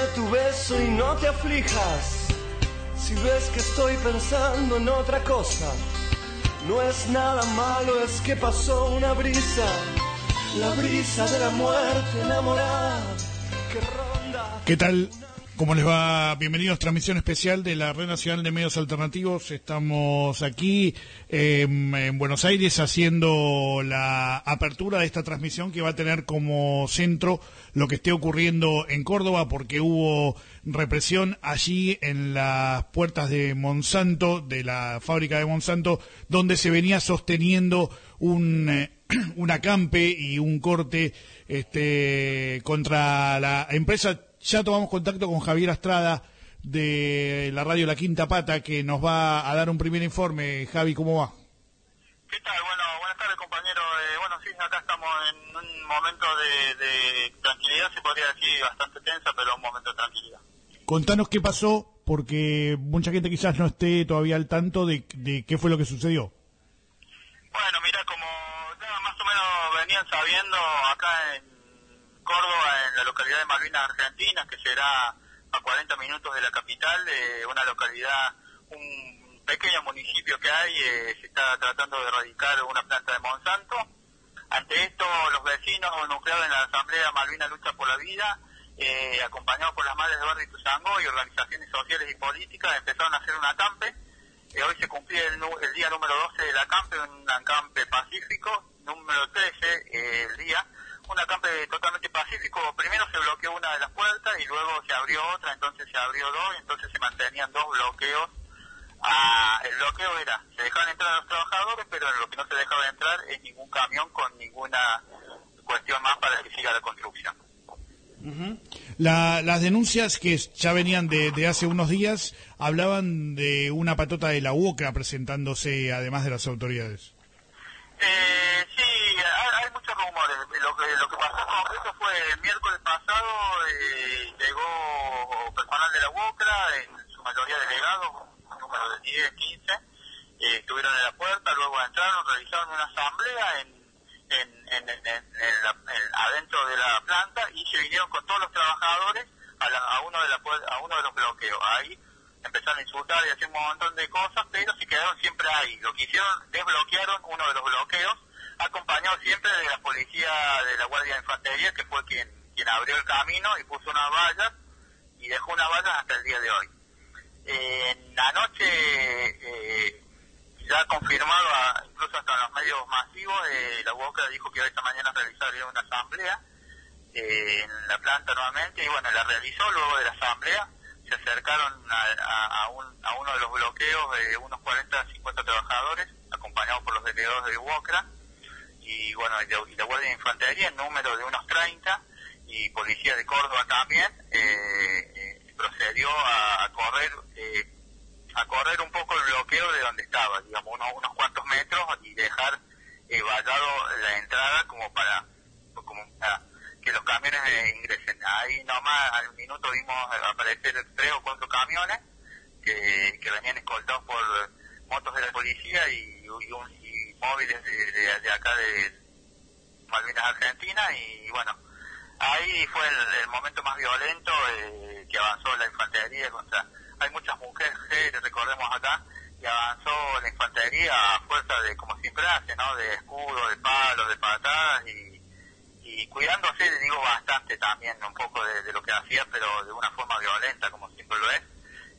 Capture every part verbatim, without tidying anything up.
tu beso y no te aflijas. Si ves que estoy pensando en otra cosa, no es nada malo, es que pasó una brisa, la brisa de la muerte enamorada que ronda. ¿Qué tal? ¿Cómo les va? Bienvenidos a transmisión especial de la Red Nacional de Medios Alternativos. Estamos aquí eh, en Buenos Aires haciendo la apertura de esta transmisión que va a tener como centro lo que esté ocurriendo en Córdoba, porque hubo represión allí en las puertas de Monsanto, de la fábrica de Monsanto, donde se venía sosteniendo un, eh, un acampe y un corte este, contra la empresa. Ya tomamos contacto con Javier Astrada de la radio La Quinta Pata, que nos va a dar un primer informe. Javi, ¿cómo va? ¿Qué tal? Bueno, buenas tardes, compañero. Eh, bueno, sí, acá estamos en un momento de, de tranquilidad, se podría decir, bastante tensa, pero un momento de tranquilidad. Contanos qué pasó, porque mucha gente quizás no esté todavía al tanto de, de qué fue lo que sucedió. Bueno, mira, como ya más o menos venían sabiendo, acá en Córdoba, en la localidad de Malvinas Argentinas, que será a cuarenta minutos de la capital, eh, una localidad, un pequeño municipio que hay, eh, se está tratando de erradicar una planta de Monsanto. Ante esto, los vecinos nucleados en la Asamblea Malvinas Lucha por la Vida, eh, acompañados por las Madres de Barrio Ituzaingó y organizaciones sociales y políticas, empezaron a hacer un acampe. Eh, hoy se cumplía el, el día número doce del acampe, un acampe pacífico, número trece eh, el día, un acampe totalmente pacífico. Primero se bloqueó una de las puertas y luego se abrió otra, entonces se abrió dos, entonces se mantenían dos bloqueos. Ah, el bloqueo era, se dejaban entrar a los trabajadores, pero lo que no se dejaba entrar es ningún camión con ninguna cuestión más para que siga la construcción. Uh-huh. La, las denuncias que ya venían de, de hace unos días hablaban de una patota de la U O C R A presentándose además de las autoridades. Eh, sí, hay, hay muchos rumores. Lo que, lo que pasó en concreto fue el miércoles pasado, eh, llegó personal de la U O C R A, en su mayoría delegados, un número de diez, quince, eh, estuvieron en la puerta, luego entraron, realizaron una asamblea en, en, en, en, en, en la, en, adentro de la planta y se vinieron con todos los trabajadores a, la, a, uno, de la, a uno de los bloqueos. Ahí empezaron a insultar y hacer un montón de cosas, pero se quedaron siempre ahí. Lo que hicieron, desbloquearon uno de los bloqueos, acompañado siempre de la policía de la Guardia de Infantería, que fue quien, quien abrió el camino y puso unas vallas, y dejó unas vallas hasta el día de hoy. Eh, en la noche, eh, ya confirmado, a, incluso hasta en los medios masivos, eh, la U O C R A dijo que esta mañana realizaría una asamblea eh, en la planta nuevamente, y bueno, la realizó. Luego de la asamblea se acercaron a, a, a, un, a uno de los bloqueos de unos cuarenta a cincuenta trabajadores, acompañados por los delegados de U O C R A, y bueno, y de, y de Guardia de Infantería, en número de unos treinta, y Policía de Córdoba también, eh, eh, procedió a, a correr eh, a correr un poco el bloqueo de donde estaba, digamos, unos, unos cuantos metros, y dejar eh, vallado la entrada como para, como para que los camiones eh, ingresen. Ahí nomás al minuto vimos aparecer tres o cuatro camiones que, que venían escoltados por motos de la policía y, y, un, y móviles de, de, de acá de Malvinas Argentina, y bueno, ahí fue el, el momento más violento eh, que avanzó la infantería contra... Hay muchas mujeres, recordemos acá, y avanzó la infantería a fuerza de, como siempre hace, ¿no?, de escudos, de palos, de patadas, y, y cuidándose, digo, bastante también, un poco de, de lo que hacía, pero de una forma violenta, como siempre lo es,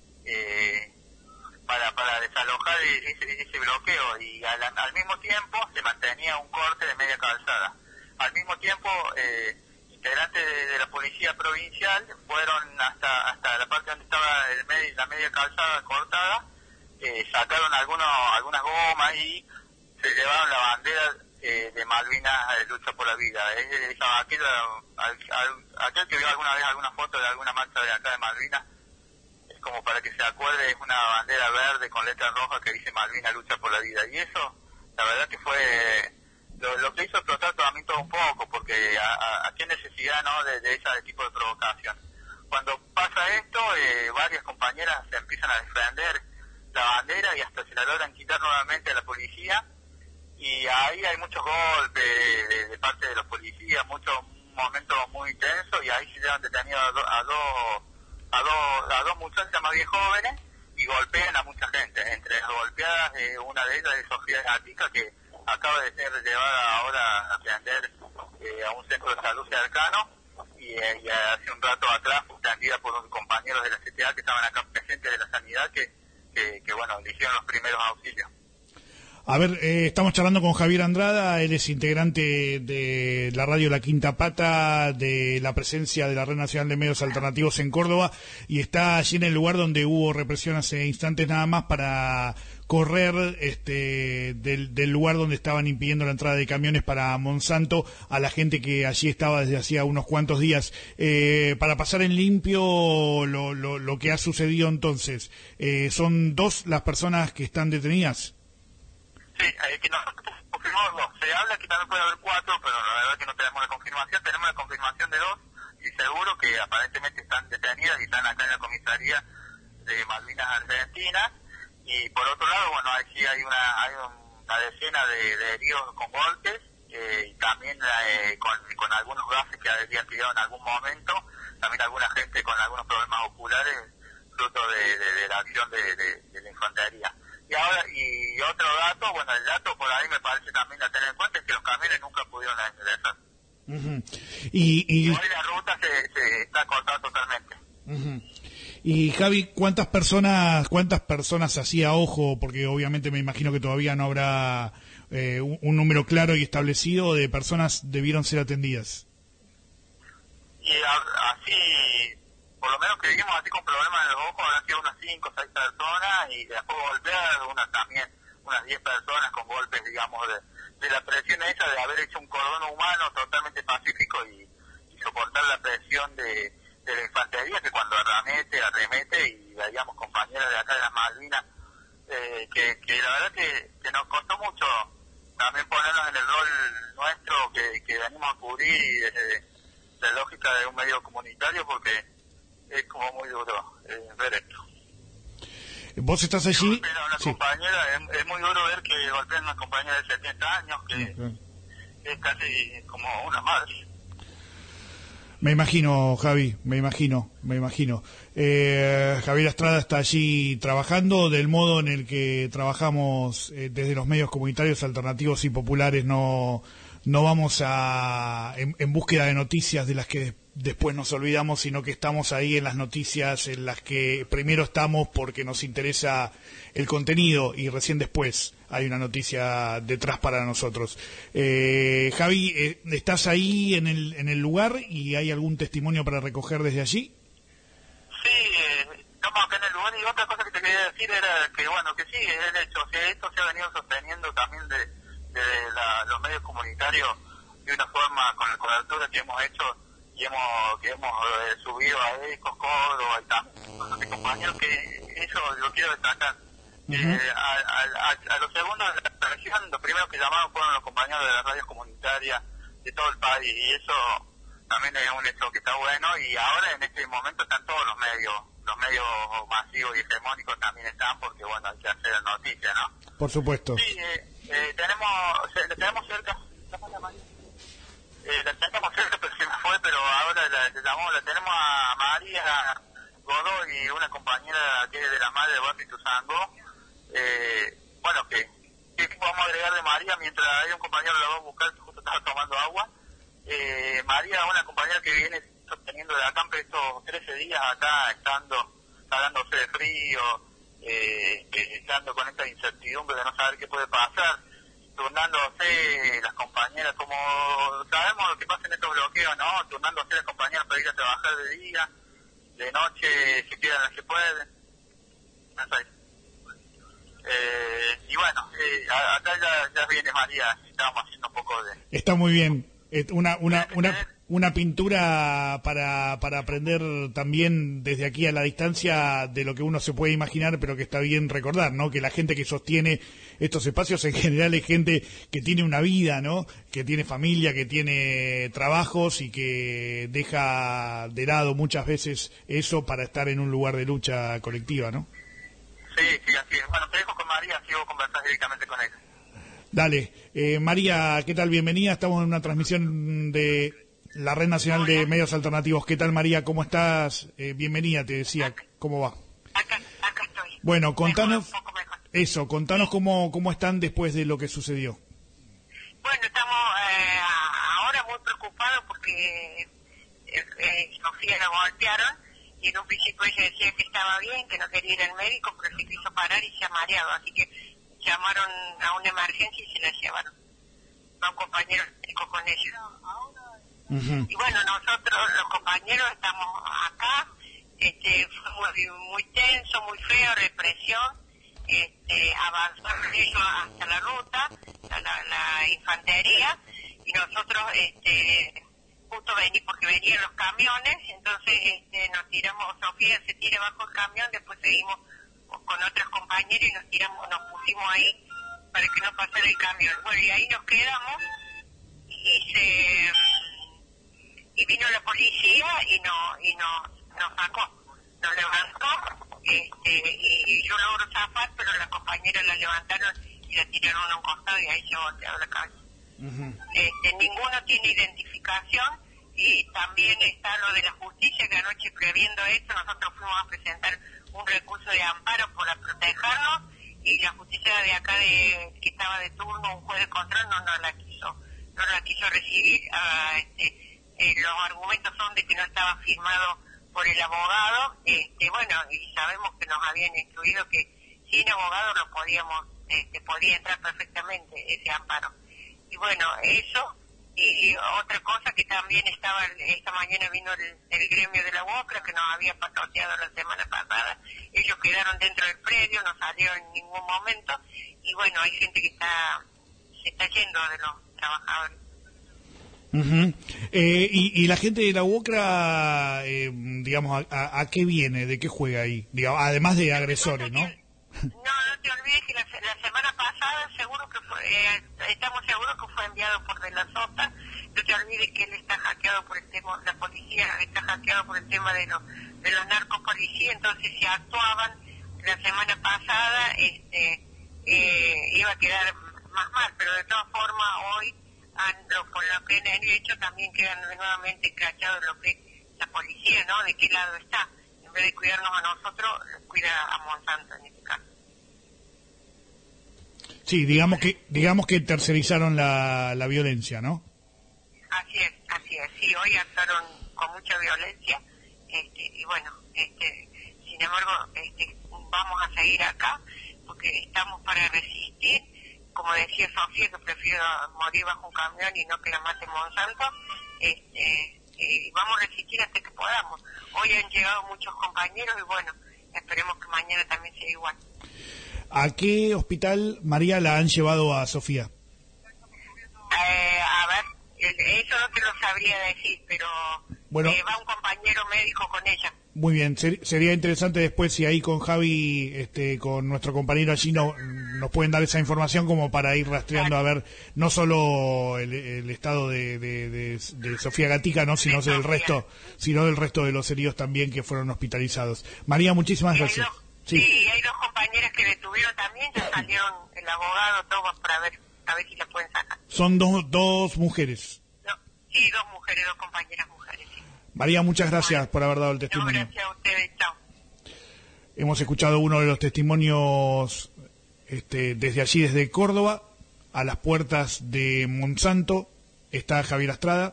eh, para para desalojar ese, ese bloqueo, y al, al mismo tiempo se mantenía un corte de media calzada. Al mismo tiempo, eh, integrantes de, de la policía provincial fueron hasta hasta la parte donde estaba el medio, la media calzada cortada, eh, sacaron algunos algunas gomas y se llevaron la bandera eh, de Malvinas de Lucha por la Vida. Es, es, aquel, al, al, aquel que vio alguna vez alguna foto de alguna marcha de acá de Malvinas, es como para que se acuerde, es una bandera verde con letra roja que dice Malvinas Lucha por la Vida, y eso la verdad que fue lo, lo que hizo explotar también todo un poco, porque a, a, a qué necesidad, ¿no?, de, de ese tipo de provocación. Cuando pasa esto, eh, varias compañeras se empiezan a defender la bandera y hasta se la logran quitar nuevamente a la policía, y ahí hay muchos golpes de, de parte de los policías, muchos momentos muy tensos, y ahí se llevan detenidos a, do, a dos a dos, a dos muchachas más bien jóvenes y golpean a mucha gente. Entre las golpeadas, eh, una de ellas es Sofía Gatica, que acaba de ser llevada ahora a atender eh, a un centro de salud cercano, y, eh, y hace un rato atrás fue atendida por unos compañeros de la C T A que estaban acá presentes de la sanidad, que, que, que bueno, eligieron los primeros auxilios. A ver, eh, estamos charlando con Javier Andrada, él es integrante de la radio La Quinta Pata, de la presencia de la Red Nacional de Medios Alternativos en Córdoba, y está allí en el lugar donde hubo represión hace instantes nada más para correr este del, del lugar donde estaban impidiendo la entrada de camiones para Monsanto a la gente que allí estaba desde hacía unos cuantos días. Eh, para pasar en limpio lo, lo, lo que ha sucedido entonces, eh, ¿son dos las personas que están detenidas? Sí, eh, que nosotros confirmamos dos. Se habla que también puede haber cuatro, pero la verdad es que no tenemos la confirmación. Tenemos la confirmación de dos y seguro que aparentemente están detenidas y están acá en la comisaría de Malvinas Argentinas. Y por otro lado, bueno, aquí hay una hay una decena de, de heridos con golpes eh, y también eh, con, con algunos gases que habían tirado en algún momento. También alguna gente con algunos problemas oculares fruto de, de, de la acción de, de, de la infantería. Y ahora, y otro dato, bueno, el dato por ahí me parece también a tener en cuenta es que los camiones nunca pudieron ingresar. Uh-huh. Y, y... y hoy la ruta se, se está cortada totalmente. Uh-huh. Y Javi, ¿cuántas personas, cuántas personas hacía ojo? Porque obviamente me imagino que todavía no habrá eh, un, un número claro y establecido de personas debieron ser atendidas. Y a, así... por lo menos que vimos así con problemas en los ojos, habrán sido unas cinco o seis personas, y después golpeadas unas también, unas diez personas con golpes, digamos, de, de la presión esa de haber hecho un cordón humano totalmente pacífico y, y soportar la presión de, de la infantería, que cuando arremete, arremete, y veíamos compañeras de acá de las Malvinas, eh, que, que la verdad que, que nos costó mucho también ponernos en el rol nuestro que, que venimos a cubrir y desde la lógica de un medio comunitario, porque es como muy duro eh, ver esto. ¿Vos estás allí? A una sí. compañera, es, es muy duro ver que golpean a una compañera de setenta años, que okay. es casi como una madre. Me imagino, Javi, me imagino, me imagino. Eh, Javier Estrada está allí trabajando del modo en el que trabajamos eh, desde los medios comunitarios alternativos y populares. No, no vamos a en, en búsqueda de noticias de las que después nos olvidamos, sino que estamos ahí en las noticias en las que primero estamos porque nos interesa el contenido y recién después hay una noticia detrás para nosotros. Eh, Javi, eh, ¿estás ahí en el en el lugar y hay algún testimonio para recoger desde allí? Sí, eh, estamos acá en el lugar, y otra cosa que te quería decir era que, bueno, que sí, es el hecho, o sea, esto se ha venido sosteniendo también de, de la, los medios comunitarios de una forma con la cobertura que hemos hecho y hemos que hemos eh, subido a Ecos, Córdoba y también con los compañeros, que eso lo quiero destacar. Uh-huh. eh, a, a, a, a los segundos de la región, los primeros que llamaron fueron los compañeros de las radios comunitarias de todo el país, y eso también es un hecho que está bueno. Y ahora en este momento están todos los medios, los medios masivos y hegemónicos también están, porque bueno, hay que hacer noticia, ¿no? Por supuesto. Sí, eh, eh, tenemos, le tenemos cerca, eh, la tenemos cerca, pero se me fue, pero ahora la, la, llamamos, la tenemos a María Godoy, una compañera que es de la madre de Barrio Tuzangó. Eh, bueno, que, que podemos agregar de María mientras hay un compañero la va a buscar que justo estaba tomando agua. Eh, María, una compañera que viene sosteniendo de acá estos trece días acá, estando, cagándose de frío, eh, estando con esta incertidumbre de no saber qué puede pasar, turnándose las compañeras, como sabemos lo que pasa en estos bloqueos, ¿no? Turnándose las compañeras para ir a trabajar de día, de noche se quedan las que pueden. No sé. Eh, y bueno, eh, acá ya, ya viene María, estábamos haciendo un poco de... Está muy bien, una una una una pintura para para aprender también desde aquí a la distancia de lo que uno se puede imaginar, pero que está bien recordar, ¿no? Que la gente que sostiene estos espacios en general es gente que tiene una vida, ¿no? Que tiene familia, que tiene trabajos y que deja de lado muchas veces eso para estar en un lugar de lucha colectiva, ¿no? Sí, sí, así es. Bueno, te dejo con María, así vos conversás directamente con ella. Dale. Eh, María, ¿qué tal? Bienvenida. Estamos en una transmisión de La Red Nacional Hola. de Medios Alternativos. ¿Qué tal, María? ¿Cómo estás? Eh, bienvenida, te decía. Acá, ¿cómo va? Acá, acá estoy. Bueno, contanos, mejor, un poco mejor. Eso, contanos sí. cómo, cómo están después de lo que sucedió. Bueno, estamos eh, ahora muy preocupados porque eh, eh, Sofía la golpearon y en un principio ella decía que estaba bien, que no quería ir al médico, pero se quiso parar y se ha mareado, así que llamaron a una emergencia y se la llevaron. A un compañero médico con ella. Uh-huh. Y bueno, nosotros los compañeros estamos acá, este, fue muy, muy tenso, muy feo, represión, este, avanzaron ellos hasta la ruta, la, la, la infantería, y nosotros, este, justo vení porque venían los camiones, entonces este, nos tiramos, Sofía se tira bajo el camión, después seguimos con otros compañeros y nos tiramos, nos pusimos ahí para que no pasara el camión. Bueno, y ahí nos quedamos y se y vino la policía y no y no nos sacó, nos levantó, este, y, y yo logro zafar, pero las compañeras la levantaron y la tiraron a un costado y ahí se volteó la cabeza. Uh-huh. Este, ninguno tiene identificación y también está lo de la justicia, que anoche previendo esto nosotros fuimos a presentar un recurso de amparo para protegernos y la justicia de acá de que estaba de turno, un juez de control, no nos la quiso no la quiso recibir. Uh, este, eh, los argumentos son de que no estaba firmado por el abogado, este, bueno, y sabemos que nos habían instruido que sin abogado lo podíamos, este, podía entrar perfectamente ese amparo. Y bueno, eso, y otra cosa que también estaba, esta mañana vino el, el gremio de la U O C R A, que nos había patoteado la semana pasada, ellos quedaron dentro del predio, no salieron en ningún momento, y bueno, hay gente que está, se está yendo de los trabajadores. Uh-huh. eh, y, y la gente de la U O C R A, eh, digamos, a, a, ¿a qué viene? ¿De qué juega ahí? Digamos, además de agresores, ¿no? No, no te olvides que la, la semana pasada seguro que fue, eh, estamos seguros que fue enviado por De la Sota. No te olvides que él está hackeado por el tema, la policía está hackeado por el tema de los de los narcopolicías, entonces si actuaban la semana pasada, este, eh, iba a quedar más mal, pero de todas formas hoy, han, lo, por lo que han hecho, también quedan nuevamente escrachados lo que es la policía, ¿no? De qué lado está. En vez de cuidarnos a nosotros, cuida a Monsanto en este caso. Sí, digamos que digamos que tercerizaron la, la violencia, ¿no? Así es, así es. Sí, hoy actuaron con mucha violencia, este, y bueno, este, sin embargo, este, vamos a seguir acá porque estamos para resistir. Como decía Sofía, que prefiero morir bajo un camión y no que la mate Monsanto, este, y vamos a resistir hasta que podamos. Hoy han llegado muchos compañeros y bueno, esperemos que mañana también sea igual. ¿A qué hospital, María, la han llevado a Sofía? Eh, a ver, eso no te lo sabría decir, pero bueno, eh, va un compañero médico con ella. Muy bien, Ser, sería interesante después si ahí con Javi, este, con nuestro compañero allí, no, nos pueden dar esa información como para ir rastreando a ver no solo el, el estado de, de, de, de Sofía Gatica, no, sino del resto, sino del resto de los heridos también que fueron hospitalizados. María, muchísimas gracias. Dos, sí. sí, hay dos compañeras que detuvieron también, ya salieron el abogado, todos para ver, a ver si la pueden sacar. Son dos, dos mujeres. No, sí, dos mujeres, dos compañeras mujeres. Sí. María, muchas gracias por haber dado el testimonio. No, gracias a ustedes, chao. Hemos escuchado uno de los testimonios este, desde allí, desde Córdoba, a las puertas de Monsanto. Está Javier Astrada.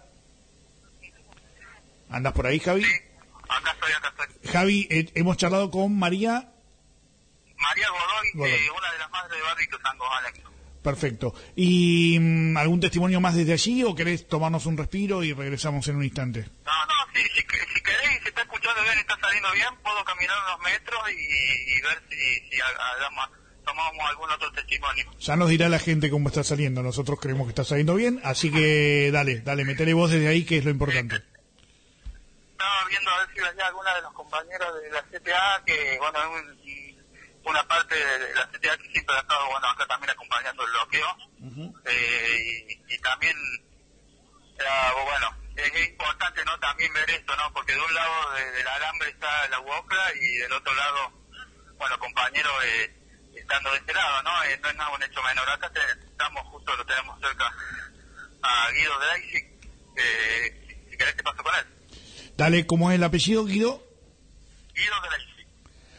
¿Andás por ahí, Javi? Sí, acá estoy, acá estoy. Javi, eh, hemos charlado con María... María Godoy, Godoy. Eh, una de las madres de Barrio San Alex. Perfecto. ¿Y um, algún testimonio más desde allí o querés tomarnos un respiro y regresamos en un instante? No, no, si, si, si querés, si está escuchando bien, está saliendo bien, puedo caminar unos metros y, y ver si, si hagamos, tomamos algún otro testimonio. Ya nos dirá la gente cómo está saliendo, nosotros creemos que está saliendo bien, así que dale, dale, metele vos desde ahí, que es lo importante. Estaba viendo a ver si había alguna de los compañeros de la C T A, que bueno, es un... una parte de la C T A que siempre ha estado, bueno, acá también acompañando el bloqueo, uh-huh. eh, y, y también, eh, bueno, es, es importante, ¿no?, también ver esto, ¿no?, porque de un lado de, del alambre está la U O C R A y del otro lado, bueno, compañeros eh, estando de este lado, ¿no?, eh, no es nada un hecho menor. Acá te, estamos justo, lo tenemos cerca a Guido Dreisig, eh, si si querés te paso con él. Dale, ¿cómo es el apellido, Guido? Guido de la Isi.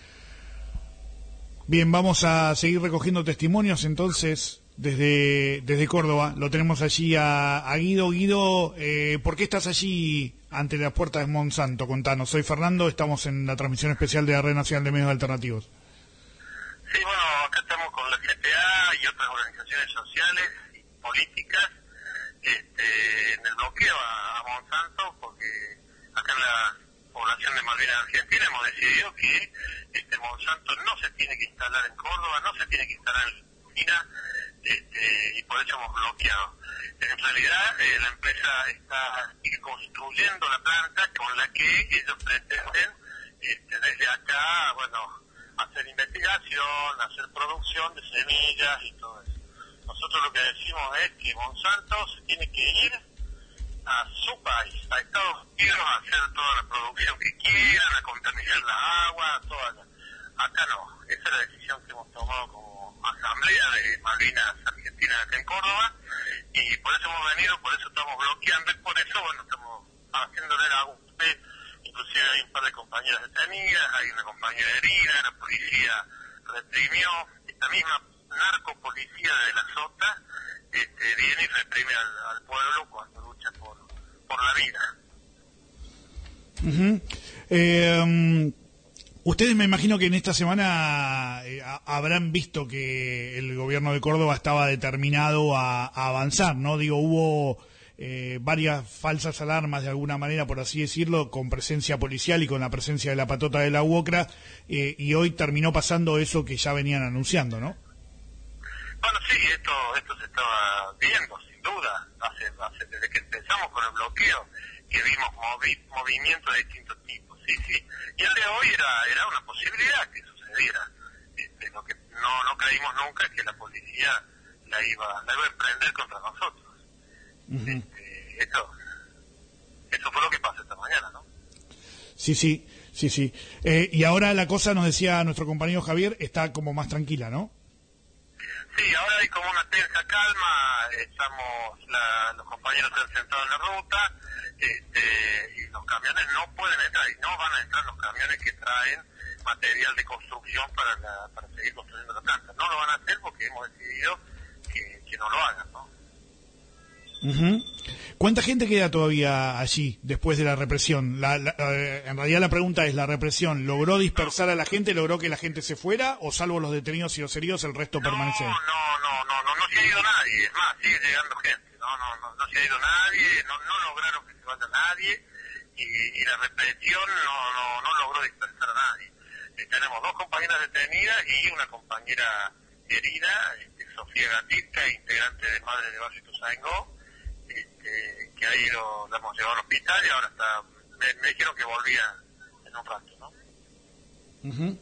Bien, vamos a seguir recogiendo testimonios entonces desde desde Córdoba. Lo tenemos allí a, a Guido. Guido, eh, ¿por qué estás allí ante las puertas de Monsanto? Contanos. Soy Fernando, estamos en la transmisión especial de la Red Nacional de Medios Alternativos. Sí, bueno, acá estamos con la G T A y otras organizaciones sociales y políticas este, en el bloqueo a, a Monsanto, porque acá en la población de Malvinas Argentina hemos decidido que este Monsanto no se tiene que instalar en Córdoba, no se tiene que instalar en Argentina, este, y por eso hemos bloqueado. En realidad, eh, la empresa está sigue construyendo la planta con la que ellos pretenden este, desde acá, bueno, hacer investigación, hacer producción de semillas y todo eso. Nosotros lo que decimos es que Monsanto se tiene que ir a su país, a Estados Unidos, a hacer toda la producción que quieran, a contaminar la agua, toda la... Acá no. Esa es la decisión que hemos tomado como asamblea de Malvinas Argentinas acá en Córdoba, y por eso hemos venido, por eso estamos bloqueando, y por eso, bueno, estamos haciéndole la ajuste. Inclusive hay un par de compañeras detenidas, hay una compañera herida, la policía reprimió, esta misma narcopolicía de la Sota este, viene y reprime al, al pueblo cuando lucha por, por la vida. Uh-huh. eh, um, ustedes me imagino que en esta semana eh, a, habrán visto que el gobierno de Córdoba estaba determinado a, a avanzar, ¿no? Digo, hubo... Eh, varias falsas alarmas de alguna manera, por así decirlo, con presencia policial y con la presencia de la patota de la UOCRA, eh, y hoy terminó pasando eso que ya venían anunciando, ¿no? Bueno, sí, esto esto se estaba viendo, sin duda, hace, hace desde que empezamos con el bloqueo, que vimos movi, movimientos de distintos tipos, sí, sí, y el de hoy era era una posibilidad que sucediera. Este, lo que no no creímos nunca que la policía la iba la iba a emprender contra nosotros. Uh-huh. Este, esto, esto fue lo que pasó esta mañana, ¿no? Sí, sí, sí, sí. Eh, y ahora la cosa, nos decía nuestro compañero Javier, está como más tranquila, ¿no? Sí, ahora hay como una tensa calma, estamos, la, los compañeros están sentados en la ruta, este, y los camiones no pueden entrar, y no van a entrar los camiones que traen material de construcción para, la, para seguir construyendo la planta. No lo van a hacer porque hemos decidido que, que no lo hagan, ¿no? Uh-huh. ¿Cuánta gente queda todavía allí después de la represión? La, la, eh, en realidad la pregunta es, ¿la represión logró dispersar a la gente, logró que la gente se fuera, o salvo los detenidos y los heridos el resto no, permanece? No, no, no, no, no se ha ido nadie, es más, sigue llegando gente, no, no, no, no se ha ido nadie, no, no lograron que se vaya nadie, y, y la represión no, no, no logró dispersar a nadie. Eh, tenemos dos compañeras detenidas y una compañera herida, este, Sofía Gatica, integrante de Madres de Barrio Ituzaingó, Este, que ahí lo, lo hemos llevado al hospital y ahora está, me, me dijeron que volvía en un rato, ¿no? Uh-huh.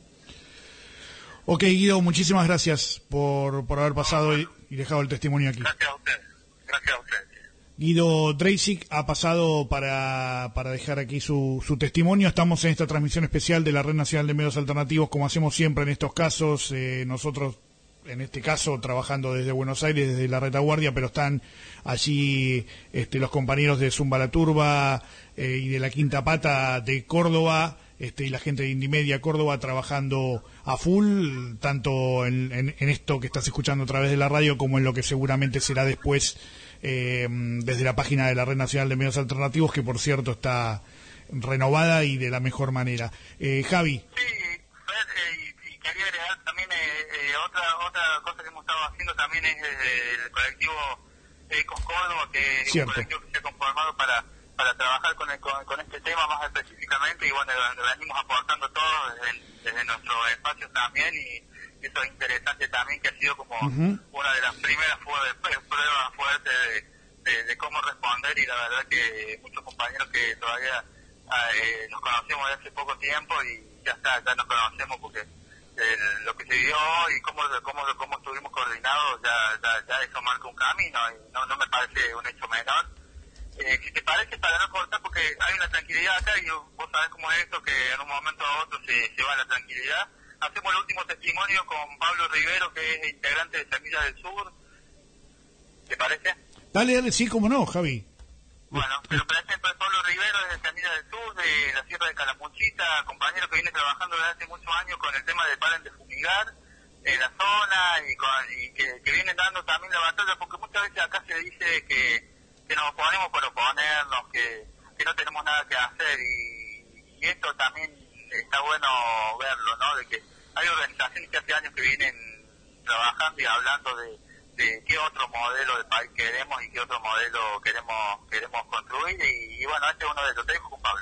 Ok, Guido, muchísimas gracias por, por haber pasado no, bueno. y, y dejado el testimonio aquí. Gracias a ustedes, gracias a ustedes. Guido Dreisig ha pasado para, para dejar aquí su, su testimonio. Estamos en esta transmisión especial de la Red Nacional de Medios Alternativos, como hacemos siempre en estos casos. Eh, nosotros, en este caso, trabajando desde Buenos Aires, desde la retaguardia, pero están allí este, los compañeros de Zumba la Turba eh, y de la Quinta Pata de Córdoba, este, y la gente de Indimedia Córdoba trabajando a full, tanto en, en, en esto que estás escuchando a través de la radio, como en lo que seguramente será después eh, desde la página de la Red Nacional de Medios Alternativos, que por cierto está renovada y de la mejor manera. Eh, Javi. Sí, Fred, eh, y, y quería agregar también eh, eh, otra otra cosa que hemos estado haciendo también es eh, el colectivo Ecos Córdoba, que es Cierto. un colectivo que se ha conformado para para trabajar con, el, con, con este tema más específicamente, y bueno, le venimos aportando todo desde, desde nuestro espacio también, y eso es interesante también, que ha sido como uh-huh. una de las primeras pruebas fuertes de, de, de cómo responder, y la verdad que muchos compañeros que todavía eh, nos conocemos de hace poco tiempo y ya está, ya nos conocemos porque eh, lo que se dio y cómo, cómo, cómo estuvimos coordinados, ya, ya, ya eso marca un camino, y no, no me parece un hecho menor. Eh, si te parece, para no cortar, porque hay una tranquilidad acá, y vos sabés cómo es esto, que en un momento a otro se, se va la tranquilidad. Hacemos el último testimonio con Pablo Rivero, que es integrante de Semillas del Sur. ¿Te parece? Dale, dale, sí, cómo no, Javi. Bueno, pero por ejemplo Pablo Rivero de Sanidad del Sur, de la Sierra de Calamuchita, compañero que viene trabajando desde hace muchos años con el tema de paren de fumigar en la zona y, con, y que, que vienen dando también la batalla, porque muchas veces acá se dice que, que nos oponemos por oponernos, que, que no tenemos nada que hacer y, y esto también está bueno verlo, ¿no? De que hay organizaciones que hace años que vienen trabajando y hablando de, de qué otro modelo de país queremos y qué otro modelo queremos queremos construir y, y bueno, este es uno de los temas con Pablo.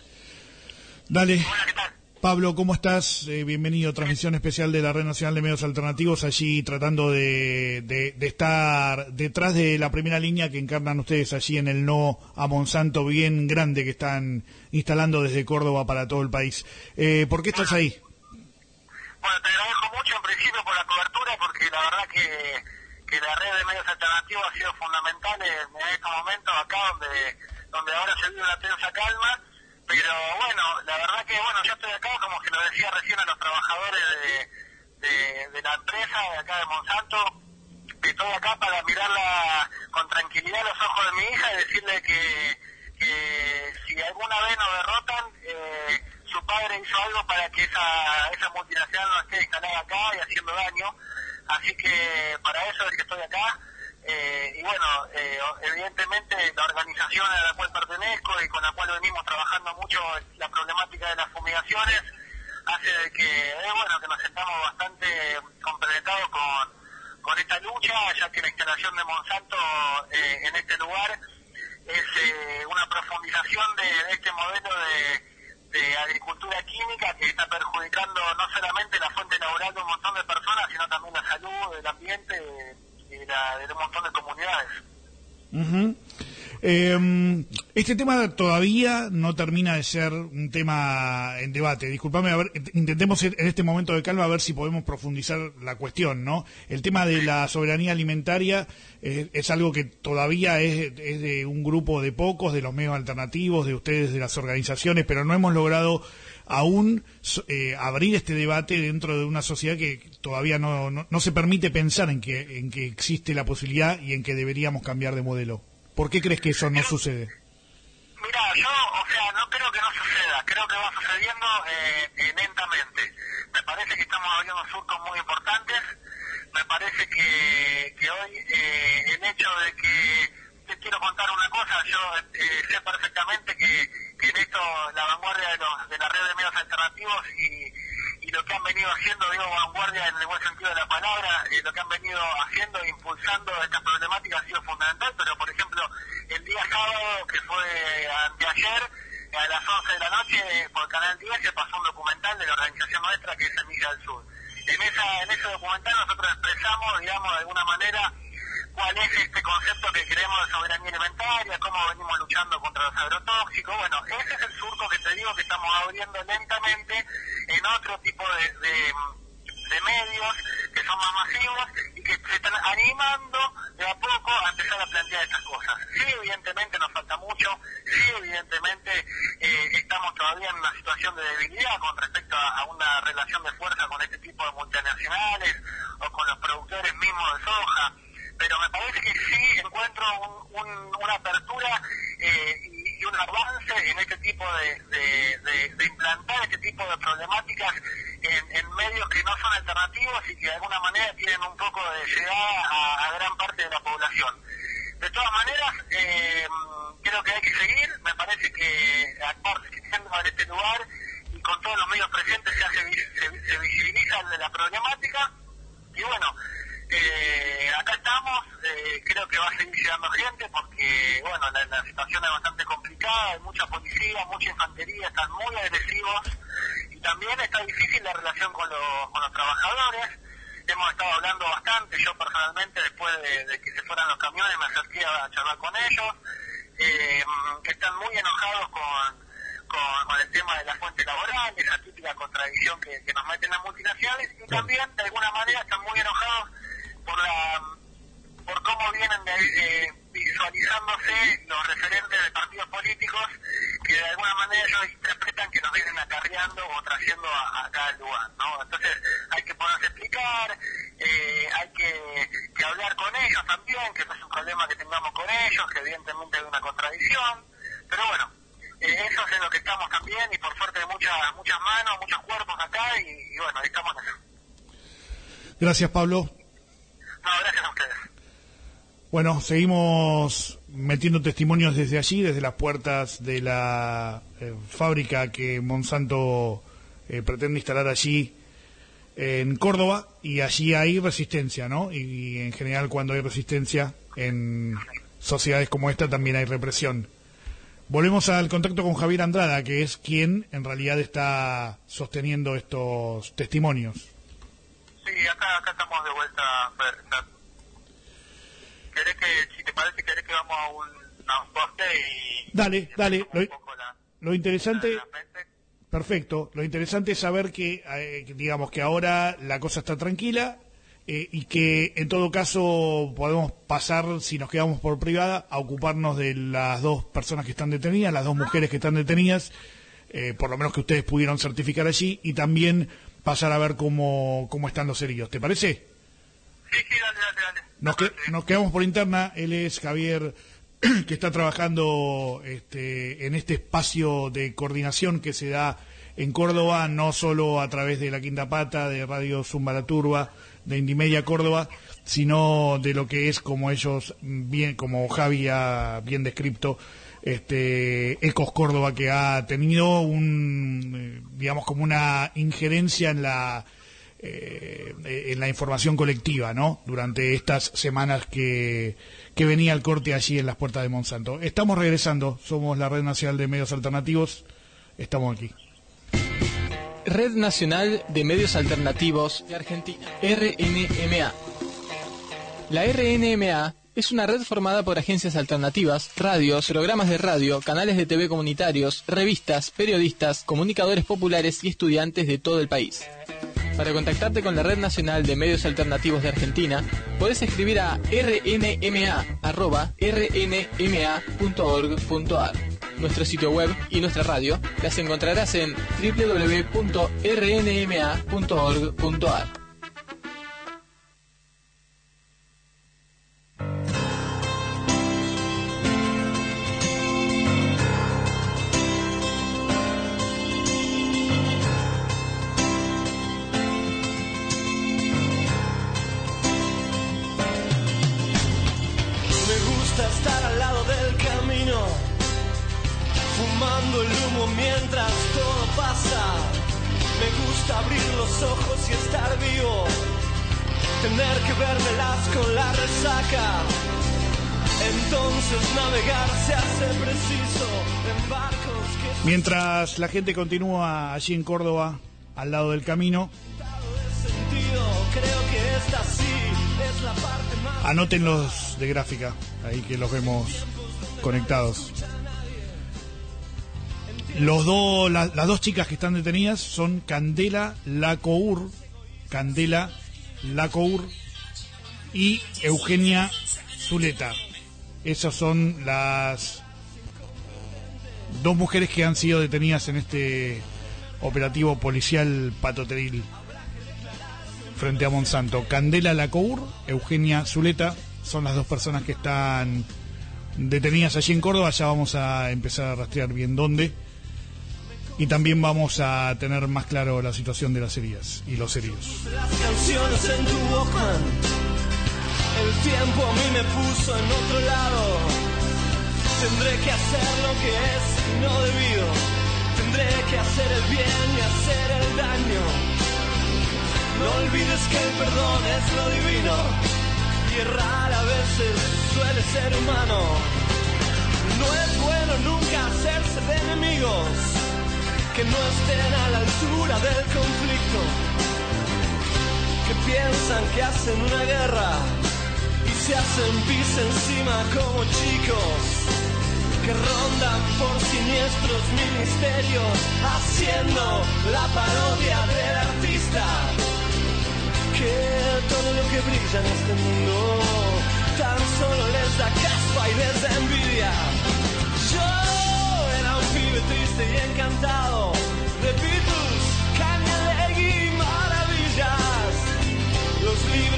Dale. Hola, ¿qué tal? Pablo, ¿cómo estás? Eh, bienvenido a transmisión especial de la Red Nacional de Medios Alternativos, allí tratando de, de, de estar detrás de la primera línea que encarnan ustedes allí en el no a Monsanto bien grande que están instalando desde Córdoba para todo el país. Eh, ¿Por qué estás ahí? Bueno, te agradezco mucho en principio por la cobertura, porque la verdad que, que la red de medios alternativos ha sido fundamental en, en estos momentos acá donde, donde ahora se vive una tensa calma. Pero bueno, la verdad que bueno, yo estoy acá, como que lo decía recién a los trabajadores de, de, de la empresa de acá de Monsanto, que estoy acá para mirarla con tranquilidad a los ojos de mi hija y decirle que, que si alguna vez nos derrotan, eh, su padre hizo algo para que esa, esa multinacional no esté instalada acá y haciendo daño. Así que para eso es que estoy acá. Eh, y bueno, eh, evidentemente la organización a la cual pertenezco y con la cual venimos trabajando mucho la problemática de las fumigaciones hace de que, eh, bueno, que nos sentamos bastante compenetrados con, con esta lucha, ya que la instalación de Monsanto eh, en este lugar es eh, una profundización de, de este modelo de, de agricultura química que está perjudicando no solamente la fuente laboral de un montón de personas, sino también la salud, el ambiente y la, de un montón de comunidades. Uh-huh. Eh, este tema todavía no termina de ser un tema en debate. Disculpame, a ver, intentemos en este momento de calma a ver si podemos profundizar la cuestión, ¿no? El tema de la soberanía alimentaria eh, es algo que todavía es, es de un grupo de pocos, de los medios alternativos, de ustedes, de las organizaciones, pero no hemos logrado aún eh, abrir este debate dentro de una sociedad que todavía no, no, no se permite pensar en que, en que existe la posibilidad y en que deberíamos cambiar de modelo. ¿Por qué crees que eso no sucede? Mira, yo, o sea, no creo que no suceda, creo que va sucediendo eh, eh, lentamente. Me parece que estamos abriendo surcos muy importantes, me parece que, que hoy eh, el hecho de que, te quiero contar una cosa, yo eh, sé perfectamente que, que en esto la vanguardia de, los, de la red de medios alternativos y, y lo que han venido haciendo, digo vanguardia en el buen sentido de la palabra, eh, lo que han venido haciendo e impulsando esta problemática ha sido fundamental, pero por ejemplo, el día sábado, que fue anteayer, a las once de la noche, por Canal diez se pasó un documental de la organización nuestra que es Semilla del Sur. En, esa, en ese documental nosotros expresamos, digamos, de alguna manera, cuál es este concepto que queremos de soberanía alimentaria, cómo venimos luchando contra los agrotóxicos. Bueno, ese es el surco que te digo que estamos abriendo lentamente en otro tipo de, de, de medios que son más masivos y que se están animando de a poco a empezar a plantear estas cosas. Sí, evidentemente nos falta mucho, sí, evidentemente eh, estamos todavía en una situación de debilidad con respecto a, a una relación de fuerza con este tipo de multinacionales o con los productores mismos de soja, pero me parece que sí encuentro un, un, una apertura eh, y, y un avance en este tipo de, de, de, de implantar este tipo de problemáticas en, en medios que no son alternativos y que de alguna manera tienen un poco de llegada a, a gran parte de la población. De todas maneras, eh, creo que hay que seguir, me parece que actuando en este lugar y con todos los medios presentes se, hace, se, se visibiliza la problemática y bueno, Eh, acá estamos, eh, creo que va a seguir llegando gente porque, bueno, la, la situación es bastante complicada, hay mucha policía, mucha infantería, están muy agresivos y también está difícil la relación con los, con los trabajadores. Hemos estado hablando bastante, yo personalmente después de, de que se fueran los camiones me acerqué a charlar con ellos, eh, que están muy enojados con, con, con el tema de la fuente laboral, esa típica contradicción que, que nos meten las multinacionales y también de alguna manera están muy enojados por la por cómo vienen de, eh, visualizándose los referentes de partidos políticos que de alguna manera ellos interpretan que nos vienen acarreando o trayendo a, a cada lugar, ¿no? Entonces hay que poderse explicar eh, hay que, que hablar con ellos también, que no es un problema que tengamos con ellos, que evidentemente hay una contradicción, pero bueno, eh, eso es en lo que estamos también, y por suerte de muchas muchas manos, muchos cuerpos acá, y, y bueno, ahí estamos en eso. Gracias, Pablo. No, gracias a ustedes. Bueno, seguimos metiendo testimonios desde allí, desde las puertas de la eh, fábrica que Monsanto eh, pretende instalar allí en Córdoba, y allí hay resistencia, ¿no? Y, y en general cuando hay resistencia en sociedades como esta también hay represión. Volvemos al contacto con Javier Andrada, que es quien en realidad está sosteniendo estos testimonios. Sí, acá, acá estamos de vuelta, Fer. ¿Querés que, si te parece, querés que vamos a un, a un poste y... Dale, y dale. Lo, la, lo interesante... la, la perfecto. Lo interesante es saber que, eh, digamos, que ahora la cosa está tranquila eh, y que, en todo caso, podemos pasar, si nos quedamos por privada, a ocuparnos de las dos personas que están detenidas, las dos mujeres que están detenidas, eh, por lo menos que ustedes pudieron certificar allí, y también pasar a ver cómo, cómo están los heridos. ¿Te parece? Sí, sí, dale, dale, dale. Nos, que, nos quedamos por interna. Él es Javier, que está trabajando este, en este espacio de coordinación que se da en Córdoba, no solo a través de La Quinta Pata, de Radio Zumba la Turba, de Indimedia Córdoba, sino de lo que es, como ellos, bien, como Javi ha bien descrito, este, Ecos Córdoba, que ha tenido un, digamos, como una injerencia en la eh, en la información colectiva, ¿no? Durante estas semanas que, que venía el corte allí en las puertas de Monsanto. Estamos regresando, somos la Red Nacional de Medios Alternativos, estamos aquí. Red Nacional de Medios Alternativos de Argentina, R N M A. La R N M A es una red formada por agencias alternativas, radios, programas de radio, canales de T V comunitarios, revistas, periodistas, comunicadores populares y estudiantes de todo el país. Para contactarte con la Red Nacional de Medios Alternativos de Argentina, podés escribir a r n m a arroba r n m a punto org punto a r. Nuestro sitio web y nuestra radio las encontrarás en w w w punto r n m a punto org punto a r. Estar al lado del camino, fumando el humo mientras todo pasa. Me gusta abrir los ojos y estar vivo, tener que vermelas con la resaca. Entonces navegar se hace preciso en barcos que... Mientras la gente continúa allí en Córdoba, al lado del camino, creo que esta sí es la parte más... Anoten los de gráfica, ahí que los vemos conectados. Los dos, la, las dos chicas que están detenidas son Candela Lacour, Candela Lacour y Eugenia Zuleta. Esas son las dos mujeres que han sido detenidas en este operativo policial patoteril frente a Monsanto. Candela Lacour, Eugenia Zuleta, son las dos personas que están detenidas allí en Córdoba. Ya vamos a empezar a rastrear bien dónde. Y también vamos a tener más claro la situación de las heridas y los heridos. Las canciones en tu Walkman, el tiempo a mí me puso en otro lado. Tendré que hacer lo que es no debido. Tendré que hacer el bien y hacer el daño. No olvides que el perdón es lo divino, y errar a veces suele ser humano. No es bueno nunca hacerse de enemigos que no estén a la altura del conflicto, que piensan que hacen una guerra y se hacen pis encima como chicos, que rondan por siniestros ministerios haciendo la parodia del artista. Que todo lo que brilla en este mundo tan solo les da caspa y les da envidia. Yo era un pibe triste y encantado de Beatles, Kanye y maravillas. Los libros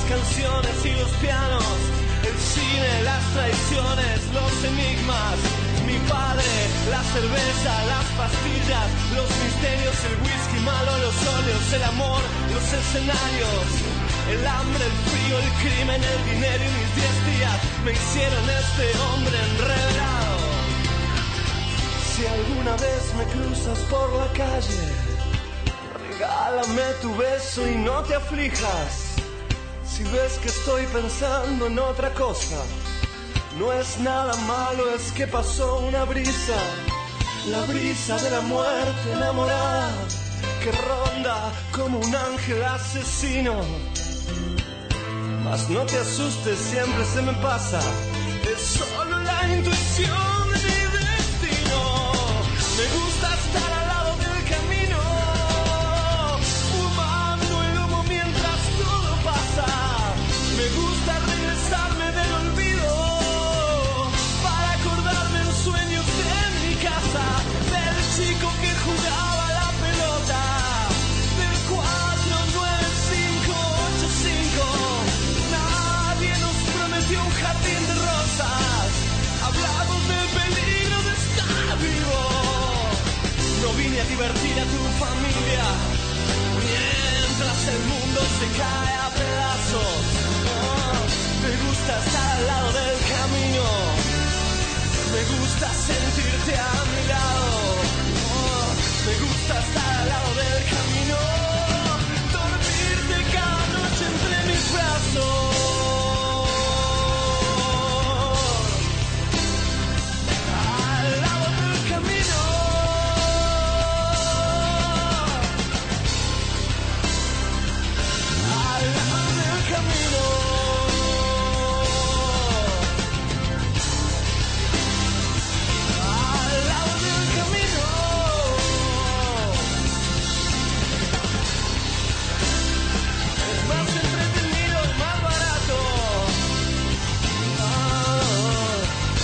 canciones y los pianos, el cine, las traiciones, los enigmas, mi padre, la cerveza, las pastillas, los misterios, el whisky malo, los óleos, el amor, los escenarios, el hambre, el frío, el crimen, el dinero y mis diez días me hicieron este hombre enredado. Si alguna vez me cruzas por la calle, regálame tu beso y no te aflijas. Si ves que estoy pensando en otra cosa, no es nada malo, es que pasó una brisa, la brisa de la muerte enamorada, que ronda como un ángel asesino. Mas no te asustes, siempre se me pasa, es solo la intuición de mi destino. Me gusta estar al lado del camino, fumando el humo mientras todo pasa. Me gusta regresarme del olvido para acordarme en sueños de mi casa, del chico que jugaba la pelota, del cuatro nueve cinco ocho cinco. Nadie nos prometió un jardín de rosas, hablamos del peligro de estar vivo. No vine a divertir a tu familia mientras el mundo se cae a pedazos. Oh, me gusta estar al lado del camino, me gusta sentirte a mi lado. Oh, me gusta estar al lado del camino, dormirte cada noche entre mis brazos. Al lado del camino, al lado del camino. Al lado del camino, es más entretenido y más barato. Ah,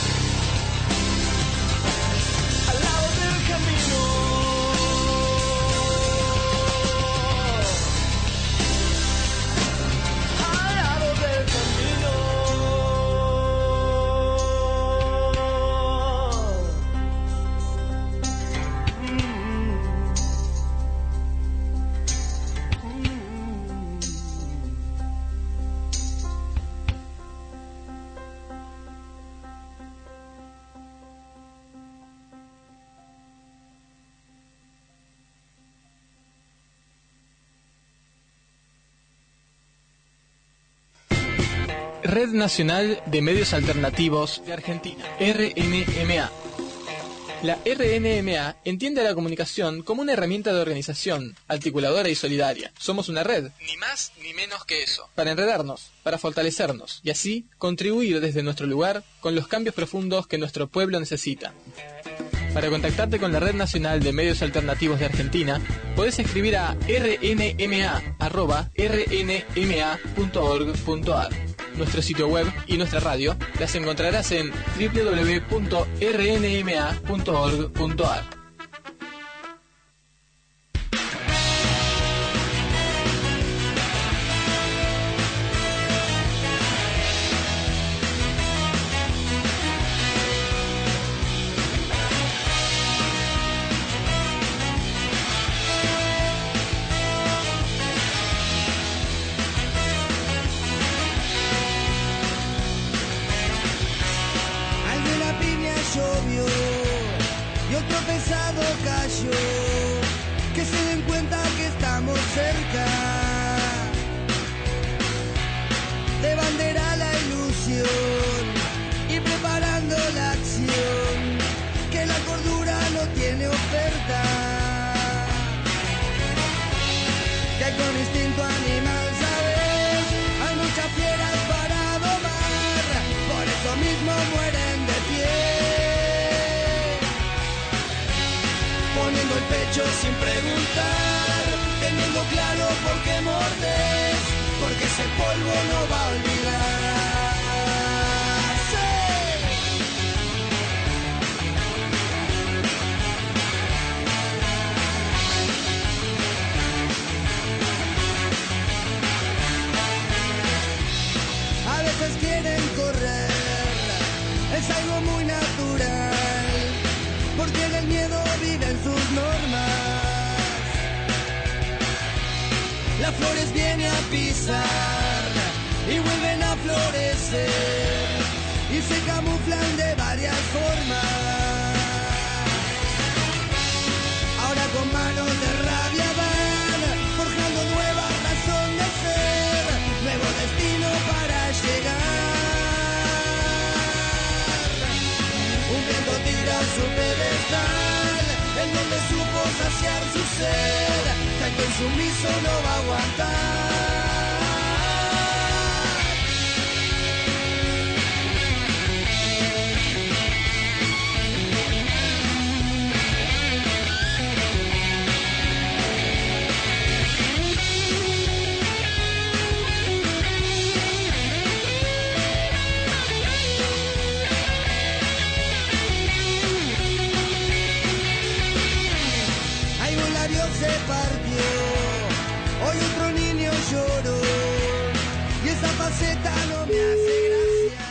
al lado del camino, al lado del camino. Red Nacional de Medios Alternativos de Argentina, R N M A. La R N M A entiende a la comunicación como una herramienta de organización, articuladora y solidaria. Somos una red, ni más ni menos que eso, para enredarnos, para fortalecernos y así contribuir desde nuestro lugar con los cambios profundos que nuestro pueblo necesita. Para contactarte con la Red Nacional de Medios Alternativos de Argentina, podés escribir a r n m a arroba r n m a punto org punto a r. Nuestro sitio web y nuestra radio las encontrarás en w w w punto r n m a punto org punto a r. Alguna piña llovió y otro pesado cayó. Que se den cuenta que estamos cerca. De bandera la ilusión y preparando la acción. Que la cordura no tiene oferta. Que con instinto animal, ¿sabes? Hay muchas fieras para domar. Por eso mismo mueren de pie, poniendo el pecho sin preguntar, teniendo claro por qué mordes, porque ese polvo no va a olvidar. viene a pisar y vuelven a florecer y se camuflan de varias formas. Ahora con manos de rabia van forjando nueva razón de ser, nuevo destino para llegar. Un viento tira su pedestal en donde supo saciar su sed, tanto insumiso no va a aguantar. Se partió, hoy otro niño lloró y esa faceta no me hace gracia.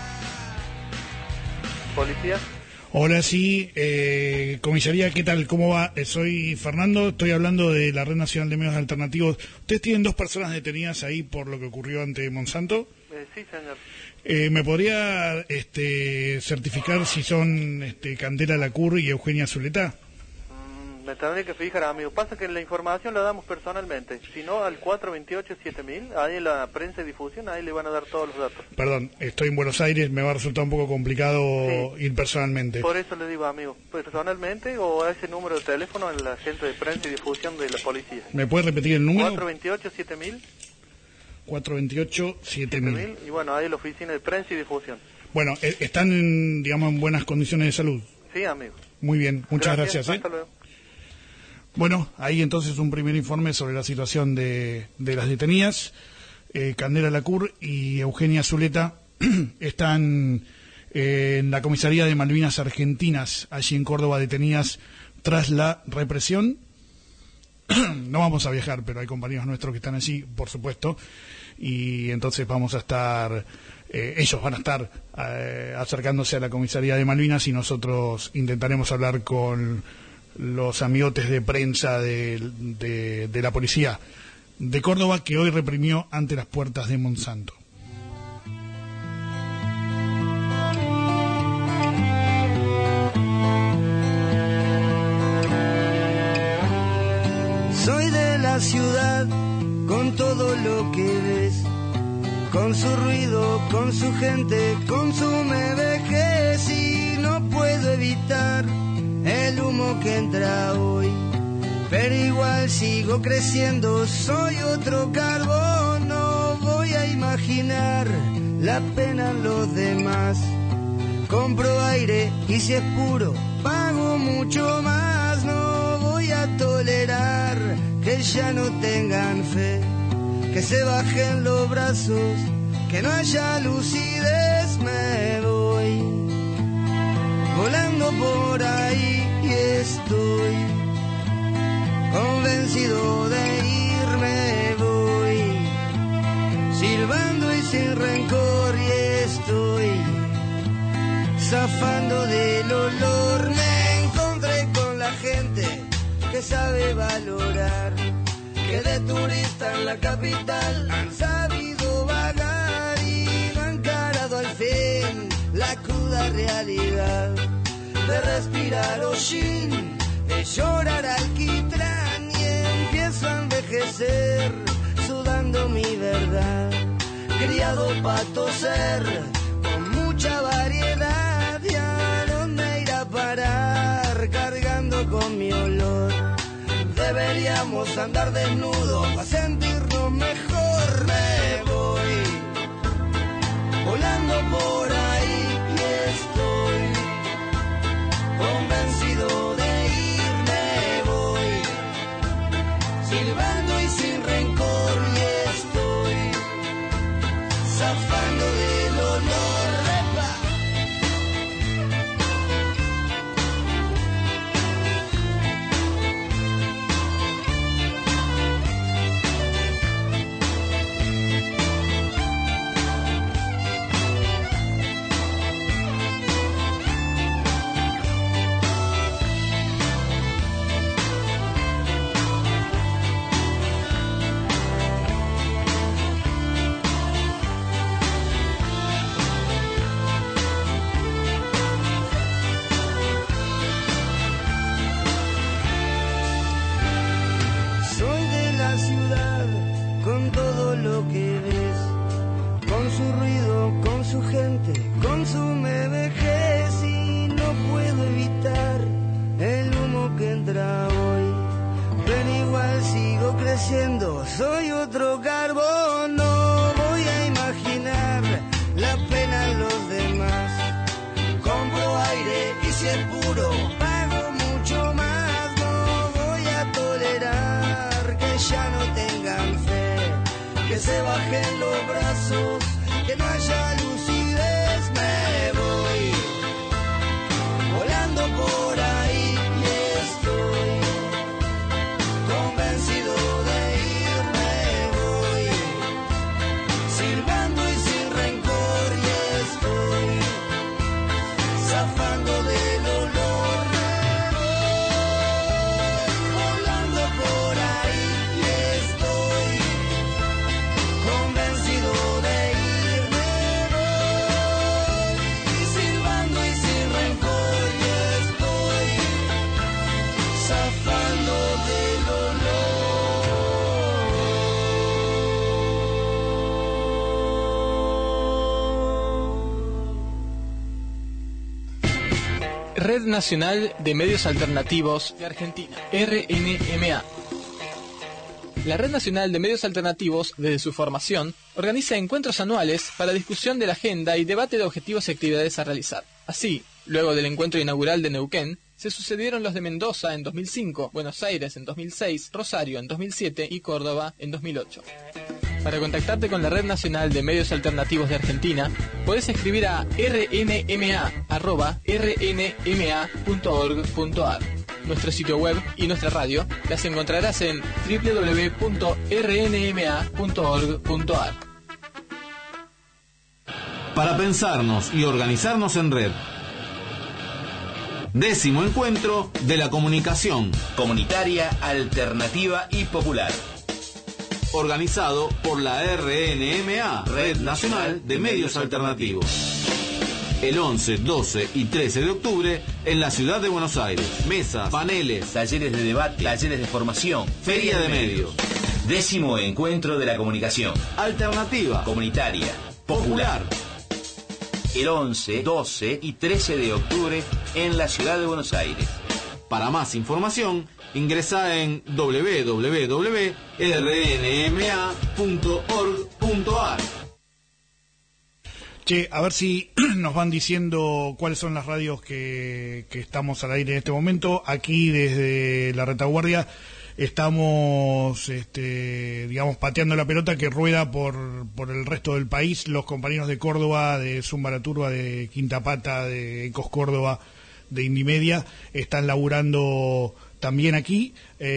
¿Policía? Hola, sí, eh, comisaría, ¿qué tal? ¿Cómo va? Eh, soy Fernando, estoy hablando de la Red Nacional de Medios Alternativos. ¿Ustedes tienen dos personas detenidas ahí por lo que ocurrió ante Monsanto? Eh, sí, señor. Eh, ¿Me podría este, certificar si son este, Candela Lacour y Eugenia Zuleta? Me tendré que fijar, amigo. Pasa que la información la damos personalmente. Si no, al cuatro dos ocho siete mil, ahí en la prensa y difusión, ahí le van a dar todos los datos. Perdón, estoy en Buenos Aires, me va a resultar un poco complicado sí. ir personalmente. Por eso le digo, amigo, personalmente o a ese número de teléfono en la gente de prensa y difusión de la policía. ¿Me puede repetir el número? cuatro dos ocho siete mil. cuatro dos ocho siete mil. Y bueno, ahí en la oficina de prensa y difusión. Bueno, ¿están, en, digamos, en buenas condiciones de salud? Sí, amigo. Muy bien, muchas gracias. gracias ¿eh? Hasta luego. Bueno, ahí entonces un primer informe sobre la situación de, de las detenidas. Eh, Candela Lacour y Eugenia Zuleta están eh, en la comisaría de Malvinas Argentinas, allí en Córdoba, detenidas tras la represión. No vamos a viajar, pero hay compañeros nuestros que están allí, por supuesto, y entonces vamos a estar, eh, ellos van a estar eh, acercándose a la comisaría de Malvinas y nosotros intentaremos hablar con los amigotes de prensa de, de, de la policía de Córdoba, que hoy reprimió ante las puertas de Monsanto. Soy de la ciudad con todo lo que ves, con su ruido, con su gente, con su me vejez, y no puedo evitar el humo que entra hoy, pero igual sigo creciendo, soy otro carbón, no voy a imaginar la pena en los demás, compro aire y si es puro pago mucho más, no voy a tolerar que ya no tengan fe, que se bajen los brazos, que no haya lucidez, me voy volando por ahí y estoy convencido de irme, voy silbando y sin rencor y estoy zafando del olor. Me encontré con la gente que sabe valorar, que de turista en la capital han sabido vagar y no han encarado al fin la cruda realidad de respirar hollín, de llorar alquitrán, y empiezo a envejecer sudando mi verdad, criado para toser con mucha variedad, y a dónde ir a parar cargando con mi olor. Deberíamos andar desnudos para sentirnos mejor, me voy volando por ahí y estoy convencido de irme, voy silbando y sin rencor y estoy zafando del olor. ¡Repa! gente consume vejez y no puedo evitar el humo que entra hoy. Pero igual sigo creciendo, soy otro carbón. No voy a imaginar la pena en los demás. Compro aire y si es puro pago mucho más. No voy a tolerar que ya no tengan fe, que se bajen los brazos, que no haya lucidez. Me voy volando por ahí y estoy convencido de irme. Voy silbando y sin rencor y estoy zafando del olor. Me voy volando por ahí y estoy convencido de irme. Voy silbando y sin rencor y estoy zafando del olor. Red Nacional de Medios Alternativos de Argentina, R N M A. La Red Nacional de Medios Alternativos, desde su formación, organiza encuentros anuales para discusión de la agenda y debate de objetivos y actividades a realizar. Así, luego del encuentro inaugural de Neuquén, se sucedieron los de Mendoza en dos mil cinco, Buenos Aires en dos mil seis, Rosario en dos mil siete y Córdoba en dos mil ocho. Para contactarte con la Red Nacional de Medios Alternativos de Argentina, podés escribir a r n m a arroba r n m a punto org punto a r. Nuestro sitio web y nuestra radio las encontrarás en w w w punto r n m a punto org punto a r. Para pensarnos y organizarnos en red. Décimo encuentro de la comunicación comunitaria, alternativa y popular. Organizado por la R N M A, Red Nacional de Medios Alternativos. El once, doce y trece de octubre en la ciudad de Buenos Aires. Mesas, paneles, talleres de debate, talleres de formación, feria de medios. Décimo encuentro de la comunicación alternativa, comunitaria, popular. El once, doce y trece de octubre en la ciudad de Buenos Aires. Para más información, ingresa en w w w punto r n m a punto org punto a r. Che, a ver si nos van diciendo cuáles son las radios que, que estamos al aire en este momento. Aquí desde la retaguardia estamos, este, digamos, pateando la pelota que rueda por, por el resto del país. Los compañeros de Córdoba, de Zumba la Turba, de Quinta Pata, de Ecos Córdoba, de Indimedia, están laburando también aquí,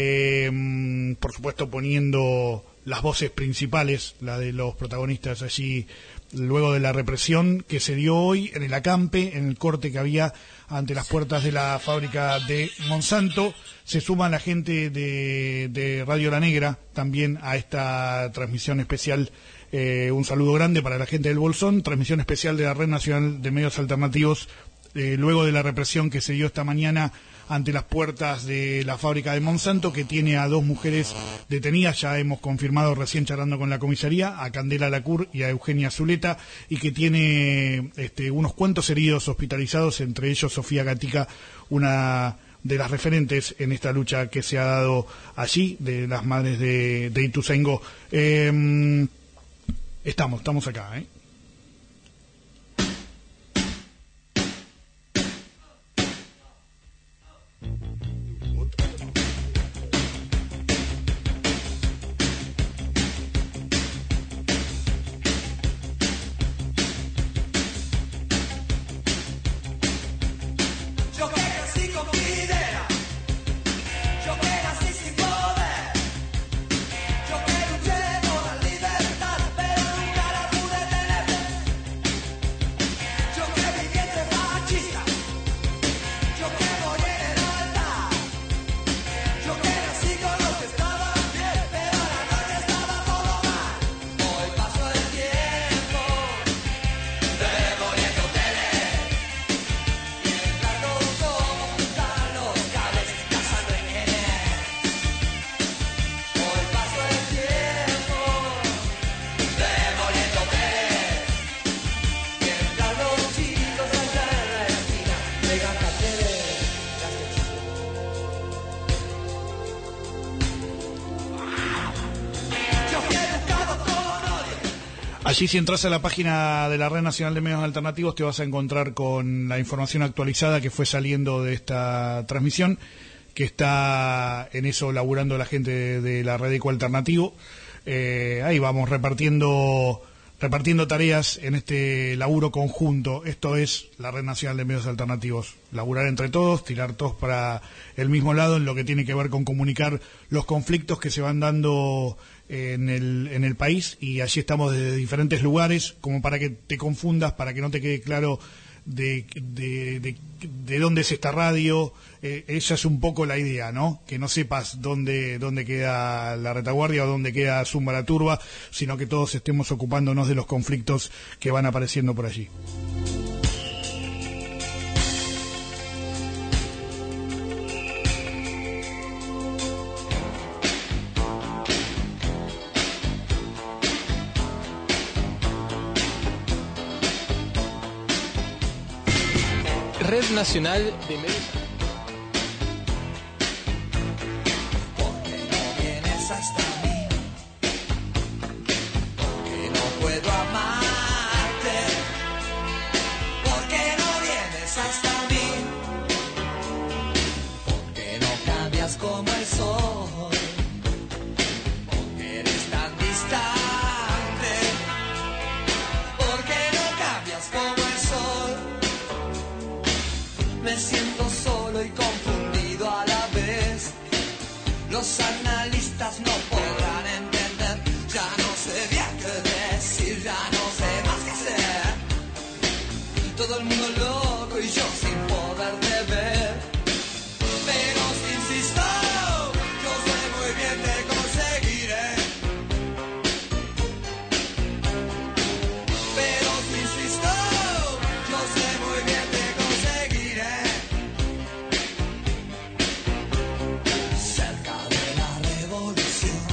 eh, por supuesto poniendo las voces principales, la de los protagonistas allí, luego de la represión que se dio hoy en el acampe, en el corte que había ante las puertas de la fábrica de Monsanto. Se suma la gente de, de Radio La Negra también a esta transmisión especial. Eh, un saludo grande para la gente del Bolsón, transmisión especial de la Red Nacional de Medios Alternativos, eh, luego de la represión que se dio esta mañana ante las puertas de la fábrica de Monsanto, que tiene a dos mujeres detenidas, ya hemos confirmado recién charlando con la comisaría, a Candela Lacur y a Eugenia Zuleta, y que tiene este, unos cuantos heridos hospitalizados, entre ellos Sofía Gatica, una de las referentes en esta lucha que se ha dado allí, de las madres de, de Ituzaingó. Eh, estamos, estamos acá, ¿eh? Yo que luché por la libertad, pero nunca la pude tener. Allí, si entras a la página de la Red Nacional de Medios Alternativos, te vas a encontrar con la información actualizada que fue saliendo de esta transmisión, que está en eso laburando la gente de, de la Red Eco Alternativo. Eh, ahí vamos repartiendo repartiendo tareas en este laburo conjunto. Esto es la Red Nacional de Medios Alternativos. Laburar entre todos, tirar todos para el mismo lado en lo que tiene que ver con comunicar los conflictos que se van dando en el, en el país, y allí estamos desde diferentes lugares, como para que te confundas, para que no te quede claro de, de, de, de dónde es esta radio. Eh, esa es un poco la idea, ¿no? Que no sepas dónde, dónde queda la retaguardia o dónde queda Zumba la Turba, sino que todos estemos ocupándonos de los conflictos que van apareciendo por allí. Red Nacional de Medios. ¿Por qué no vienes hasta mí? ¿Por qué no puedo amarte? ¿Por qué no vienes hasta mí? ¿Por qué no cambias como el sol? ¿Por qué eres tan distante? ¿Por qué no cambias como el sol? Me siento solo y confundido a la vez. Los analistas no podrán entender. Ya no sé bien qué decir, ya no sé más qué hacer. Todo el mundo loco y yo sin poderte ver. Pero si insisto, yo sé muy bien te conseguiré. Pero si insisto, yo sé muy bien te conseguiré. Cerca de la revolución,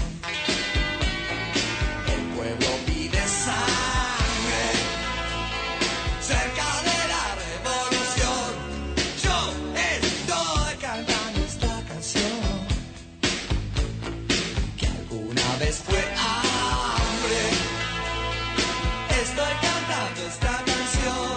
el pueblo pide sangre. Cerca de la revolución, yo estoy cantando esta canción que alguna vez fue hambre. Estoy cantando esta canción,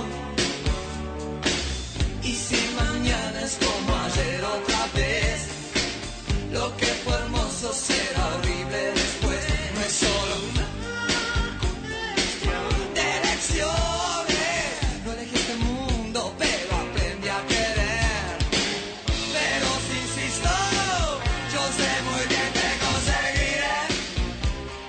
y si mañana es como ayer otra vez, lo que fue hermoso será horrible después. No es solo una cuestión de elecciones. No elegí este mundo, pero aprendí a querer. Pero si insisto, yo sé muy bien que conseguiré.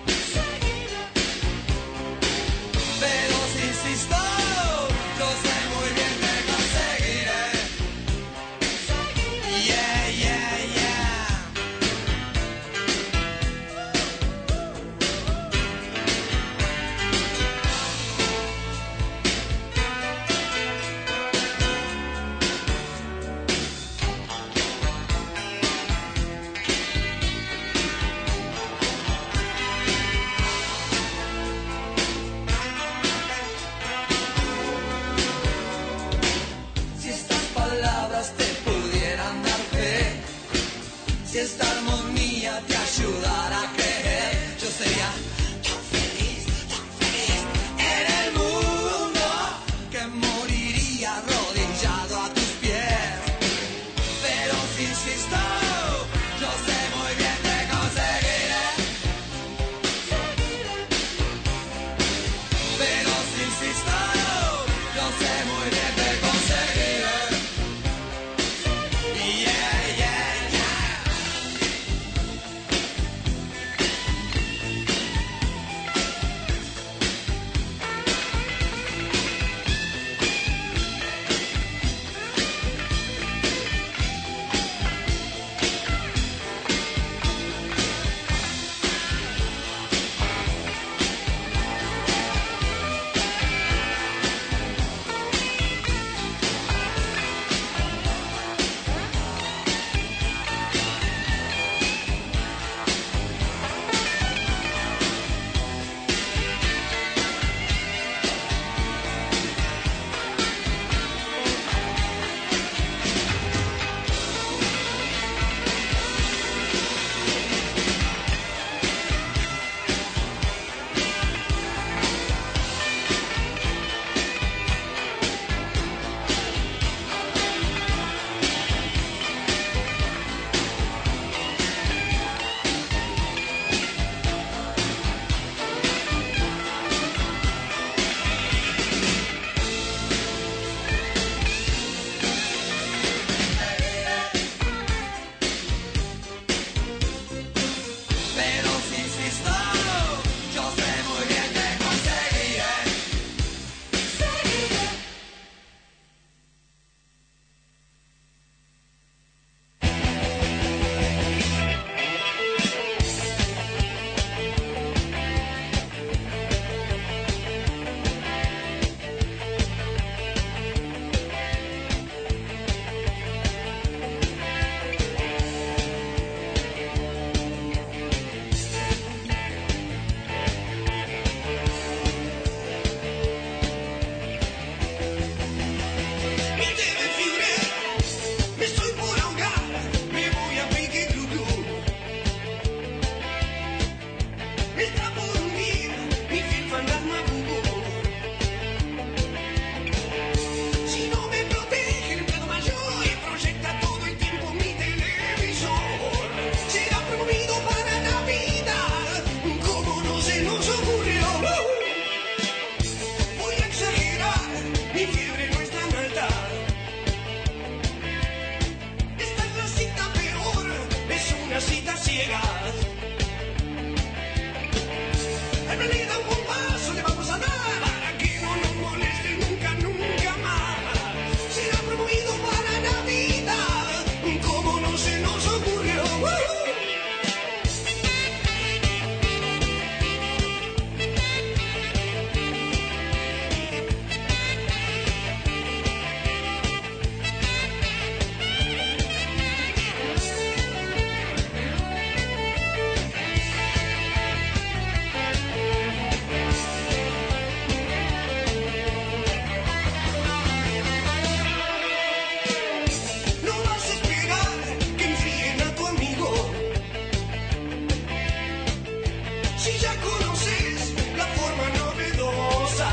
Si ya conoces la forma novedosa,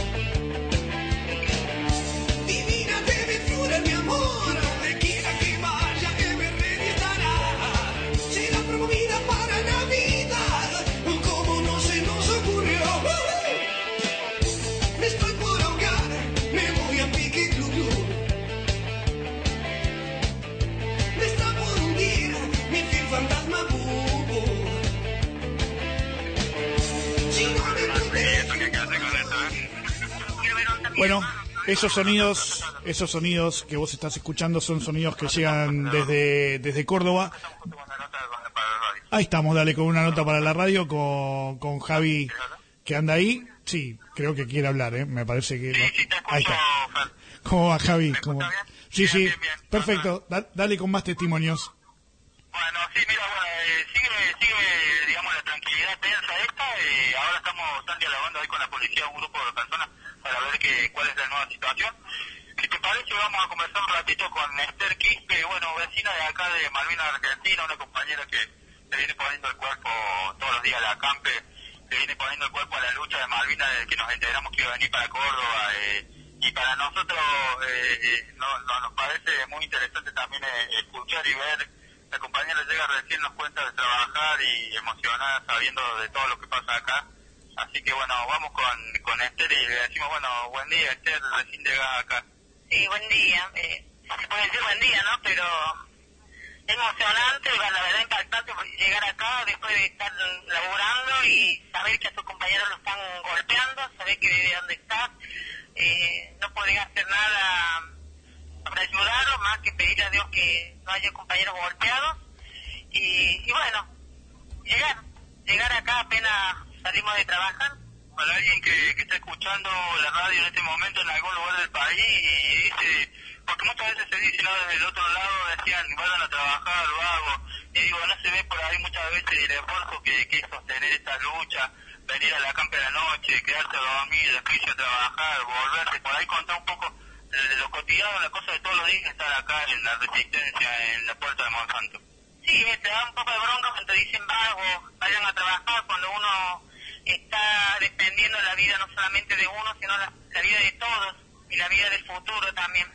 divina debe florar mi amor, donde quiera que vaya que me reeditará. Será promovida para Navidad, como no se nos ocurrió. Me estoy por ahogar, me voy a pique glu glu. Me está por hundir mi fiel fantasma bubu. Si no me Bueno, esos sonidos, esos sonidos que vos estás escuchando son sonidos que llegan desde, desde Córdoba. Ahí estamos, dale, con una nota para la radio, con, con Javi, que anda ahí. Sí, creo que quiere hablar, ¿eh? Me parece que... no. Ahí está. ¿Cómo va, Javi? ¿Cómo? Sí, sí, perfecto. Da- dale con más testimonios. Bueno, sí, mira, bueno, eh, sigue, sigue, digamos, la tranquilidad tensa esta. Eh, ahora estamos, están dialogando ahí con la policía, un grupo de personas, para ver que, cuál es la nueva situación. Si te parece, vamos a conversar un ratito con Esther Quispe, bueno, vecina de acá de Malvinas, Argentina, una compañera que se viene poniendo el cuerpo todos los días a la acampe, se viene poniendo el cuerpo a la lucha de Malvinas desde que nos enteramos que iba a venir para Córdoba. Eh, y para nosotros eh, eh, no, no, nos parece muy interesante también eh, escuchar y ver. La compañera llega recién, nos cuenta de trabajar y emocionada sabiendo de todo lo que pasa acá. Así que bueno, vamos con, con Esther y le decimos, bueno, buen día Esther, recién llegada acá. Sí, buen día. Eh, se puede decir buen día, ¿no? Pero es emocionante, la verdad impactante llegar acá después de estar laburando y saber que a tus compañeros lo están golpeando, saber que de dónde estás. Eh, no podés hacer nada para ayudarlos, más que pedirle a Dios que no haya compañeros golpeados. Y, y bueno, llegar, llegar acá apenas salimos de trabajar. Para alguien que, que está escuchando la radio en este momento en algún lugar del país y dice, porque muchas veces se dice, ¿no? Desde el otro lado decían, vayan a trabajar, lo hago. Y digo, no se ve por ahí muchas veces el esfuerzo que, que es sostener esta lucha, venir a la campa de la noche, quedarse a dormir, después irse a trabajar, volverse. Por ahí contar un poco de lo cotidiano, la cosa de todos los días, estar acá en la Resistencia, en la puerta de Monsanto. Sí, te da un poco de bronca cuando te dicen vagos, vayan a trabajar, cuando uno está defendiendo la vida no solamente de uno, sino la, la vida de todos y la vida del futuro también.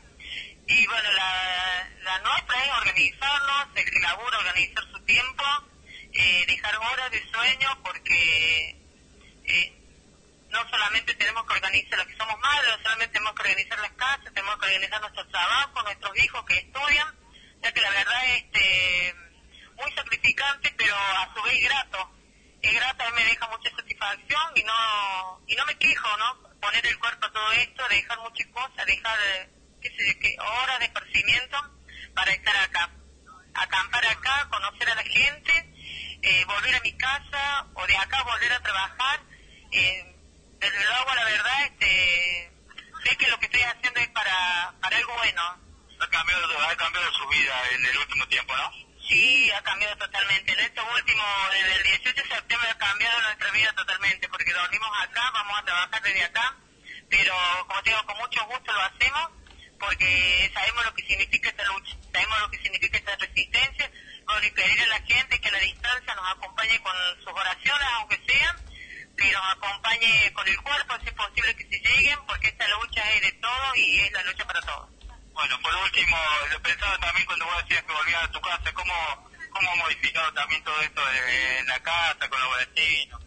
Y bueno, la, la nuestra es organizarnos, el que labura, organizar su tiempo, eh, dejar horas de sueño, porque eh, no solamente tenemos que organizar los que somos madres, no solamente tenemos que organizar las casas, tenemos que organizar nuestros trabajos, nuestros hijos que estudian, ya que la verdad es este, muy sacrificante, pero a su vez grato. Es grato, a mí me deja mucha satisfacción y no y no me quejo, ¿no? Poner el cuerpo a todo esto, dejar muchas cosas, dejar qué sé, qué, horas de esparcimiento para estar acá. Acampar acá, conocer a la gente, eh, volver a mi casa o de acá volver a trabajar. Eh, desde luego, la verdad, este, sé que lo que estoy haciendo es para, para algo bueno. Ha cambiado, ha cambiado su vida en el último tiempo, ¿no? Sí, ha cambiado totalmente. En estos últimos, desde el dieciocho de septiembre ha cambiado nuestra vida totalmente, porque dormimos acá, vamos a trabajar desde acá, pero como te digo, con mucho gusto lo hacemos, porque sabemos lo que significa esta lucha, sabemos lo que significa esta resistencia, bueno, y pedir a la gente que a la distancia nos acompañe con sus oraciones, aunque sean, que nos acompañe con el cuerpo, si es posible que se lleguen, porque esta lucha es de todos y es la lucha para todos. Bueno, por último, lo pensaba también cuando vos decías que volvías a tu casa, ¿cómo, cómo ha modificado también todo esto de, en la casa, con los vecinos?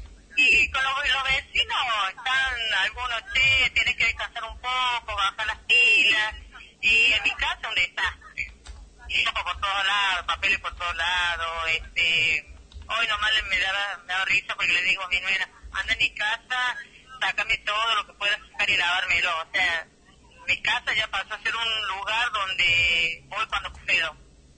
Y con los, los vecinos están algunos, che, tienes que descansar un poco, bajar las pilas, y en mi casa un desastre. Y ropa por todos lados, papeles por todos lados, este, hoy nomás me daba, me daba risa porque le digo a mi nuera, anda en mi casa, sácame todo lo que puedas sacar y lavármelo, o sea, mi casa ya pasó a ser un lugar donde voy cuando puedo.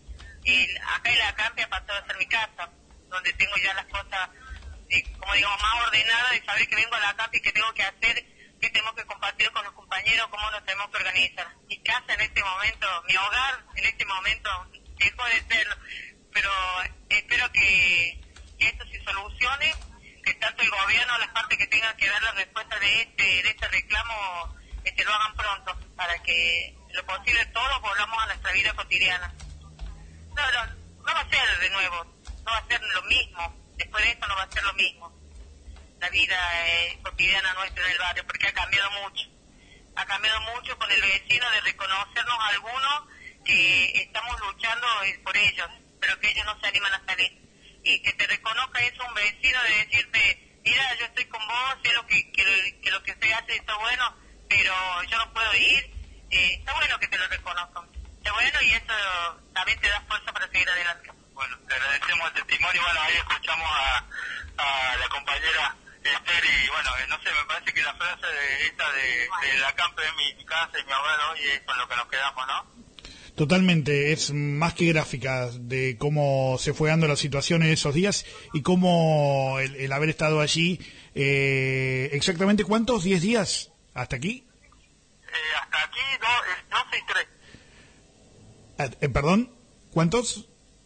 Y acá en la campia pasó a ser mi casa, donde tengo ya las cosas, eh, como digamos, más ordenadas, de saber que vengo a la campia y que tengo que hacer, que tengo que compartir con los compañeros, cómo nos tenemos que organizar. Mi casa en este momento, mi hogar en este momento, dejó de serlo. Pero espero que, que esto se solucione, que tanto el gobierno, las partes que tengan que dar la respuesta de este, de este reclamo, que lo hagan pronto, para que lo posible todos volvamos a nuestra vida cotidiana. No, no, no va a ser de nuevo, no va a ser lo mismo, después de esto no va a a ser lo mismo, la vida eh, cotidiana nuestra en el barrio, porque ha cambiado mucho. Ha cambiado mucho con el vecino de reconocernos algunos que estamos luchando eh, por ellos, pero que ellos no se animan a salir. Y que te reconozca eso un vecino de decirte, mira, yo estoy con vos, sé lo que, que, que lo que se hace está bueno, pero yo no puedo ir. Eh, está bueno que te lo reconozcan. Está bueno y eso también te da fuerza para seguir adelante. Bueno, te agradecemos el testimonio. Bueno, ahí escuchamos a, a la compañera Esther y bueno, no sé, me parece que la frase de esta de, de la campe de mi, mi casa y mi hogar hoy es con lo que nos quedamos, ¿no? Totalmente, es más que gráfica de cómo se fue dando la situación en esos días y cómo el, el haber estado allí, eh, exactamente cuántos, diez días hasta aquí. Eh, hasta aquí, do, eh, doce y tres. Ah, eh, perdón, ¿cuántos?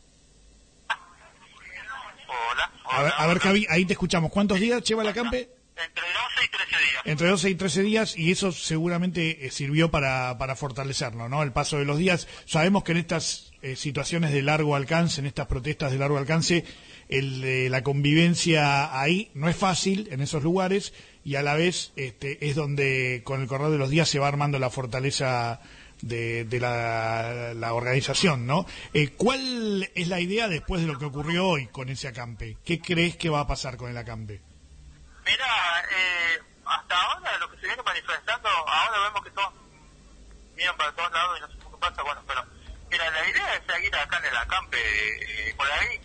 Hola, hola. A ver, a ver, Javi, ahí te escuchamos. ¿Cuántos días lleva la campe? Entre doce y trece días. Entre doce y trece días, y eso seguramente eh, sirvió para, para fortalecerlo, ¿no? El paso de los días. Sabemos que en estas eh, situaciones de largo alcance, en estas protestas de largo alcance, el, eh, la convivencia ahí no es fácil en esos lugares, y a la vez este, es donde con el correr de los días se va armando la fortaleza de, de la, la organización, ¿no? Eh, ¿Cuál es la idea después de lo que ocurrió hoy con ese acampe? ¿Qué crees que va a pasar con el acampe? Mira, eh, hasta ahora lo que se viene manifestando, ahora vemos que todos miran para todos lados y no sé qué pasa, bueno, pero mira, la idea es seguir acá en el acampe, eh, por ahí.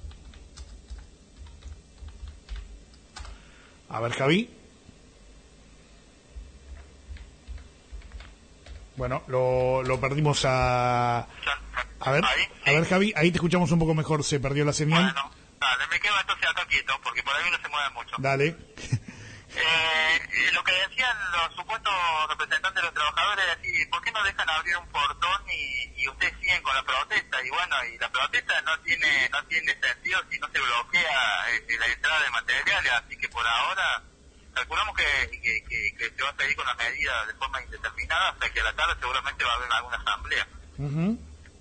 A ver, Javi. Bueno, lo, lo perdimos a... A ver, ¿Ahí? a ver, Javi, ahí te escuchamos un poco mejor, se perdió la señal. Bueno, dale, me quedo entonces acá quieto, porque por ahí no se mueve mucho. Dale. Eh, lo que decían los supuestos representantes de los trabajadores es decir, ¿por qué no dejan abrir un portón y, y ustedes siguen con la protesta? Y bueno, y la protesta no tiene no tiene sentido si no se bloquea eh, la entrada de materiales, así que por ahora calculamos que, que, que, que se va a seguir con las medidas de forma indeterminada hasta que a la tarde seguramente va a haber alguna asamblea. Uh-huh.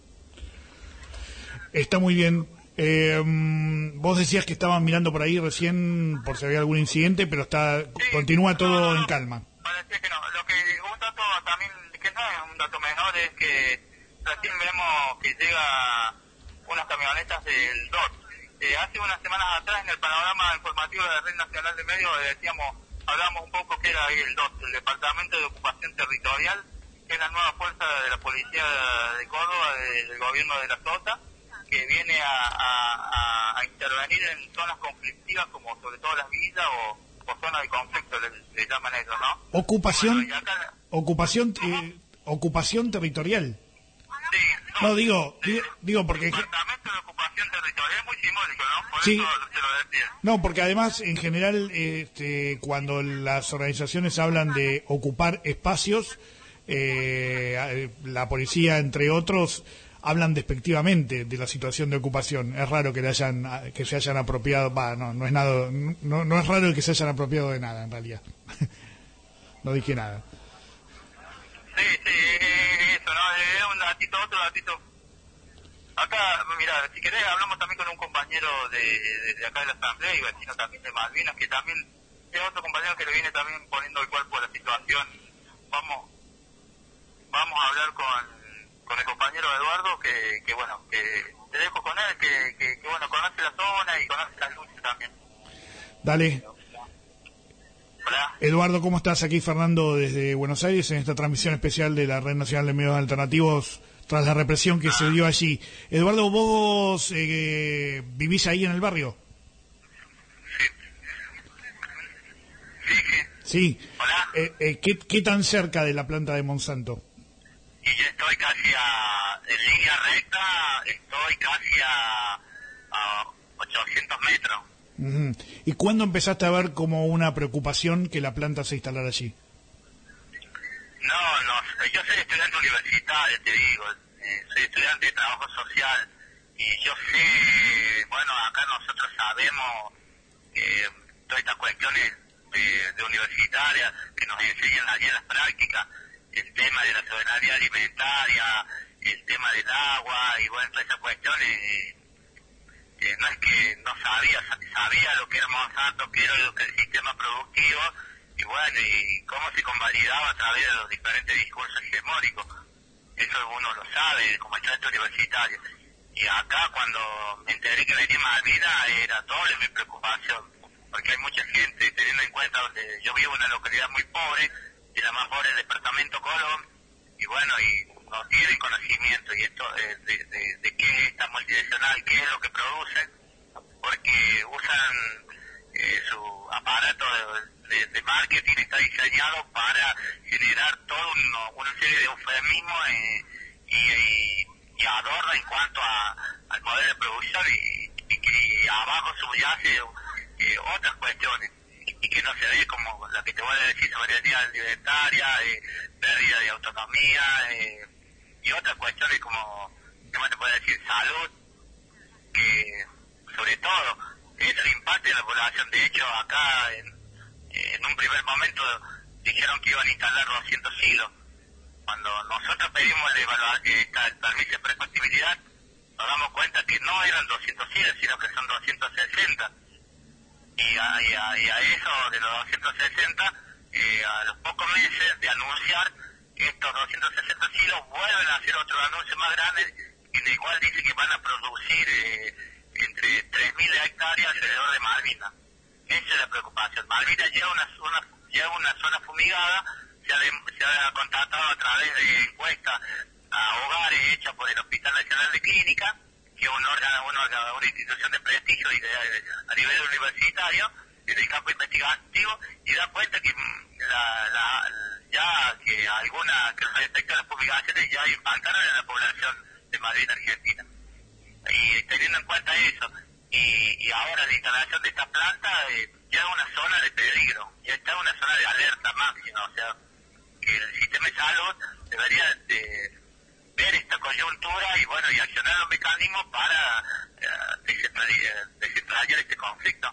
Está muy bien. Eh, vos decías que estaban mirando por ahí recién por si había algún incidente, pero está Sí, continúa todo no, no, no, en calma. Parecía que no. Lo que un dato también que no es un dato menor es que recién vemos que llega unas camionetas del D O T. Eh, hace unas semanas atrás en el panorama informativo de la Red Nacional de Medios decíamos, hablábamos un poco que era ahí el D O T, el Departamento de Ocupación Territorial, que es la nueva fuerza de la Policía de Córdoba, de, del gobierno de la Sota, que viene a, a, a intervenir en zonas conflictivas como sobre todo las villas o, o zonas de conflicto, le, le llaman eso, ¿no? Ocupación, Bueno, y acá, ocupación, eh, ocupación territorial. sí, No, digo, digo, digo porque... Departamento de Ocupación Territorial es muy simbólico, ¿no? Por Sí. eso te lo decía. No, porque además, en general, este, cuando las organizaciones hablan de ocupar espacios, eh, la policía, entre otros, hablan despectivamente de la situación de ocupación. Es raro que le hayan que se hayan apropiado, va, no, no es nada, no, no es raro que se hayan apropiado de nada, en realidad. No dije nada. Sí, sí, eh, eso, ¿no? Es un datito, otro datito. Acá, mira, si querés hablamos también con un compañero de, de, de acá de la Asamblea y vecino también de Malvinas, que también es otro compañero que le viene también poniendo el cuerpo a la situación. Vamos, vamos a hablar con con el compañero Eduardo, que, que bueno, que te dejo con él, que, que, que bueno, conoce la zona y conoce las luchas también. Dale. Hola. Eduardo, ¿cómo estás? Aquí Fernando desde Buenos Aires en esta transmisión especial de la Red Nacional de Medios Alternativos tras la represión que ah. se dio allí. Eduardo, ¿vos eh, vivís ahí en el barrio? Sí. Sí, sí. Sí. Hola. Eh, eh, ¿qué, ¿Qué tan cerca de la planta de Monsanto? Y yo estoy casi a, en línea recta, estoy casi a, a ochocientos metros. Uh-huh. ¿Y cuándo empezaste a ver como una preocupación que la planta se instalara allí? No, no, yo soy estudiante universitario, te digo, eh, soy estudiante de trabajo social, y yo sé, bueno, acá nosotros sabemos que todas estas cuestiones de, de universitarias que nos enseñan allí en las prácticas, el tema de la soberanía alimentaria, el tema del agua y bueno, todas esas cuestiones, eh, no es que no sabía, sabía lo que era Monsanto, que era lo que el sistema productivo, y bueno, y cómo se convalidaba a través de los diferentes discursos hegemónicos. Eso uno lo sabe como estudiante universitario. Y acá cuando me enteré que venía Malvina era doble mi preocupación, porque hay mucha gente, teniendo en cuenta donde yo vivo en una localidad muy pobre, de la más pobre del departamento Colón, y bueno, y no tienen conocimiento y esto eh, de, de, de qué es esta multinacional, qué es lo que producen, porque usan eh, su aparato de, de, de marketing, está diseñado para generar toda una serie de eufemismos eh, y, y, y adorno en cuanto a, al modelo de producción y, y que abajo subyace eh, otras cuestiones y que no se ve como la que te voy a decir, soberanía alimentaria, eh, pérdida de autonomía eh, y otras cuestiones como, ¿cómo te puedo decir?, salud, que sobre todo es el impacto de la población. De hecho, acá en, en un primer momento dijeron que iban a instalar doscientos silos. Cuando nosotros pedimos la evaluación, el permiso de precompatibilidad, nos damos cuenta que no eran doscientos silos, sino que son doscientos sesenta. Y a, y a, y a eso de los doscientos sesenta, eh, a los pocos meses de anunciar estos doscientos sesenta silos, vuelven a hacer otro anuncio más grande, en el cual dice que van a producir eh, entre tres mil hectáreas alrededor de Malvina. Esa es la preocupación. Malvina lleva una zona, lleva una zona fumigada, se ha, de, se ha contactado a través de encuestas a hogares hechas por el Hospital Nacional de Clínica, que es un órgano, un órgano, una institución de prestigio y de, de, a nivel universitario, en el campo investigativo, y da cuenta que la, la, ya que alguna, que respecto a las fumigaciones ya impactaron en la población de Malvina, Argentina. Y teniendo en cuenta eso, y, y ahora la instalación de esta planta, eh, ya es una zona de peligro, ya está en una zona de alerta máxima, o sea, que el sistema de salud debería de ver esta coyuntura y bueno, y accionar los mecanismos para uh, desentrañar este conflicto.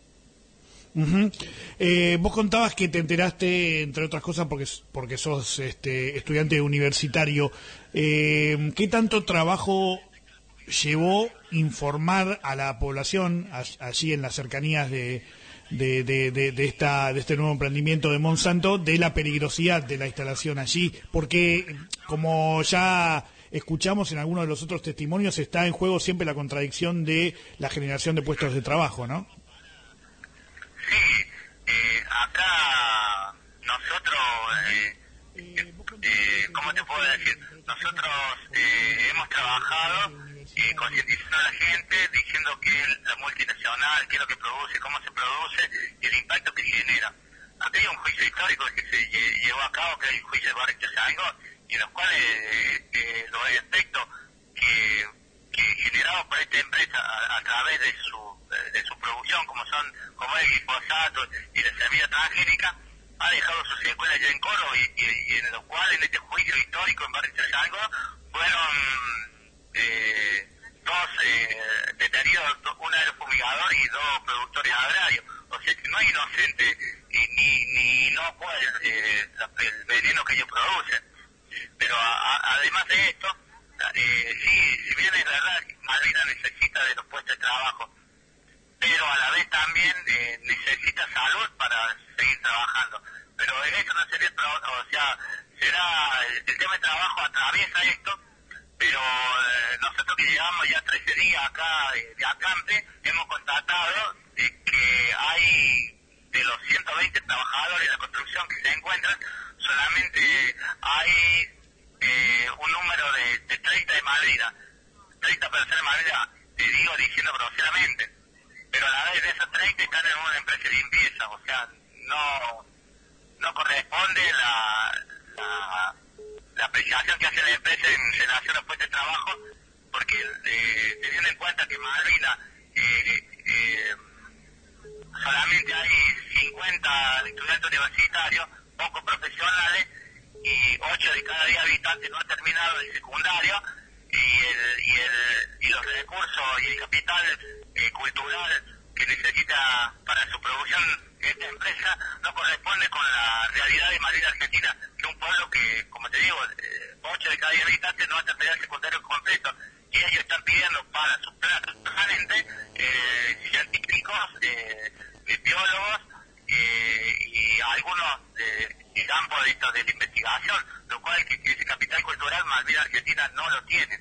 Uh-huh. Eh, vos contabas que te enteraste, entre otras cosas, porque porque sos este, estudiante universitario. Eh, ¿Qué tanto trabajo llevó informar a la población allí en las cercanías de, de, de, de, de, esta, de este nuevo emprendimiento de Monsanto de la peligrosidad de la instalación allí? Porque, como ya escuchamos en algunos de los otros testimonios, está en juego siempre la contradicción de la generación de puestos de trabajo, ¿no? Sí, eh, acá nosotros, eh, eh, ¿cómo te puedo decir? Nosotros eh, hemos trabajado eh, concientizando a la gente, diciendo que la multinacional, qué es lo que produce, cómo se produce y el impacto que genera. Acá hay un juicio histórico que se lle llevó a cabo, que es el juicio de Boris Johnson, y en los cuales eh, eh, los efectos que, que generados por esta empresa a, a través de su de su producción, como son como el glifosato y la semilla transgénica, ha dejado sus secuelas ya en Coro y, y, y en los cuales en este juicio histórico en Barrio Chazango fueron eh, dos eh, detenidos, un aerofumigador y dos productores agrarios. O sea que no hay inocente ni, ni, ni inocuo el, eh, el veneno que ellos producen. Pero a, a, además de esto, eh, sí, si bien es verdad que Malvina necesita de los puestos de trabajo, pero a la vez también eh, necesita salud para seguir trabajando. Pero en eso no sería, o sea, será el, el tema de trabajo atraviesa esto, pero eh, nosotros que llevamos ya trece días acá eh, de acampe, hemos constatado eh, que hay de los ciento veinte trabajadores de la construcción que se encuentran, solamente hay eh, un número de, de treinta de Malvina, treinta personas de Malvina, te digo diciendo groseramente. Pero a la vez de esos treinta están en una empresa de limpieza, o sea, no no corresponde la, la, la apreciación que hace la empresa en relación a puestos de trabajo, porque eh, teniendo en cuenta que Malvina eh, eh, solamente hay cincuenta estudiantes universitarios, pocos profesionales, y ocho de cada diez habitantes no han terminado el secundario, y el, y el y los recursos y el capital eh, cultural que necesita para su producción esta empresa no corresponde con la realidad de Malvina, Argentina, que es un pueblo que, como te digo, eh, ocho de cada diez habitantes no va a terminar el secundario completo, y y ellos están pidiendo para sus planes permanentes eh, científicos, eh, biólogos eh, y algunos de campo de, esto, de la investigación, lo cual que, que ese capital cultural Malvinas Argentina no lo tiene.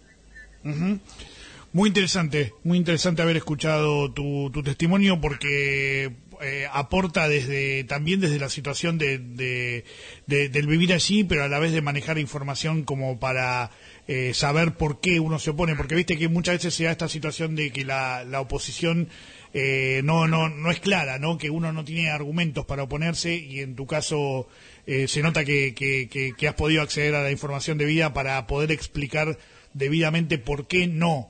Uh-huh. Muy interesante, muy interesante haber escuchado tu, tu testimonio porque eh, aporta desde también desde la situación de, de, de, del vivir allí, pero a la vez de manejar información como para eh, saber por qué uno se opone, porque viste que muchas veces se da esta situación de que la, la oposición eh, no, no, no es clara, ¿no? Que uno no tiene argumentos para oponerse y en tu caso eh, se nota que, que, que, que has podido acceder a la información debida para poder explicar debidamente por qué no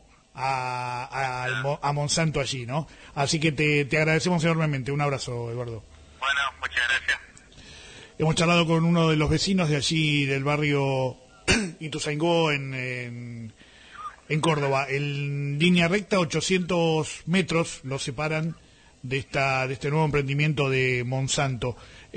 a, a, a Monsanto allí, ¿no? Así que te, te agradecemos enormemente. Un abrazo, Eduardo. Bueno, muchas gracias. Hemos charlado con uno de los vecinos de allí, del barrio Ituzaingó, en, en, en Córdoba. En línea recta, ochocientos metros los separan de esta de este nuevo emprendimiento de Monsanto.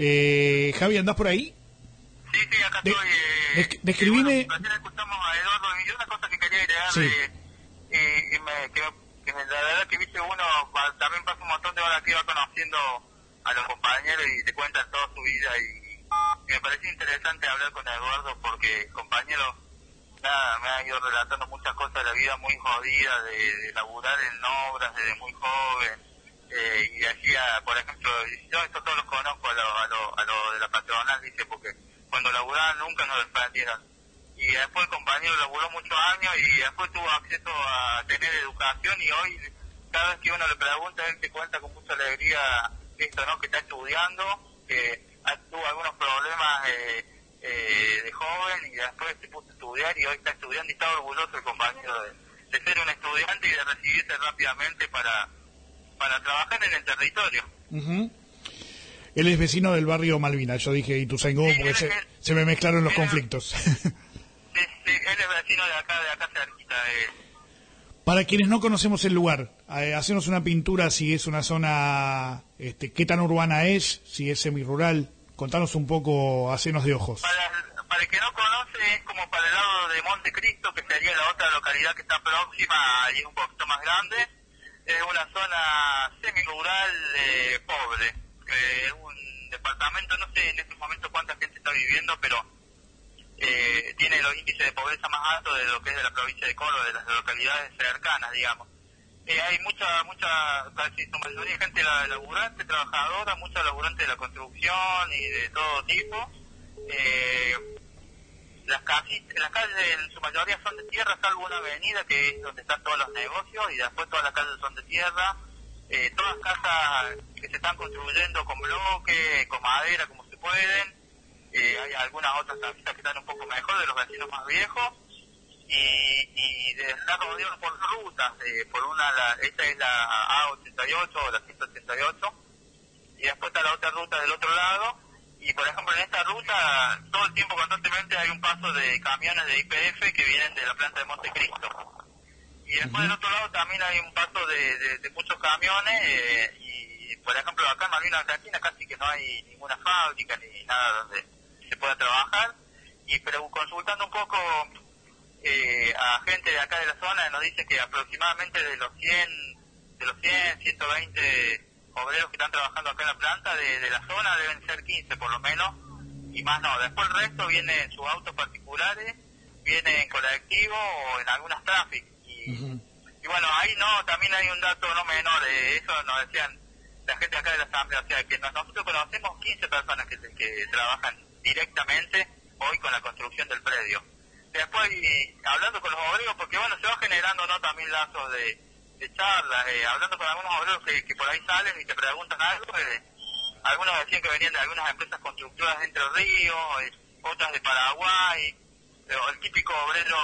Eh, Javi, ¿andás por ahí? Sí, sí, acá de, estoy. Eh, des, describime... Bueno, recién escuchamos a Eduardo y una cosa que quería agregar, sí. eh, y, y me, que, que me, la verdad que viste uno, también pasa un montón de horas que va conociendo a los compañeros y te cuentan toda su vida y, y me parece interesante hablar con Eduardo porque el compañero nada, me ha ido relatando muchas cosas de la vida muy jodida, de, de laburar en obras desde muy joven. Eh, y hacía, por ejemplo, yo esto todos los conozco a lo, a lo, a lo de la patronal, dice, porque cuando laburaban nunca nos desprendieron. Y después el compañero laburó muchos años y después tuvo acceso a tener educación y hoy, cada vez que uno le pregunta, él te cuenta con mucha alegría esto, ¿no? Que está estudiando, que tuvo algunos problemas eh, eh, de joven y después se puso a estudiar y hoy está estudiando y está orgulloso el compañero de, de ser un estudiante y de recibirse rápidamente para... para trabajar en el territorio. Uh-huh. Él es vecino del barrio Malvinas, yo dije Ituzaingó sí, porque se, él, se me mezclaron los él, conflictos. Sí, sí, él es vecino de acá, de acá cerquita. Eh. Para quienes no conocemos el lugar, eh, hacernos una pintura si es una zona, este, qué tan urbana es, si es semirural, contanos un poco, hacenos de ojos. Para, para el que no conoce, es como para el lado de Montecristo, que sería la otra localidad que está próxima y es un poquito más grande. Es una zona semi-rural eh, pobre. Es eh, un departamento, no sé en este momento cuánta gente está viviendo, pero eh, tiene los índices de pobreza más altos de lo que es de la provincia de Córdoba, de las localidades cercanas, digamos. Eh, hay mucha, mucha, casi su mayoría gente laburante, trabajadora, mucha laburante de la construcción y de todo tipo. Eh, Las calles, las calles en su mayoría son de tierra, salvo una avenida que es donde están todos los negocios y después todas las calles son de tierra. Eh, todas casas que se están construyendo con bloque, con madera, como se pueden. Eh, hay algunas otras casitas que están un poco mejor de los vecinos más viejos. Y, y de estar rodeados por rutas, eh, por una, la, esta es la A ochenta y ocho o la ciento ochenta y ocho. Y después está la otra ruta del otro lado. Y por ejemplo en esta ruta todo el tiempo constantemente hay un paso de camiones de I P F que vienen de la planta de Montecristo. Y después uh-huh. del otro lado también hay un paso de, de, de muchos camiones eh, y por ejemplo acá en Malvinas Argentina casi que no hay ninguna fábrica ni nada donde se pueda trabajar. Y pero consultando un poco eh, a gente de acá de la zona nos dice que aproximadamente de los cien, de los cien, ciento veinte obreros que están trabajando acá en la planta de, de la zona deben ser quince por lo menos y más no, después el resto viene en sus autos particulares, viene en colectivo o en algunas tráficas y, uh-huh. y bueno, ahí no, también hay un dato no menor, eh, eso nos decían la gente acá de la asamblea, o sea que nos, nosotros conocemos quince personas que, que trabajan directamente hoy con la construcción del predio. Después y, hablando con los obreros, porque bueno, se va generando no también lazos de de charlas, eh, hablando con algunos obreros que, que por ahí salen y te preguntan algo, eh, algunos decían que venían de algunas empresas constructoras de Entre Ríos, eh, otras de Paraguay, eh, el típico obrero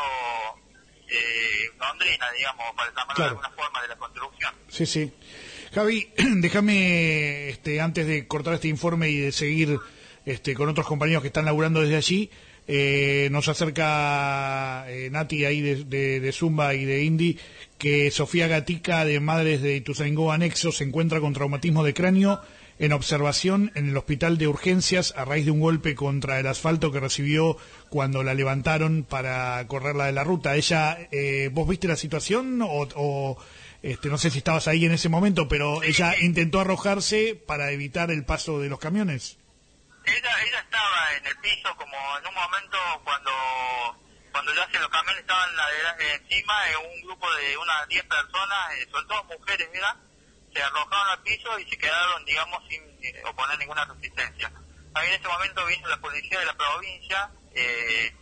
eh, londrina, digamos, para llamarlo claro. de alguna forma, de la construcción. Sí, sí. Javi, déjame, este, antes de cortar este informe y de seguir este, con otros compañeros que están laburando desde allí, eh, nos acerca eh, Nati ahí de, de, de Zumba y de Indy, que Sofía Gatica, de Madres de Ituzaingó Anexo, se encuentra con traumatismo de cráneo en observación en el hospital de urgencias a raíz de un golpe contra el asfalto que recibió cuando la levantaron para correrla de la ruta. Ella, eh, ¿vos viste la situación o, o este, no sé si estabas ahí en ese momento, pero ella intentó arrojarse para evitar el paso de los camiones? Ella, ella estaba en el piso como en un momento cuando cuando ya se los camiones estaban adelante, encima, eh, un grupo de unas diez personas, eh, son todas mujeres, mira, se arrojaron al piso y se quedaron, digamos, sin eh, oponer ninguna resistencia. Ahí en ese momento vino la policía de la provincia, eh,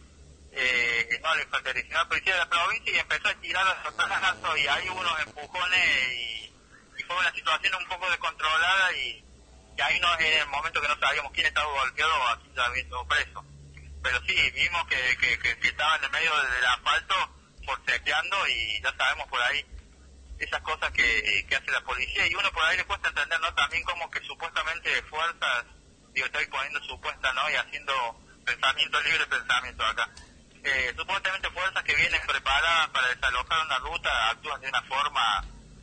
eh, no, la infantería, sino la policía de la provincia y empezó a tirar los tanazos y hay unos empujones y, y fue una situación un poco descontrolada y, y ahí no era el momento que no sabíamos quién estaba golpeado o a quién estaba viendo preso. Pero sí, vimos que, que, que, que estaba en el medio del asfalto forcejeando y ya sabemos por ahí esas cosas que, que hace la policía y uno por ahí le cuesta entender, ¿no? También como que supuestamente fuerzas, digo, estoy poniendo supuesta, ¿no? Y haciendo pensamiento libre, pensamiento acá. Eh, supuestamente fuerzas que vienen preparadas para desalojar una ruta actúan de una forma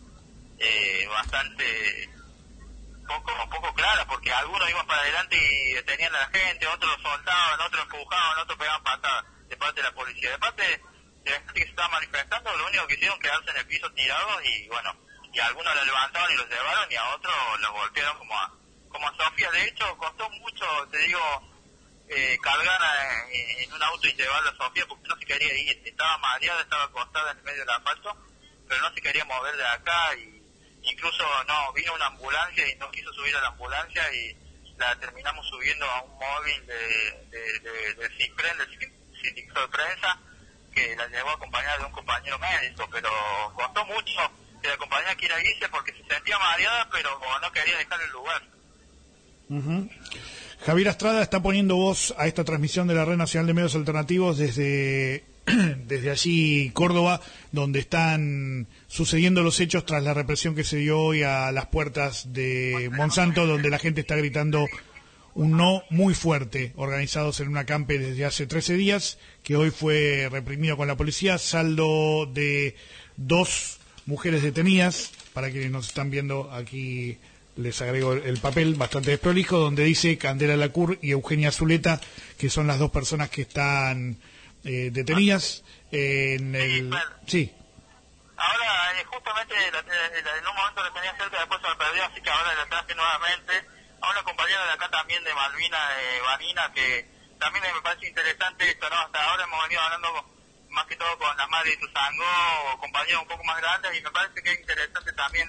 eh, bastante poco poco clara, porque algunos iban para adelante y detenían a la gente, otros lo soltaban, otros empujaban, otros pegaban patadas de parte de la policía. De parte de la gente que se estaba manifestando, lo único que hicieron quedarse en el piso tirados y bueno, y a algunos lo levantaron y los llevaron y a otros los golpearon como a, como a Sofía. De hecho, costó mucho, te digo, eh, cargar a, en un auto y llevarla a Sofía porque no se quería ir, estaba mareada, estaba acostada en el medio del asfalto, pero no se quería mover de acá y incluso no, vino una ambulancia y no quiso subir a la ambulancia y la terminamos subiendo a un móvil de, de, de, de CIPREN, del sindicato de prensa, que la llevó acompañada de un compañero médico, pero costó mucho que la compañera quiera irse porque se sentía mareada, pero no quería dejar el lugar. Uh-huh. Javier Astrada está poniendo voz a esta transmisión de la Red Nacional de Medios Alternativos desde, desde allí, Córdoba, donde están sucediendo los hechos tras la represión que se dio hoy a las puertas de Monsanto, donde la gente está gritando un no muy fuerte, organizados en un acampe desde hace trece días, que hoy fue reprimido con la policía, saldo de dos mujeres detenidas. Para quienes nos están viendo aquí les agrego el papel bastante desprolijo, donde dice Candela Lacour y Eugenia Zuleta, que son las dos personas que están eh, detenidas en el... Sí. Ahora, eh, justamente la, la, en un momento la tenía cerca, después se la perdió, así que ahora la traje nuevamente a una compañera de acá también de Malvina, eh, Vanina, que también me parece interesante esto, ¿no? Hasta ahora hemos venido hablando con, más que todo con la madre de Tuzangó, o compañeros un poco más grandes, y me parece que es interesante también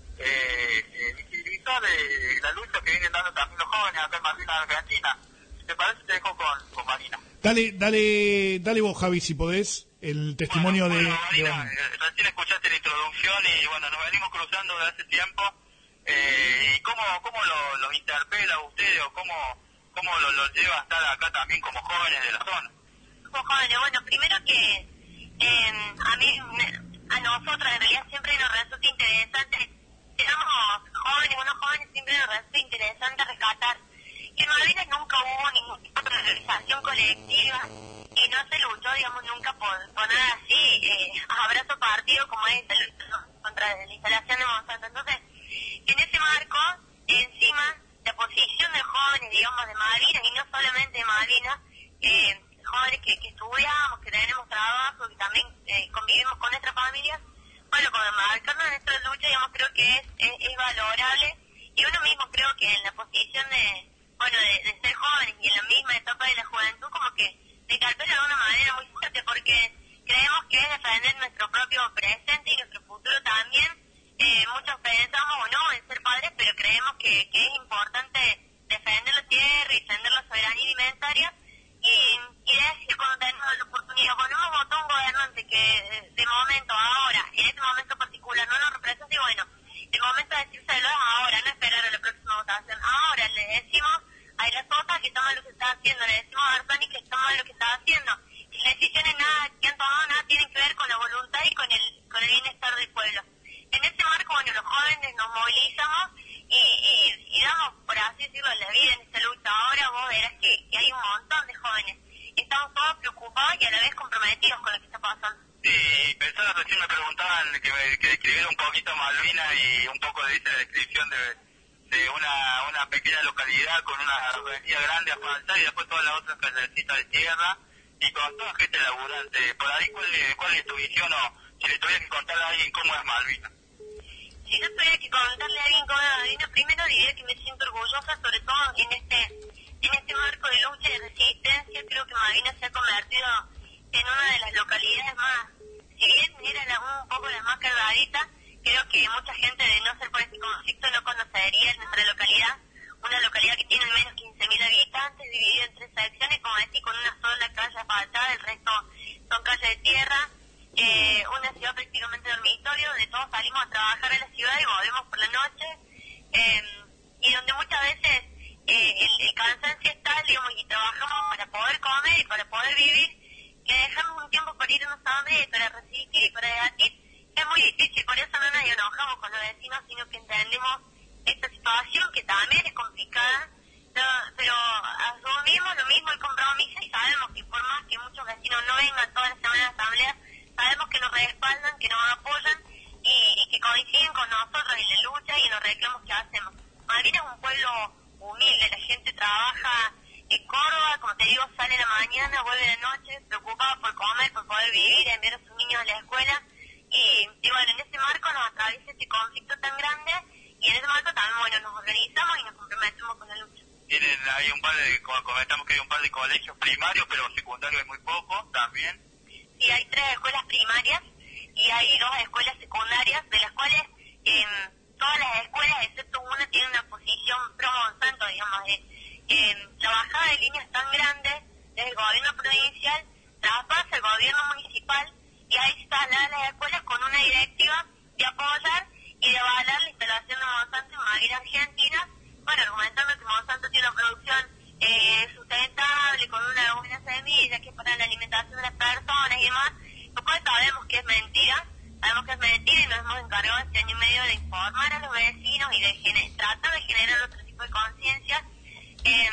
eh, eh, visibilizar eh, la lucha que vienen dando también los jóvenes acá en Malvina, Argentina. Si te parece, te dejo con, con Vanina. Dale, dale, dale vos, Javi, si podés, el testimonio bueno, de... Bueno, Vanina, de Vanina. Eh, recién escuchaste la introducción y bueno, nos venimos cruzando desde hace tiempo. Eh, ¿Y cómo, cómo lo, los interpela a ustedes o cómo, cómo los lo lleva a estar acá también como jóvenes de la zona? Como jóvenes, bueno, primero que eh, a mí, a nosotros en realidad siempre nos resulta interesante, éramos jóvenes, unos jóvenes siempre nos resulta interesante rescatar que en Malvinas nunca hubo ningún tipo de organización colectiva y no se luchó, digamos, nunca por, por nada así, eh, abrazo partido como es la lucha contra la instalación de Monsanto. Entonces, en ese marco, encima, la posición de jóvenes, digamos, de Malvinas, y no solamente de Malvinas, eh, jóvenes que, que estudiamos, que tenemos trabajo, que también eh, convivimos con nuestras familias, bueno, como marcarnos en nuestra lucha, digamos, creo que es, es, es valorable, y uno mismo creo que en la posición de, bueno, de, de ser jóvenes y en la misma etapa de la juventud, como que se calpela de una manera muy fuerte, porque creemos que es defender nuestro propio presente y nuestro futuro también. Eh, muchos pensamos o no en ser padres, pero creemos que, que es importante defender la tierra y defender la soberanía alimentaria y, y decir cuando tenemos la oportunidad, cuando hemos votado un gobernante que de momento, ahora, en este momento particular no nos representa, y bueno, el momento de decírselo es ahora, no esperar a la próxima votación. Ahora le decimos a la Sota que está mal lo que está haciendo, le decimos a Arzani que está mal lo que está haciendo, y las decisiones nada, que han tomado nada tienen que ver con la voluntad y con el, con el bienestar del pueblo. En ese marco, bueno, los jóvenes nos movilizamos y, y, y damos, por así decirlo, la vida en esta lucha. Ahora vos verás que, que hay un montón de jóvenes. Estamos todos preocupados y a la vez comprometidos con lo que está pasando. Sí, pensaba, recién me preguntaban que, me, que describiera un poquito Malvinas y un poco de esa descripción de, este, una, una pequeña localidad con una avenida grande asfaltada y después todas las otras callecitas de tierra y con toda gente laburante. Por ahí, ¿cuál es, cuál es tu visión o si le tuviera que contarle a alguien cómo es Malvinas? Si yo tuviera que contarle a alguien cómo es Malvinas, primero diría que me siento orgullosa, sobre todo en este, en este marco de lucha y de resistencia. Creo que Malvinas se ha convertido en una de las localidades más, si bien era la, un poco la más cargadita, creo que mucha gente de no ser por este conflicto no conocería nuestra localidad, una localidad que tiene al menos quince mil habitantes, dividida en tres secciones, como decía, con una sola calle asfaltada, el resto son calles de tierra, eh, una ciudad prácticamente dormitorio, donde todos salimos a trabajar en la ciudad y volvemos por la noche, eh, y donde muchas veces eh, el, el cansancio está, digamos, y trabajamos para poder comer y para poder vivir, que dejamos un tiempo para irnos a hambre, para resistir y para debatir. Es muy difícil, por eso no nos enojamos con los vecinos, sino que entendemos esta situación que también es complicada, no, pero asumimos lo mismo el compromiso y sabemos que por más que muchos vecinos no vengan todas las semanas a la asamblea, sabemos que nos respaldan, que nos apoyan y, y que coinciden con nosotros en la lucha y en los reclamos que hacemos. Malvinas es un pueblo humilde, la gente trabaja en Córdoba, como te digo, sale a la mañana, vuelve a la noche, preocupada por comer, por poder vivir, enviar a sus niños a la escuela. Y, y bueno, en ese marco nos atraviesa este conflicto tan grande y en ese marco también, bueno, nos organizamos y nos comprometemos con la lucha. Tienen ahí un par de, como comentamos que hay un par de colegios primarios, pero secundarios hay muy pocos también. Sí, hay tres escuelas primarias y hay dos escuelas secundarias, de las cuales eh, todas las escuelas, excepto una, tienen una posición pro Monsanto, digamos, de eh, la bajada de líneas tan grande desde el gobierno provincial, traspasa el gobierno municipal y ahí se trasladan las escuelas con una directiva de apoyar y de avalar la instalación de Monsanto en Malvinas Argentina, bueno, argumentando que Monsanto tiene una producción eh, sustentable, con una buena semilla, que es para la alimentación de las personas y demás, lo cual sabemos que es mentira, sabemos que es mentira y nos hemos encargado este año y medio de informar a los vecinos y de gener tratar de generar otro tipo de conciencia. Eh,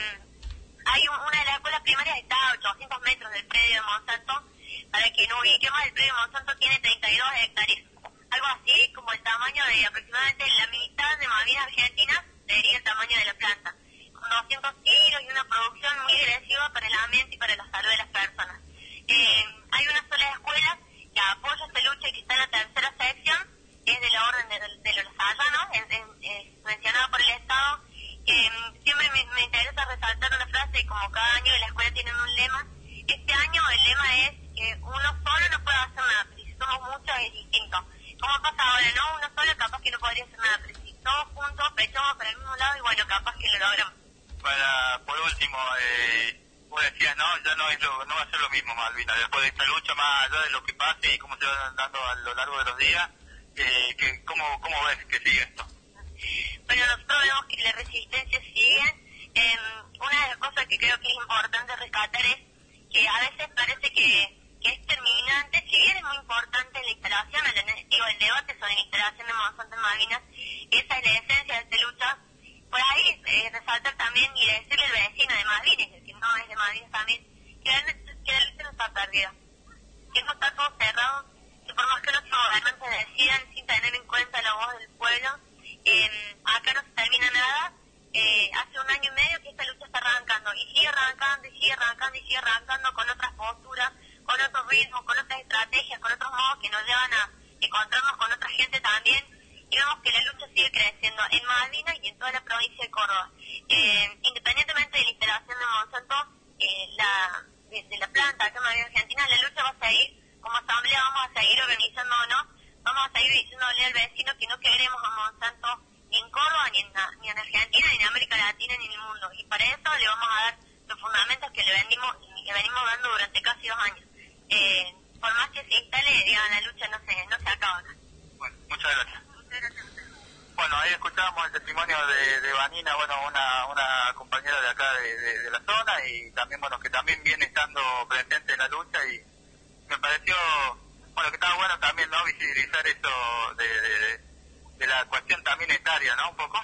hay un, una de las escuelas primarias está a ochocientos metros del predio de Monsanto. Para que no ubiquemos, el predio de Monsanto tiene treinta y dos hectáreas, algo así como el tamaño de aproximadamente la mitad de Malvinas Argentina, sería el tamaño de la planta, con doscientos kilos y una producción muy agresiva para el ambiente y para la salud de las personas. Eh, hay una sola escuela que apoya esta lucha y que está en la tercera sección, es de la orden de, de, de los sayanos, es, es, es mencionada por el Estado. Eh, siempre me, me interesa resaltar una frase, como cada año de la escuela tienen un lema. Este año el lema es que uno solo no puede hacer nada, pero si somos muchos es distinto. ¿Cómo pasa ahora? No, uno solo capaz que no podría hacer nada, pero si todos juntos pechamos para el mismo lado y bueno, capaz que lo logramos. Para, por último, eh, vos decías, no, ya no, es lo, no va a ser lo mismo Malvinas, después de esta lucha, más allá de lo que pase y cómo se va dando a lo largo de los días, eh, que, ¿cómo, ¿cómo ves que sigue esto? Bueno, nosotros vemos que la resistencia sigue. Eh, una de las cosas que creo que es importante rescatar es que a veces parece que, que es terminante, si bien es muy importante la instalación, el, digo, el debate sobre la instalación de Monsanto en Malvinas, esa es la esencia de esta lucha. Por ahí eh, resaltar también y decirle al vecino de Malvinas, que no es de Malvinas también, que la, que la lucha no está perdida, que no está todo cerrado, que por más que los gobernantes decidan sin tener en cuenta la voz del pueblo, eh, acá no se termina nada. Eh, hace un año y medio que esta lucha está arrancando y sigue arrancando y sigue arrancando y sigue arrancando con otras posturas, con otros ritmos, con otras estrategias, con otros modos que nos llevan a encontrarnos con otra gente también y vemos que la lucha sigue creciendo en Malvinas y en toda la provincia de Córdoba. Eh, independientemente de la instalación de Monsanto, eh, la, de, de la planta acá en Malvinas Argentina, la lucha va a seguir. Como asamblea vamos a seguir organizándonos, vamos a seguir diciéndole al vecino que no queremos a Monsanto ni en Córdoba, ni en, ni en Argentina, ni en América Latina, ni en el mundo. Y para eso le vamos a dar los fundamentos que le venimos, le venimos dando durante casi dos años. Eh, por más que se instale, digamos, la lucha no se, no se acaba acá. Bueno, muchas gracias. Muchas gracias. Bueno, ahí escuchábamos el testimonio de, de Vanina, bueno, una, una compañera de acá de, de, de la zona y también, bueno, que también viene estando presente en la lucha y me pareció, bueno, que estaba bueno también, ¿no?, visibilizar eso de... de, de de la cuestión también etaria, ¿no? Un poco.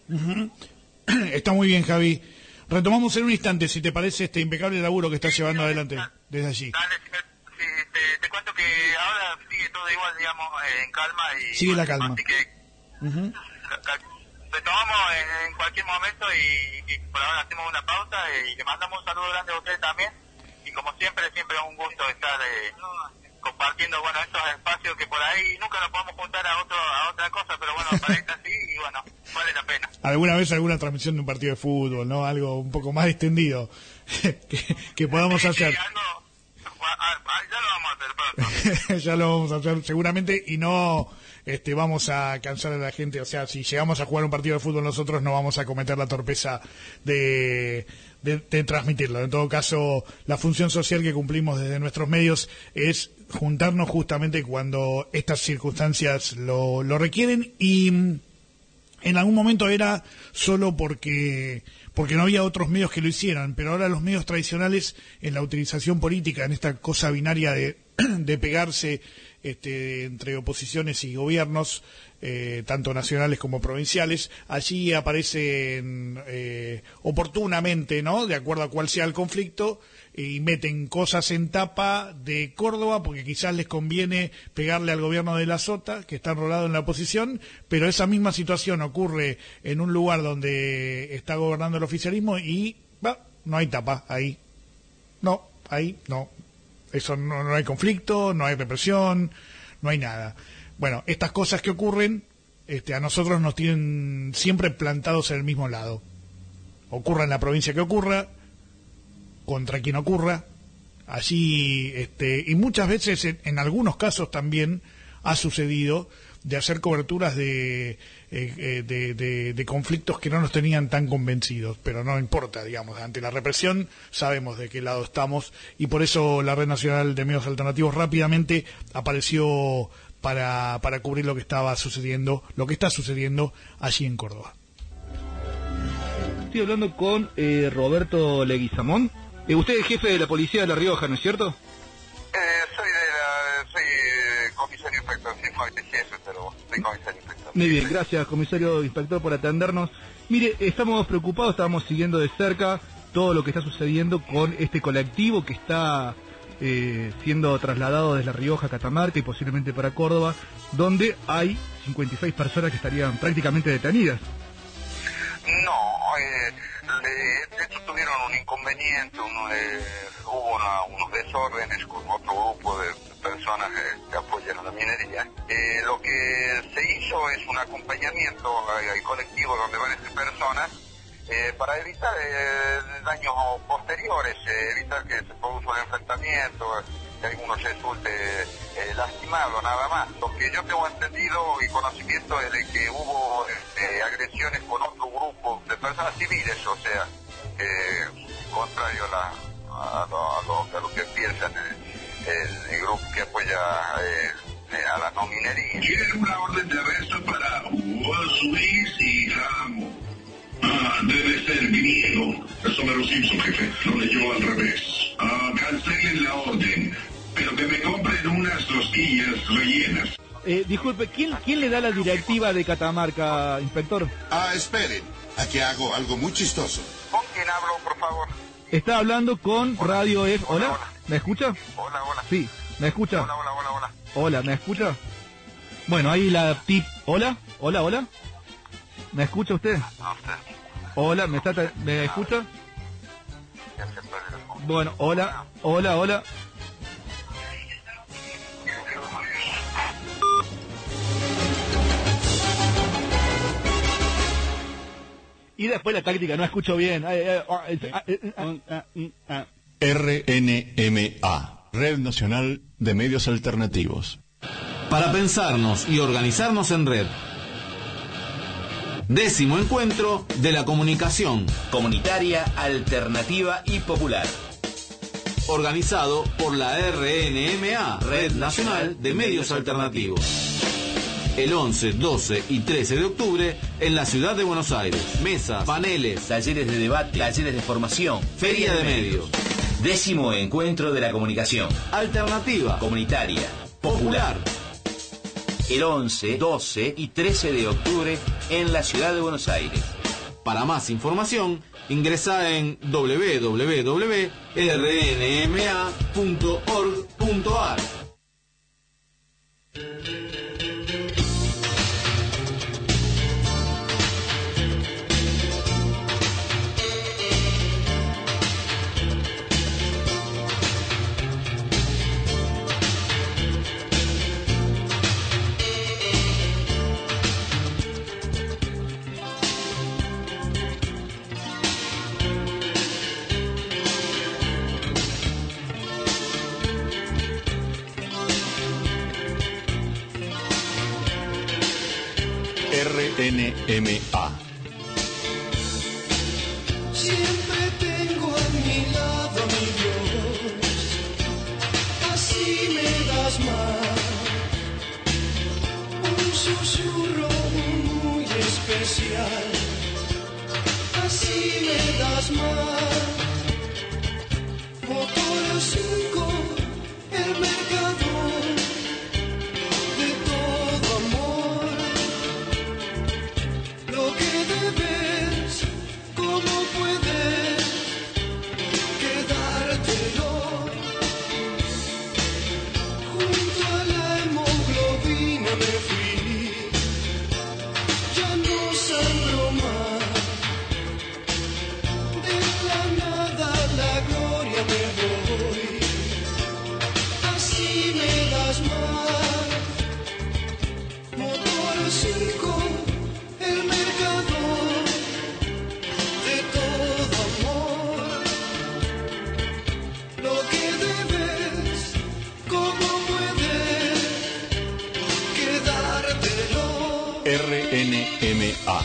Uh-huh. Está muy bien, Javi. Retomamos en un instante, si te parece, este impecable laburo que estás sí, llevando sí, adelante está. Desde allí. Dale, sí, te, te cuento que ahora sigue todo igual, digamos, en calma. Y, sigue la calma. Así que uh-huh. retomamos en, en cualquier momento y, y por ahora hacemos una pausa y le mandamos un saludo grande a ustedes también. Y como siempre, siempre es un gusto estar eh, compartiendo, bueno, estos espacios que por ahí nunca nos podemos juntar a otro a otra cosa, pero bueno, para esta sí, y bueno, vale la pena. Alguna vez alguna transmisión de un partido de fútbol, ¿no? Algo un poco más extendido que, que podamos sí, hacer. Sí, algo, ya lo vamos a hacer pronto. Ya lo vamos a hacer seguramente y no este, vamos a cansar a la gente. O sea, si llegamos a jugar un partido de fútbol nosotros no vamos a cometer la torpeza de, de, de transmitirlo. En todo caso, la función social que cumplimos desde nuestros medios es juntarnos justamente cuando estas circunstancias lo, lo requieren y en algún momento era solo porque porque no había otros medios que lo hicieran, pero ahora los medios tradicionales en la utilización política, en esta cosa binaria de, de pegarse este, entre oposiciones y gobiernos, eh, tanto nacionales como provinciales, allí aparecen eh, oportunamente, ¿no?, de acuerdo a cuál sea el conflicto, y meten cosas en tapa de Córdoba porque quizás les conviene pegarle al gobierno de la Sota, que está enrolado en la oposición, pero esa misma situación ocurre en un lugar donde está gobernando el oficialismo y bah, no hay tapa ahí. No, ahí no. Eso no, no hay conflicto, no hay represión, no hay nada. Bueno, estas cosas que ocurren este, a nosotros nos tienen siempre plantados en el mismo lado. Ocurra en la provincia que ocurra, contra quien ocurra, allí, este, y muchas veces, en, en algunos casos también, ha sucedido de hacer coberturas de, eh, de, de, de conflictos que no nos tenían tan convencidos, pero no importa, digamos, ante la represión sabemos de qué lado estamos, y por eso la Red Nacional de Medios Alternativos rápidamente apareció para, para cubrir lo que estaba sucediendo, lo que está sucediendo allí en Córdoba. Estoy hablando con eh, Roberto Leguizamón. Eh, usted es jefe de la policía de La Rioja, ¿no es cierto? Eh, soy de la, soy eh, comisario inspector, sí, no soy jefe, pero soy comisario inspector. Muy bien, gracias comisario inspector por atendernos. Mire, estamos preocupados, estamos siguiendo de cerca todo lo que está sucediendo con este colectivo que está eh, siendo trasladado desde La Rioja a Catamarca y posiblemente para Córdoba, donde hay cincuenta y seis personas que estarían prácticamente detenidas. No, eh, de, de hecho tuvieron un inconveniente, un, eh, hubo una, unos desórdenes con otro grupo de personas eh, que apoyan a la minería. Eh, lo que se hizo es un acompañamiento al, al colectivo donde van estas personas eh, para evitar eh, daños posteriores, eh, evitar que se produzca un enfrentamiento, que alguno resulte eh, lastimado, nada más. Lo que yo tengo entendido y conocimiento es de que hubo eh, agresiones con otro grupo de personas civiles, o sea, eh, contrario a, la, a, lo, a, lo, a lo que piensan el, el, el grupo que apoya eh, a la no minería. ¿Quieren una orden de arresto para Luis y Ramos? Ah, debe ser griego. Eso me lo Simpson, jefe. Lo leyó al revés. Ah, cancelen la orden, pero que me compren unas tostillas rellenas. Eh, disculpe, ¿quién, ¿quién le da la directiva de Catamarca, inspector? Ah, esperen. Aquí hago algo muy chistoso. ¿Con quién hablo, por favor? Está hablando con hola. Radio F. ¿Hola? Hola, hola. ¿Me escucha? Hola, hola. Sí, ¿me escucha? Hola, hola, hola, hola. Hola, ¿me escucha? Bueno, ahí la tip. ¿Hola? ¿Hola, hola? ¿Me escucha usted? No, usted. Hola, ¿me, está ¿me escucha? Bueno, hola, hola, hola. Y después la táctica, no escucho bien. R N M A, Red Nacional de Medios Alternativos. Para pensarnos y organizarnos en red. Décimo encuentro de la comunicación comunitaria, alternativa y popular. Organizado por la R N M A, Red Nacional de Medios Alternativos. El once, doce y trece de octubre en la ciudad de Buenos Aires. Mesas, paneles, talleres de debate, talleres de formación, feria de medios. Décimo encuentro de la comunicación alternativa, comunitaria, popular. El once, doce y trece de octubre en la ciudad de Buenos Aires. Para más información, ingresa en doble u doble u doble u punto r n m a punto org punto a r. N M A. Siempre tengo a mi lado a mi Dios, así me das más, un susurro muy especial, así me das más. Motor cinco, el mercador de todo amor, lo que debes, cómo puedes quedártelo, junto a la hemoglobina me fui, ya no sangro más, de la nada a la gloria me voy, así me das más. Motor cinco, el mercador de todo amor, lo que debes, cómo puedes quedártelo. R N M A.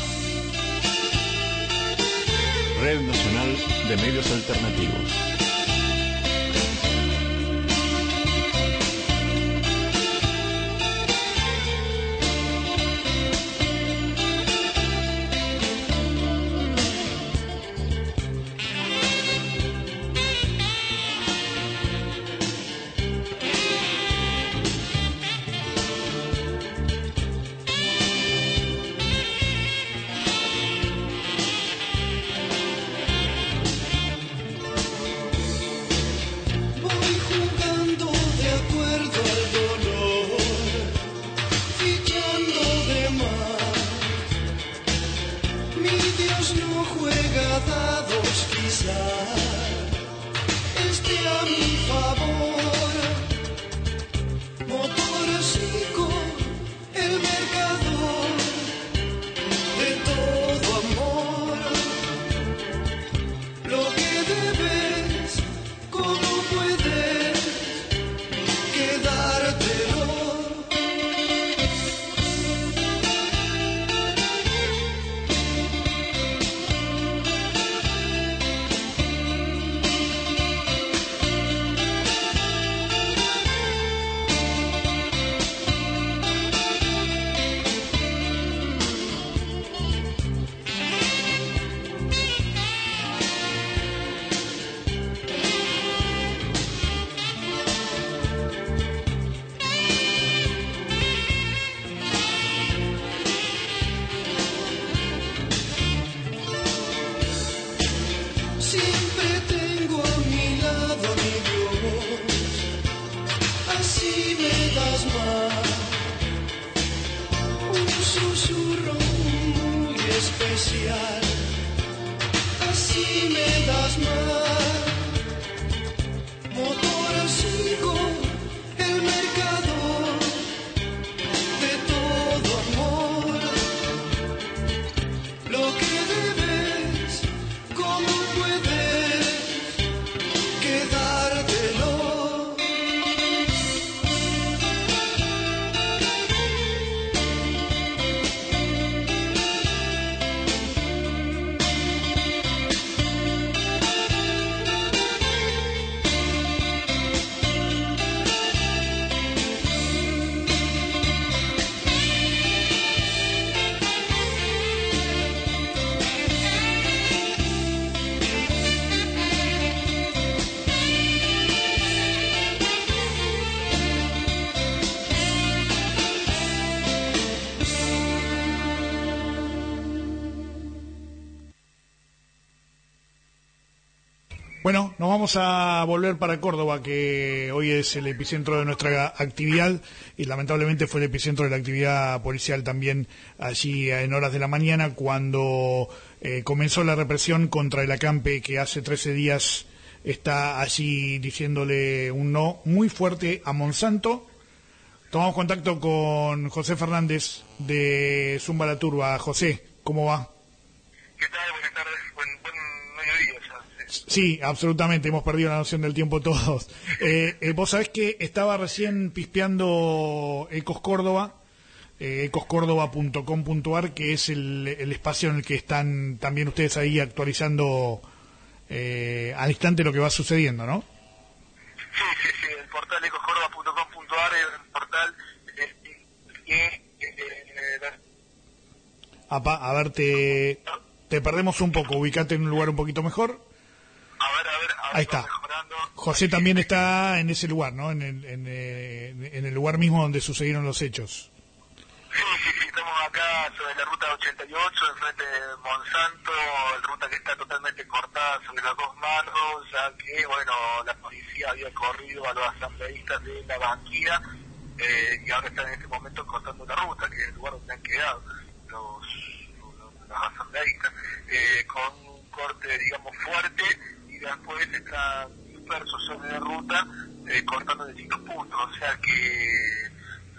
Red Nacional de Medios Alternativos. Voy jugando de acuerdo al dolor, fichando de más. Mi Dios no juega dados, quizás esté a mi favor. Motor cinco, el mercador de todo amor, lo que debes, cómo puedes quedártelo. Siempre tengo a mi lado a mi Dios, así me das más, un susurro muy especial, así me das más. Motor cinco, el mercador de todo amor, lo que debes, cómo puedes quedártelo. Bueno, nos vamos a volver para Córdoba, que hoy es el epicentro de nuestra actividad y lamentablemente fue el epicentro de la actividad policial también allí en horas de la mañana cuando eh, comenzó la represión contra el acampe que hace trece días está allí diciéndole un no muy fuerte a Monsanto. Tomamos contacto con José Fernández de Zumba la Turba. José, ¿cómo va? ¿Qué tal? Buenas tardes. Buen, buen mediodía ya. Sí, absolutamente, hemos perdido la noción del tiempo todos. Eh, eh, vos sabés que estaba recién pispeando Ecos Córdoba eh, ecos córdoba punto com punto a r, que es el, el espacio en el que están también ustedes ahí actualizando eh, al instante lo que va sucediendo, ¿no? Sí, sí, sí, el portal ecos córdoba punto com punto a r es un portal que... A ver, te, te perdemos un poco, ubicate en un lugar un poquito mejor. A ver, a ver, a ver, ahí está. José también está en ese lugar, ¿no? En el, en, eh, en el lugar mismo donde sucedieron los hechos. Sí, sí, sí, estamos acá sobre la ruta ochenta y ocho, enfrente de Monsanto, ruta que está totalmente cortada sobre las dos manos, ya que, bueno, la policía había corrido a los asambleístas de la Banquía eh, y ahora están en este momento cortando la ruta, que es el lugar donde han quedado los, los, los asambleístas, eh, con un corte, digamos, fuerte, y después están dispersos sobre la ruta, eh, cortando de distintos puntos, o sea que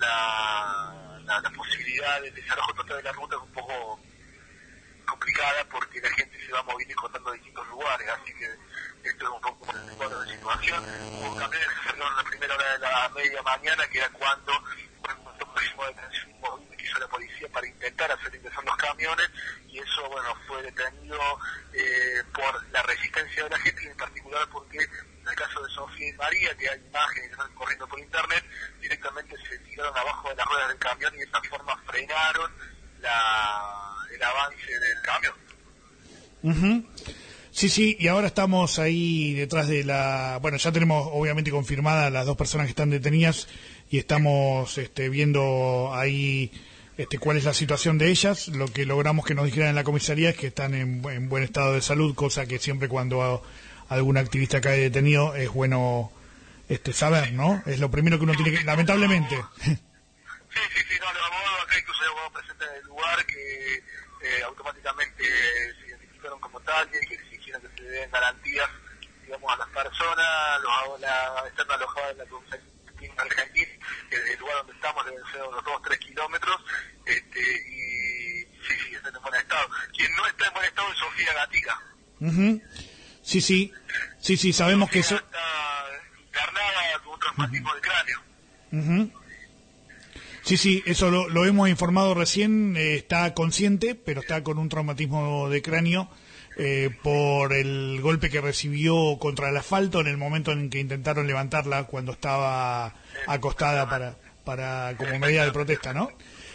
la, la, la posibilidad de desalojo total de la ruta es un poco complicada porque la gente se va moviendo y cortando de distintos lugares, así que esto es un poco el cuadro de situación. Hubo camiones que salieron a la primera hora de la media mañana, que era cuando fue el momento próximo de detención que hizo la policía para intentar hacer ingresar los camiones, y eso, bueno, fue detenido eh, por la resistencia de la gente, y en particular porque en el caso de Sofía y María, que hay imágenes que están corriendo por internet, directamente se tiraron abajo de las ruedas del camión y de esta forma frenaron la, el avance del camión. Uh-huh. Sí, sí, y ahora estamos ahí detrás de la... Bueno, ya tenemos obviamente confirmadas las dos personas que están detenidas y estamos este, viendo ahí este, cuál es la situación de ellas. Lo que logramos que nos dijeran en la comisaría es que están en, en buen estado de salud, cosa que siempre cuando algún activista cae detenido es bueno este, saber, ¿no? Es lo primero que uno tiene que... Lamentablemente. Sí, sí, sí, no, los abogados acá, incluso hay abogados presentes en el lugar que eh, automáticamente se identificaron como tal y que exigieron que se le den garantías, digamos, a las personas. Los, la, están alojadas en la comisaría argentina, que desde el lugar donde estamos deben ser unos dos o tres kilómetros, este, y sí, sí, está en buen estado. Quien no está en buen estado es Sofía Gatica. Uh-huh. Sí, sí, sí, sí, sabemos Sofía que eso... está internada con un traumatismo uh-huh. de cráneo. Uh-huh. Sí, sí, eso lo, lo hemos informado recién, eh, está consciente, pero está con un traumatismo de cráneo eh, por el golpe que recibió contra el asfalto en el momento en que intentaron levantarla cuando estaba acostada para, para como medida de protesta, ¿no?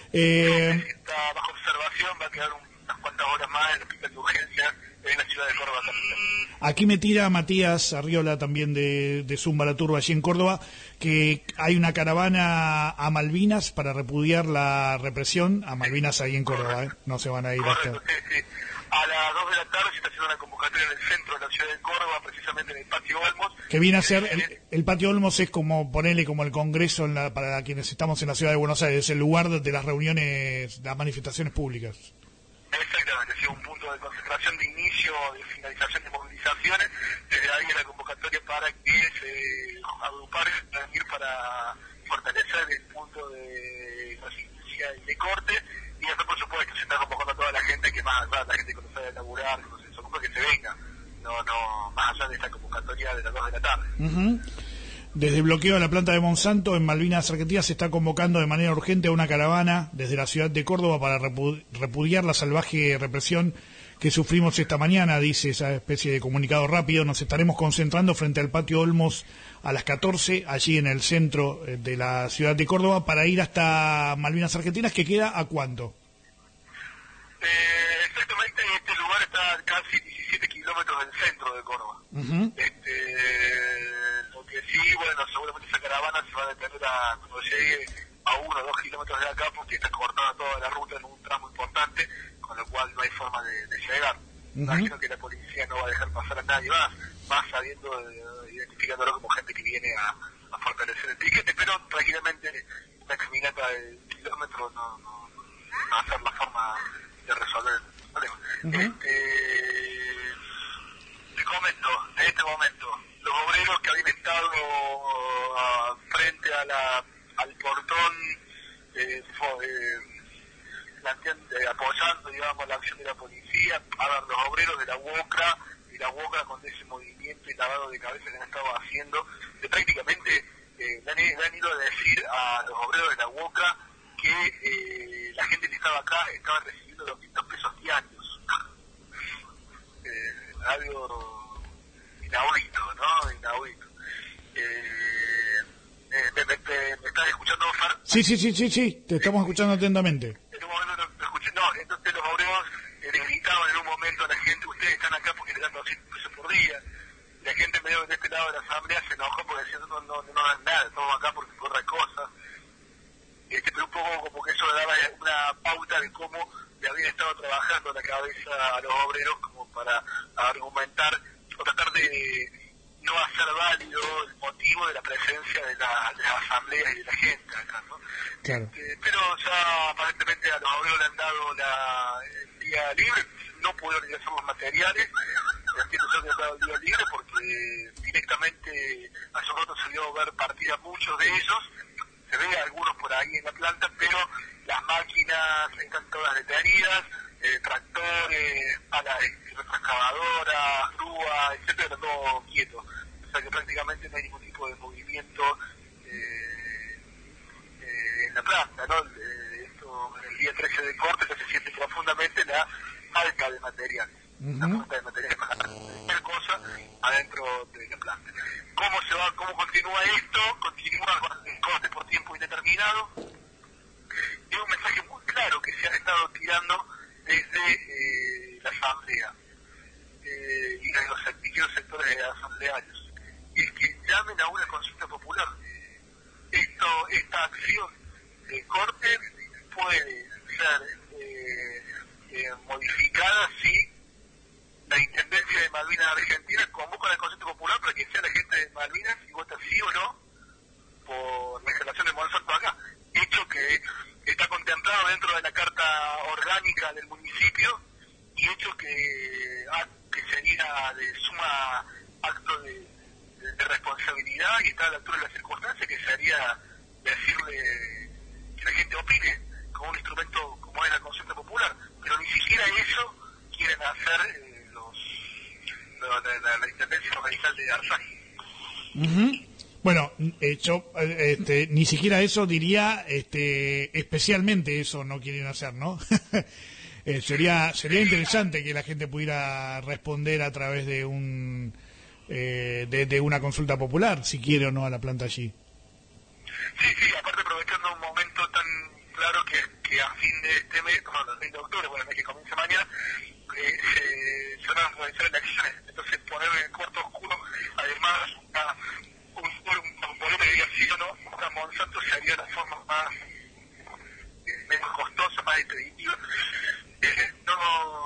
Eh, está bajo observación, va a quedar unas cuantas horas más en el hospital de urgencias en la ciudad de Córdoba también. Aquí me tira Matías Arriola también de, de Zumba la Turba allí en Córdoba, que hay una caravana a Malvinas para repudiar la represión, a Malvinas ahí en Córdoba, ¿eh? No se van a ir Correcto, hasta... sí, sí. A las dos de la tarde se está haciendo una convocatoria en el centro de la ciudad de Córdoba, precisamente en el Patio Olmos. Que viene a ser, el, el Patio Olmos es como, ponele como el Congreso en la, para quienes estamos en la ciudad de Buenos Aires, es el lugar de las reuniones, las manifestaciones públicas. Exactamente, sí, un punto de concentración de inicio, de finalización de movilizaciones. Desde ahí la convocatoria para que se agrupar y ir para fortalecer el punto de resistencia y de corte. Y después, por supuesto, se está convocando a toda la gente que más allá, la gente que no sabe laburar, que no se desocupa, que se venga. No, no, más allá de esta convocatoria de las dos de la tarde. Uh-huh. Desde el bloqueo de la planta de Monsanto en Malvinas Argentinas se está convocando de manera urgente a una caravana desde la ciudad de Córdoba para repudiar la salvaje represión que sufrimos esta mañana, dice esa especie de comunicado rápido. Nos estaremos concentrando frente al Patio Olmos a las catorce, allí en el centro de la ciudad de Córdoba, para ir hasta Malvinas Argentinas, que queda ¿a cuánto? Eh, exactamente, este lugar está a casi diecisiete kilómetros del centro de Córdoba. Uh-huh. Este, lo que sí, bueno, seguramente esa caravana se va a detener a, cuando llegue a uno o dos kilómetros de acá, porque está cortada toda la ruta en un tramo importante, con lo cual no hay forma de, de llegar. Uh-huh. Imagino que la policía no va a dejar pasar a nadie más, más sabiendo, eh, identificándolo como gente que viene a, a fortalecer el piquete, pero tranquilamente una caminata de un kilómetro no, no, no va a ser la forma de resolver el problema. Uh-huh. Este, te comento, en este momento, los obreros que habían estado uh, frente a la, al portón eh, fue, eh, eh, apoyando, digamos, la acción de la policía, a ver, los obreros de la UOCRA y la UOCRA con ese movimiento y lavado de cabeza que han estado haciendo, de prácticamente eh, le, han, le han ido a decir a los obreros de la UOCRA que estaba acá estaba recibiendo doscientos pesos diarios. eh, algo inaudito, ¿no? Inaudito. Eh, eh, me, me, me, ¿Me estás escuchando, Far? Sí, sí, sí, sí, sí, te estamos escuchando atentamente. En un momento no, no escuché, no, entonces los obreros eh, le gritaban en un momento a la gente, ustedes están acá porque le dan doscientos pesos por día. La gente medio de este lado de la asamblea se enojó porque decían no, no, no dan nada, estamos acá porque corre cosas. Este, pero un poco como que eso le daba una pauta de cómo le había estado trabajando la cabeza a los obreros como para argumentar o tratar de no hacer válido el motivo de la presencia de, la, de las asambleas y de la gente acá, ¿no? Claro. Este, pero ya aparentemente a los obreros le han dado la, el día libre, no pudieron ingresar los materiales. Entiendo yo que han dado el día libre porque directamente hace un rato se dio ver partida muchos de ellos. Se ve algunos por ahí en la planta, pero las máquinas están todas detenidas, eh, tractores, palas excavadoras, grúas, etcétera, todo quieto. O sea que prácticamente no hay ningún tipo de movimiento eh, eh, en la planta, ¿no? Eh, esto, el día trece de corte que se siente profundamente la falta de materiales. Uh-huh. La falta de materiales para cualquier cosa adentro de la planta. ¿Cómo se va, cómo continúa esto? Continúa con el corte por tiempo indeterminado. Es un mensaje muy claro que se ha estado tirando desde eh, la asamblea eh, y de los distintos sectores asamblearios. Y es que llamen a una consulta popular. Esto, esta acción de corte puede ser eh, eh, modificada si la Intendencia de Malvinas Argentina convoca a la consulta popular para que sea la gente de Malvinas y vota sí o no por la instalación de Monsanto acá. Hecho que está contemplado dentro de la carta orgánica del municipio y hecho que, ah, que sería de suma acto de, de, de responsabilidad y está a la altura de las circunstancias, que sería decirle que la gente opine con un instrumento como es la consulta popular. Pero ni siquiera eso quieren hacer eh, La, la, la Intendencia Regional de Arzani. Uh-huh. Bueno, eh, yo, eh, este, ni siquiera eso diría, este, especialmente eso no quieren hacer, ¿no? eh, sería sería interesante que la gente pudiera responder a través de un eh, de, de una consulta popular, si quiere o no a la planta allí. Sí, sí, aparte aprovechando un momento tan claro que, que a fin de este mes, bueno, el veinte de octubre, bueno, el mes que comienza mañana, eh, se, se van a realizar elecciones. Entonces poner en el cuarto oscuro, además, una, un, un, un boleto que diga sí o no, a Monsanto sería la forma más eh, menos costosa, más expeditiva. Eh, no,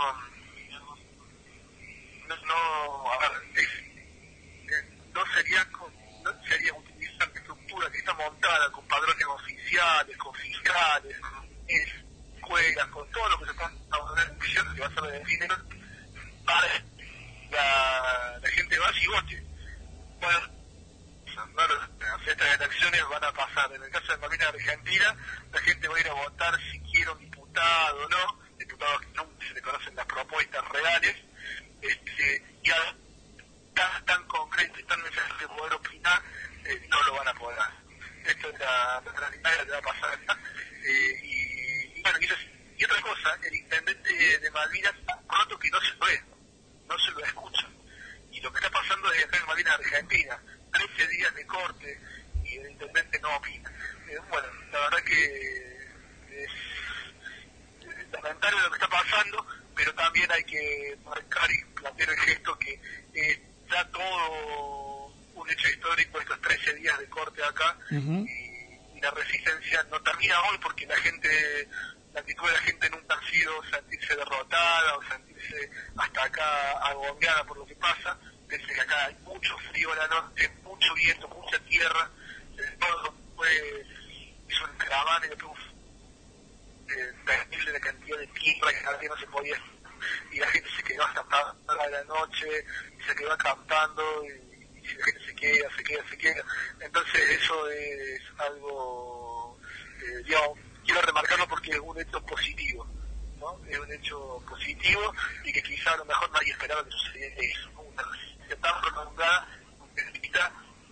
no, no, a ver, es, eh, no sería, no sería utilizar la estructura que está montada con padrones oficiales, con fiscales, es, escuelas, con todo lo que se está organizando, que va a ser de dinero para la, la gente vaya y vote. Bueno, estas elecciones van a pasar. En el caso de Malvinas Argentina, la gente va a ir a votar si quiere un diputado o no, diputados que nunca se le conocen las propuestas reales, este, y a, tan, tan concreto y tan necesario de poder opinar, eh, no lo van a poder. Esto es la, la realidad que va a pasar acá. Eh, y, y bueno, y, eso, y otra cosa, el intendente de, de Malvinas, pronto que no se lo ve, no se lo escucha. Y lo que está pasando es acá en Malvinas Argentina, trece días de corte y el intendente no opina. Eh, bueno, la verdad que es, es lamentable lo que está pasando, pero también hay que marcar y plantear el gesto que eh, está todo un hecho histórico estos trece días de corte acá. Uh-huh. y, y la resistencia no termina hoy porque la gente, la actitud de la gente nunca ha sido sentirse derrotada o sentirse hasta acá agobiada por lo que pasa. Desde que acá hay mucho frío a la noche, mucho viento, mucha tierra, el todo fue, hizo un caravana y después eh, terrible la cantidad de tierra que cada día no se podía, y la gente se quedó hasta tarde de la noche, y se quedó acampando, y, y la gente se queda, se queda, se queda. Entonces eso es algo, eh, digamos, quiero remarcarlo porque es un hecho positivo, ¿no? Es un hecho positivo y que quizá a lo mejor nadie esperaba que sucediera eso, ¿no? Una resistencia tan prolongada,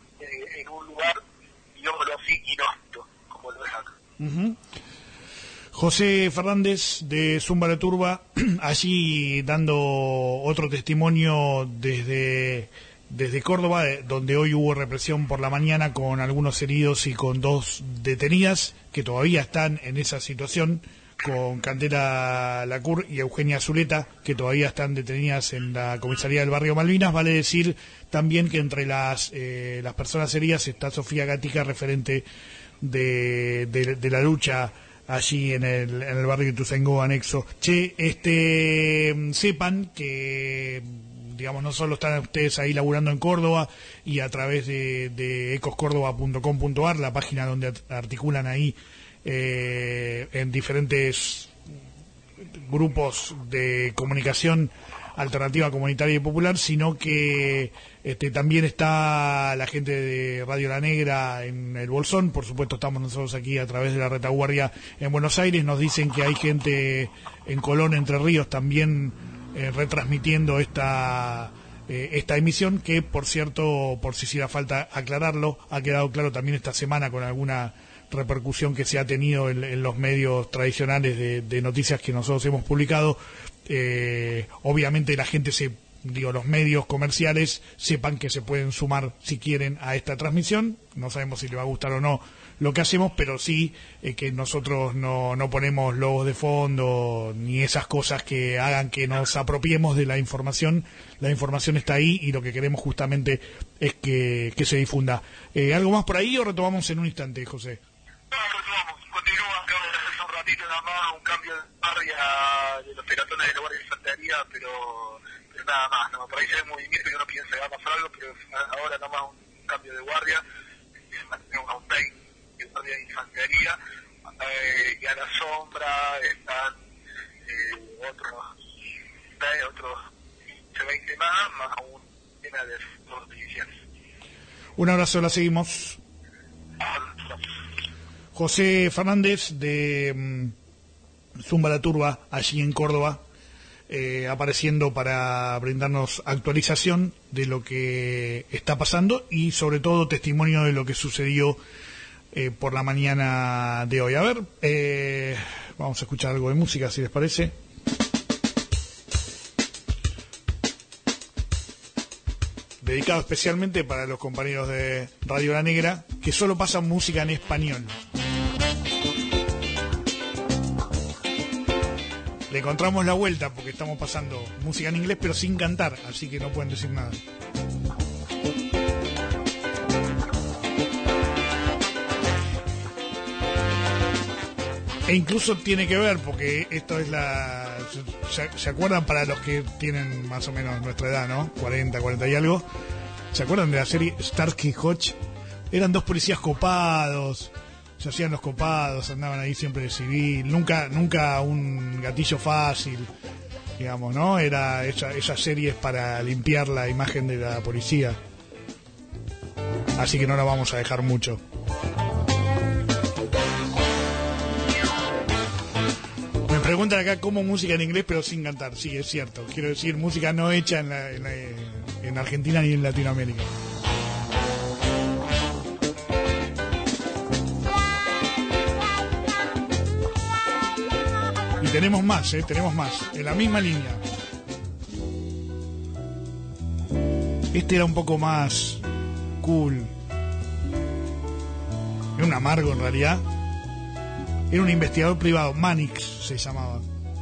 eh, en un lugar, digámoslo así, inhóspito, como lo es acá. Uh-huh. José Fernández de Zumba la Turba, allí dando otro testimonio desde, desde Córdoba, donde hoy hubo represión por la mañana con algunos heridos y con dos detenidas que todavía están en esa situación, con Candela Lacur y Eugenia Zuleta, que todavía están detenidas en la comisaría del barrio Malvinas. Vale decir también que entre las, eh, las personas heridas está Sofía Gatica, referente de, de, de la lucha allí en el, en el barrio de Ituzaingó anexo. Che, este, sepan que, digamos, no solo están ustedes ahí laburando en Córdoba y a través de, de ecos córdoba punto com punto ar, la página donde articulan ahí eh, en diferentes grupos de comunicación alternativa, comunitaria y popular, sino que este, también está la gente de Radio La Negra en el Bolsón. Por supuesto estamos nosotros aquí a través de la Retaguardia en Buenos Aires. Nos dicen que hay gente en Colón, Entre Ríos, también eh, retransmitiendo esta eh, esta emisión, que por cierto, por si hiciera falta aclararlo, ha quedado claro también esta semana con alguna repercusión que se ha tenido en, en los medios tradicionales de, de noticias que nosotros hemos publicado. Eh, obviamente la gente se, digo, los medios comerciales sepan que se pueden sumar si quieren a esta transmisión. No sabemos si les va a gustar o no lo que hacemos, pero sí eh, que nosotros no, no ponemos logos de fondo ni esas cosas que hagan que nos apropiemos de la información. La información está ahí y lo que queremos justamente es que, que se difunda. Eh, ¿Algo más por ahí o retomamos en un instante, José? No, retomamos, continúa, acabo de hacer un ratito nada más, un cambio de guardia de los pelotones de la Guardia de Infantería, pero, pero nada más, no, por ahí se ve movimiento y uno piensa que va a pasar algo, pero ahora nada más un cambio de guardia, tenemos a un veinte de Guardia de Infantería, eh, y a la sombra están eh, otros otros veinte más, más un tema de los oficiales. Un abrazo, la seguimos. José Fernández de um, Zumba la Turba, allí en Córdoba, eh, apareciendo para brindarnos actualización de lo que está pasando y sobre todo testimonio de lo que sucedió eh, por la mañana de hoy. A ver, eh, vamos a escuchar algo de música, si les parece. Dedicado especialmente para los compañeros de Radio La Negra, que solo pasan música en español. Le encontramos la vuelta porque estamos pasando música en inglés pero sin cantar, así que no pueden decir nada. E incluso tiene que ver, porque esto es la... ¿Se, se acuerdan, para los que tienen más o menos nuestra edad, ¿no? cuarenta, cuarenta y algo. ¿Se acuerdan de la serie Starsky y Hutch? Eran dos policías copados, se hacían los copados, andaban ahí siempre de civil, nunca nunca un gatillo fácil, digamos, ¿no? Era esa, esas series para limpiar la imagen de la policía. Así que no la vamos a dejar mucho. Me preguntan acá cómo música en inglés pero sin cantar. Sí, es cierto. Quiero decir, música no hecha en, la, en, la, en Argentina ni en Latinoamérica. Y tenemos más, ¿eh? Tenemos más. En la misma línea. Este era un poco más cool. Era un amargo en realidad. Era un investigador privado, Manix se llamaba.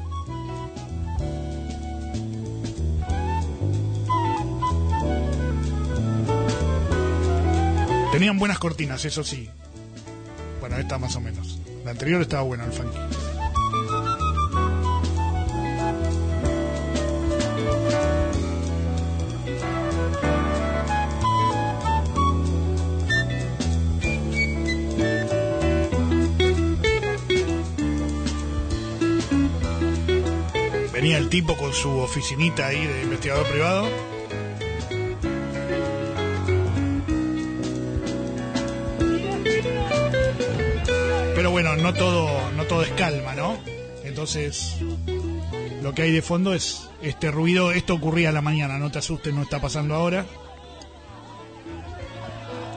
Tenían buenas cortinas, eso sí. Bueno, esta más o menos. La anterior estaba buena, el funky. Venía el tipo con su oficinita ahí de investigador privado. Pero bueno, no todo, no todo es calma, ¿no? Entonces, lo que hay de fondo es este ruido. Esto ocurría a la mañana, no te asustes, no está pasando ahora.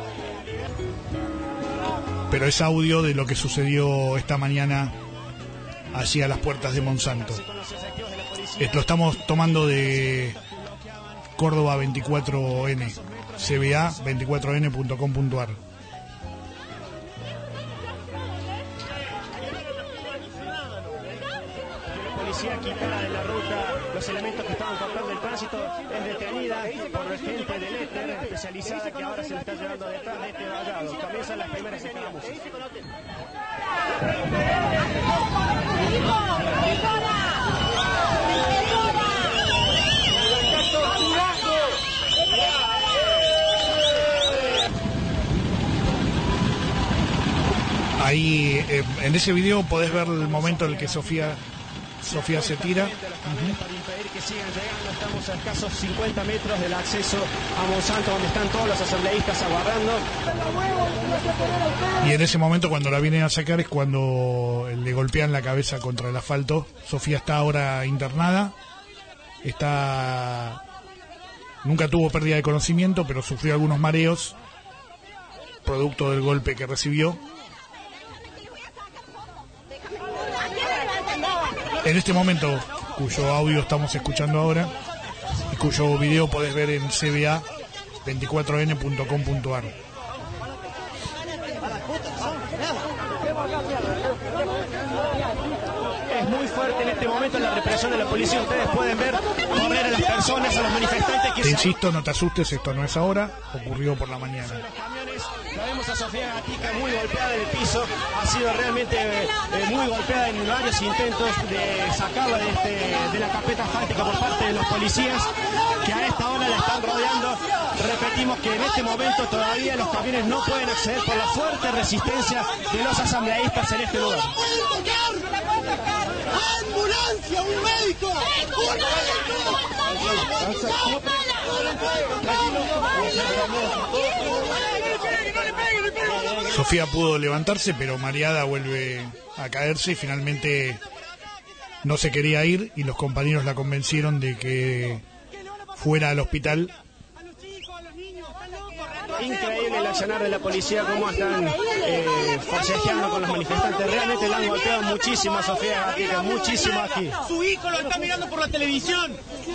Pero es audio de lo que sucedió esta mañana allí a las puertas de Monsanto. Lo estamos tomando de Córdoba veinticuatro ene, c b a veinticuatro ene punto com punto a r. La policía quitara de la ruta los elementos que estaban cortando el tránsito, es detenida por gente del éter especializada que ahora se le está llevando detrás de este vallado. Comienzan las primeras escaramuzas. Ahí eh, en ese video podés ver el momento en el que Sofía Sofía se tira. Uh-huh. Para impedir que sigan llegando, estamos a escasos cincuenta metros del acceso a Monsanto, donde están todos los asambleístas aguardando. Y en ese momento, cuando la vienen a sacar, es cuando le golpean la cabeza contra el asfalto. Sofía está ahora internada. Está nunca tuvo pérdida de conocimiento, pero sufrió algunos mareos producto del golpe que recibió. En este momento, cuyo audio estamos escuchando ahora y cuyo video podés ver en c b a veinticuatro ene punto com punto a r. Es muy fuerte en este momento la represión de la policía. Ustedes pueden ver correr a las personas, a los manifestantes que... Te insisto, no te asustes, esto no es ahora, ocurrió por la mañana. La vemos a Sofía Gatica muy golpeada en el piso, ha sido realmente eh, muy golpeada en varios intentos de sacarla de, este, de la carpeta asfáltica por parte de los policías, que a esta hora la están rodeando. Repetimos que en este momento todavía los camiones no pueden acceder por la fuerte resistencia de los asambleístas en este lugar. ¡Ambulancia! ¡Un médico! ¡Un Sofía pudo levantarse, pero mareada vuelve a caerse y finalmente no se quería ir y los compañeros la convencieron de que fuera al hospital. Increíble el accionar de la policía, cómo están eh, forcejeando con los manifestantes. Realmente la han golpeado muchísimo a Sofía Gatica, muchísimo aquí. Su hijo lo está mirando por la televisión.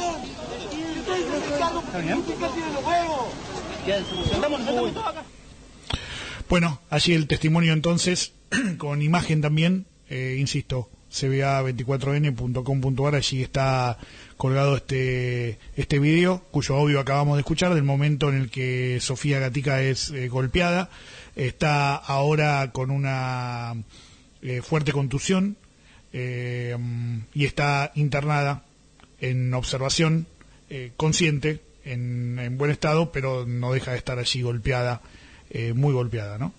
Bueno, allí el testimonio entonces, con imagen también, eh, insisto, c b a veinticuatro ene punto com punto a r, allí está colgado este este video, cuyo audio acabamos de escuchar, del momento en el que Sofía Gatica es eh, golpeada. Está ahora con una eh, fuerte contusión eh, y está internada en observación, eh, consciente, en, en buen estado, pero no deja de estar allí golpeada, eh, muy golpeada, ¿no?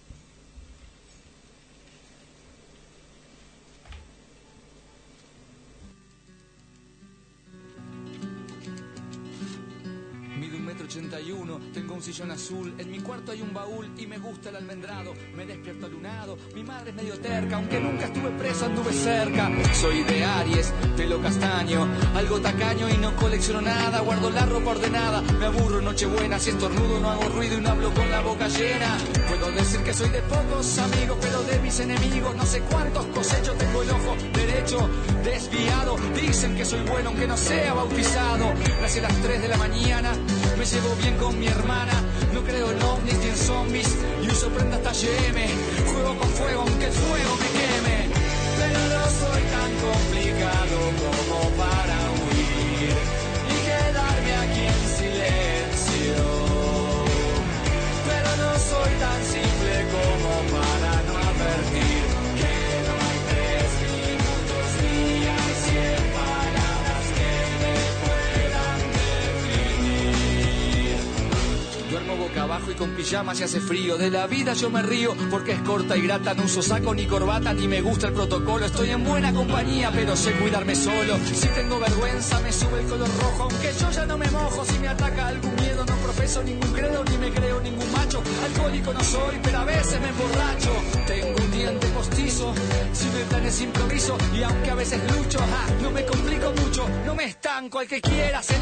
ochenta y uno, tengo un sillón azul, en mi cuarto hay un baúl y me gusta el almendrado, me despierto alunado, mi madre es medio terca, aunque nunca estuve preso anduve cerca, soy de Aries, pelo castaño, algo tacaño y no colecciono nada, guardo la ropa ordenada, me aburro en Nochebuena, si estornudo no hago ruido y no hablo con la boca llena, puedo decir que soy de pocos amigos, pero de mis enemigos no sé cuántos cosecho, tengo el ojo derecho desviado, dicen que soy bueno aunque no sea bautizado, nací a las tres de la mañana, me llevo bien con mi hermana, no creo en ovnis ni en zombies y uso prenda hasta H M, juego con fuego aunque el fuego me queme, pero no soy tan complicado como para huir y quedarme aquí en silencio, pero no soy tan simple como para no advertir que no hay tres minutos ni hay cien palabras que me puedan definir. Duermo boca abajo y con pijama se hace frío. De la vida yo me río porque es corta y grata. No uso saco ni corbata ni me gusta el protocolo. Estoy en buena compañía pero sé cuidarme solo. Si tengo vergüenza me sube el color rojo. Aunque yo ya no me mojo. Si me ataca algún miedo no profeso ningún credo ni me creo ningún macho. Alcohólico no soy pero a veces me emborracho. Tengo un diente postizo. Si me planes improviso. Y aunque a veces lucho, ah, no me complico mucho. No me estanco al que quiera celeste que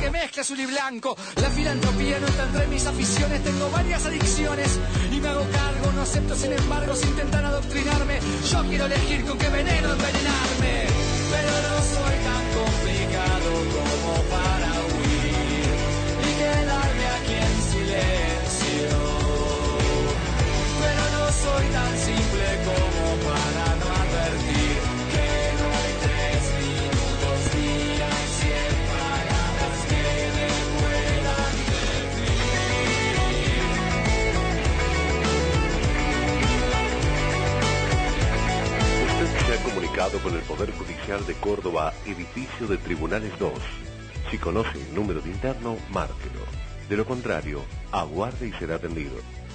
que mezcla azul y blanco. La filantropía no está entre mis aficiones, tengo varias adicciones y me hago cargo, no acepto sin embargo si intentan adoctrinarme. Yo quiero elegir con qué veneno envenenarme, pero no soy tan complicado como para huir y quedarme aquí en silencio. Pero no soy tan simple como para no advertir que no hay tres minutos ni hay cien palabras que me puedan decir. Usted se ha comunicado con el Poder Judicial de Córdoba, edificio de Tribunales dos. Si conoce el número de interno, márquelo. De lo contrario, aguarde y será atendido.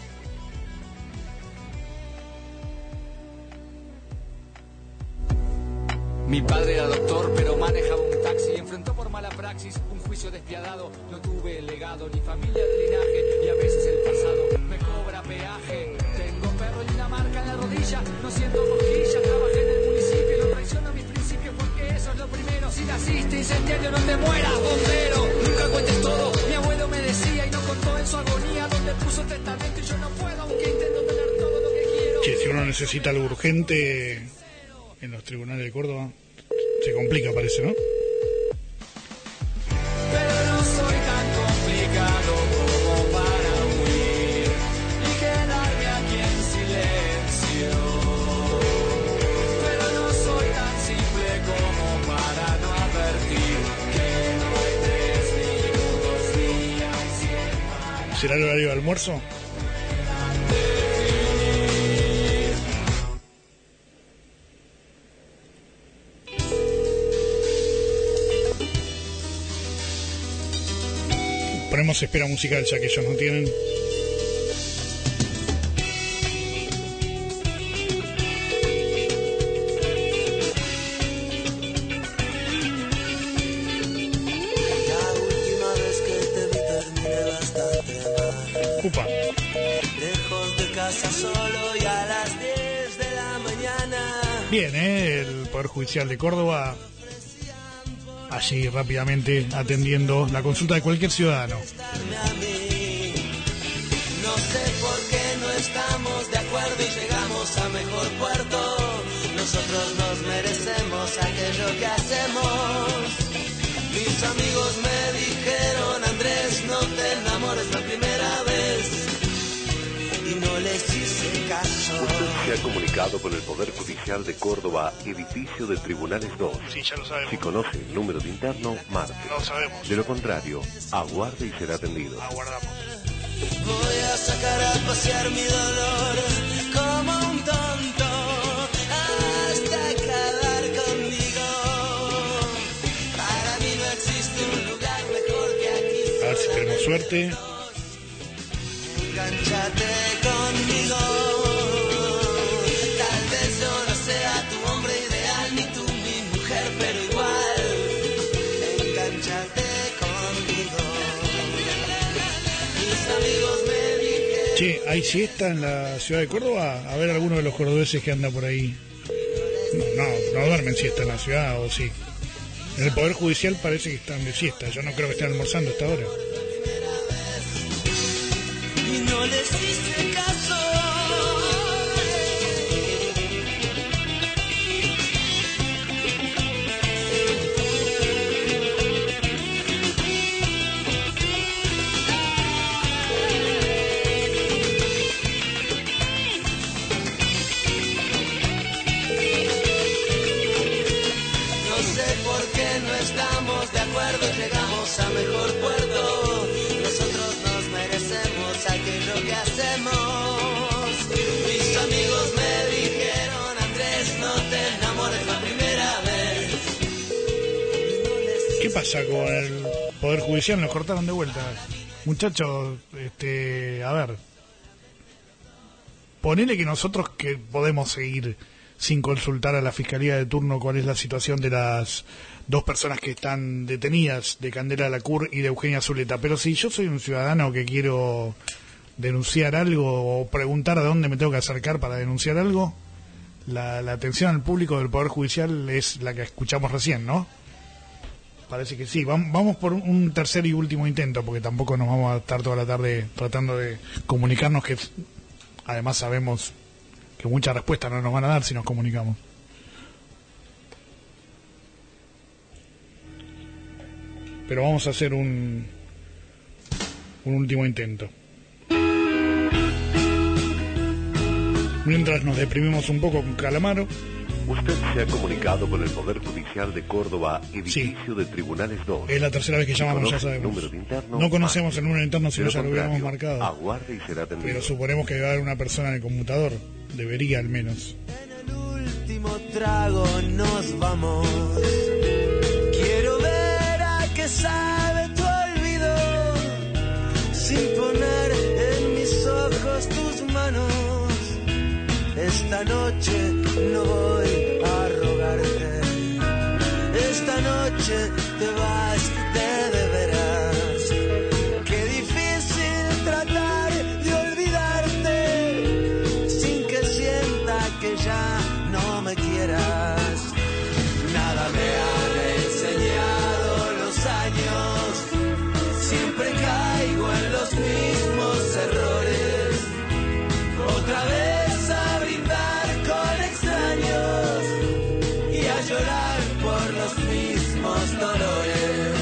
Mi padre era doctor, pero manejaba un taxi y enfrentó por mala praxis un juicio despiadado. No tuve legado, ni familia ni linaje, y a veces el pasado me cobra peaje. Tengo perro y una marca en la rodilla, no siento cosquillas, trabajé en el municipio y no traiciono mis principios porque eso es lo primero. Si naciste incendiario, no te mueras, bombero. Nunca cuentes todo, mi abuelo me decía y no contó en su agonía donde puso el testamento y yo no puedo, aunque intento tener todo lo que quiero. Che, si uno necesita algo urgente en los tribunales de Córdoba, se complica, parece, ¿no? Pero no soy tan complicado como para huir y quedarme aquí en silencio. Pero no soy tan simple como para no advertir que no hay tres minutos ni hay cien palabras. ¿Será el horario de almuerzo? Ponemos espera musical ya que ellos no tienen. La última vez que te vi terminé bastante mal. Upa. Lejos de casa solo y a las diez de la mañana. Bien, ¿eh? El Poder Judicial de Córdoba allí rápidamente atendiendo la consulta de cualquier ciudadano. No sé por qué no estamos de acuerdo y llegamos a mejor puerto. Nosotros nos merecemos aquello que hacemos. Mis amigos me dijeron, Andrés, no te enamores la primera vez. Y no les hice caso. Usted se ha comunicado con el Poder Judicial de Córdoba, edificio de Tribunales dos. Sí, ya lo sabemos. Si conoce el número de interno, marque. No sabemos. De lo contrario, aguarde y será atendido. Aguardamos. Voy a sacar a pasear mi dolor como un tonto hasta acabar conmigo. Para mí no existe un lugar mejor que aquí. A ver si tenemos suerte. Engánchate conmigo. Tal vez yo no sea tu hombre ideal, ni tú mi mujer, pero igual. Engánchate conmigo. Mis amigos me dijeron. Che, ¿hay siesta en la ciudad de Córdoba? A ver alguno de los cordobeses que anda por ahí. No, no, no duermen siesta en la ciudad, o sí. En el Poder Judicial parece que están de siesta. Yo no creo que estén almorzando hasta ahora. Y no les hice caso. No sé por qué no estamos de acuerdo, llegamos a mejor puerto. Nosotros nos merecemos aquello que hacemos. Mis amigos me dijeron, Andrés, no te enamores la primera vez. ¿Qué pasa con el Poder Judicial? Nos cortaron de vuelta. Muchachos, este, a ver. Ponele que nosotros que podemos seguir sin consultar a la Fiscalía de turno cuál es la situación de las dos personas que están detenidas, de Candela Lacur y de Eugenia Zuleta. Pero si yo soy un ciudadano que quiero denunciar algo o preguntar a dónde me tengo que acercar para denunciar algo, la, la atención al público del Poder Judicial es la que escuchamos recién, ¿no? Parece que sí. Vamos por un tercer y último intento, porque tampoco nos vamos a estar toda la tarde tratando de comunicarnos, que además sabemos que muchas respuestas no nos van a dar si nos comunicamos. Pero vamos a hacer un, un último intento. Mientras nos deprimimos un poco con Calamaro. Usted se ha comunicado con el Poder Judicial de Córdoba, edificio sí. de Tribunales dos. Es la tercera vez que llamamos, ya sabemos. Interno, no conocemos el número interno, si no ya lo hubiéramos marcado. Aguarde y será atendido. Pero suponemos que va a haber una persona en el computador. Debería, al menos. En el último trago nos vamos. Quiero ver a qué sabe tu olvido, sin poner en mis ojos tus manos. Esta noche no voy a rogarte, esta noche te vas de, de veras. Qué difícil tratar de olvidarte sin que sienta que ya no me quieras. Nada me han enseñado los años, siempre caigo en los mismos errores. Otra vez llorar por los mismos dolores.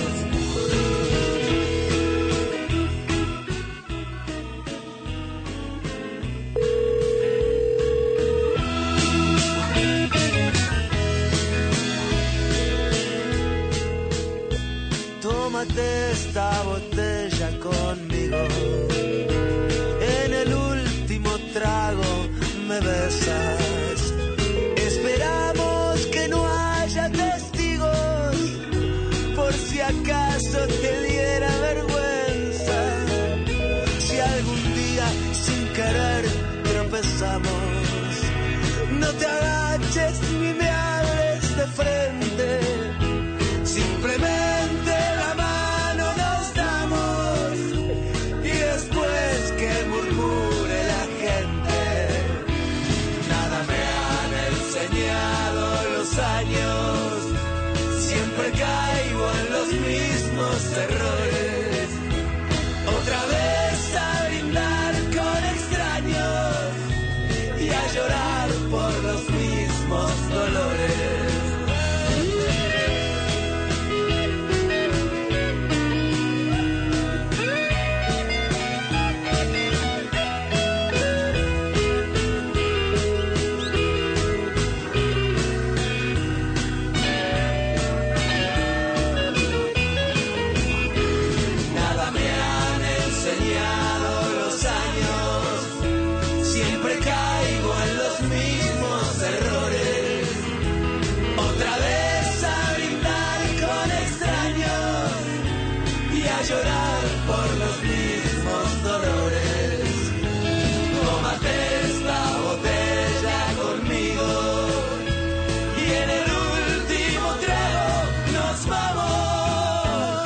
Tómate esta botella conmigo, en el último trago me besas. Esperamos que no haya testigos, por si acaso te diera vergüenza. Si algún día sin querer tropezamos, no te agaches ni me hables de frente. Simplemente la mano nos damos y después que murmure la gente. Nada me han enseñado los años, siempre caigo en los mismos errores. Otra vez a brindar con extraños y a llorar por los mismos dolores. Llorar por los mismos dolores. Tómate esta botella conmigo y en el último trago nos vamos.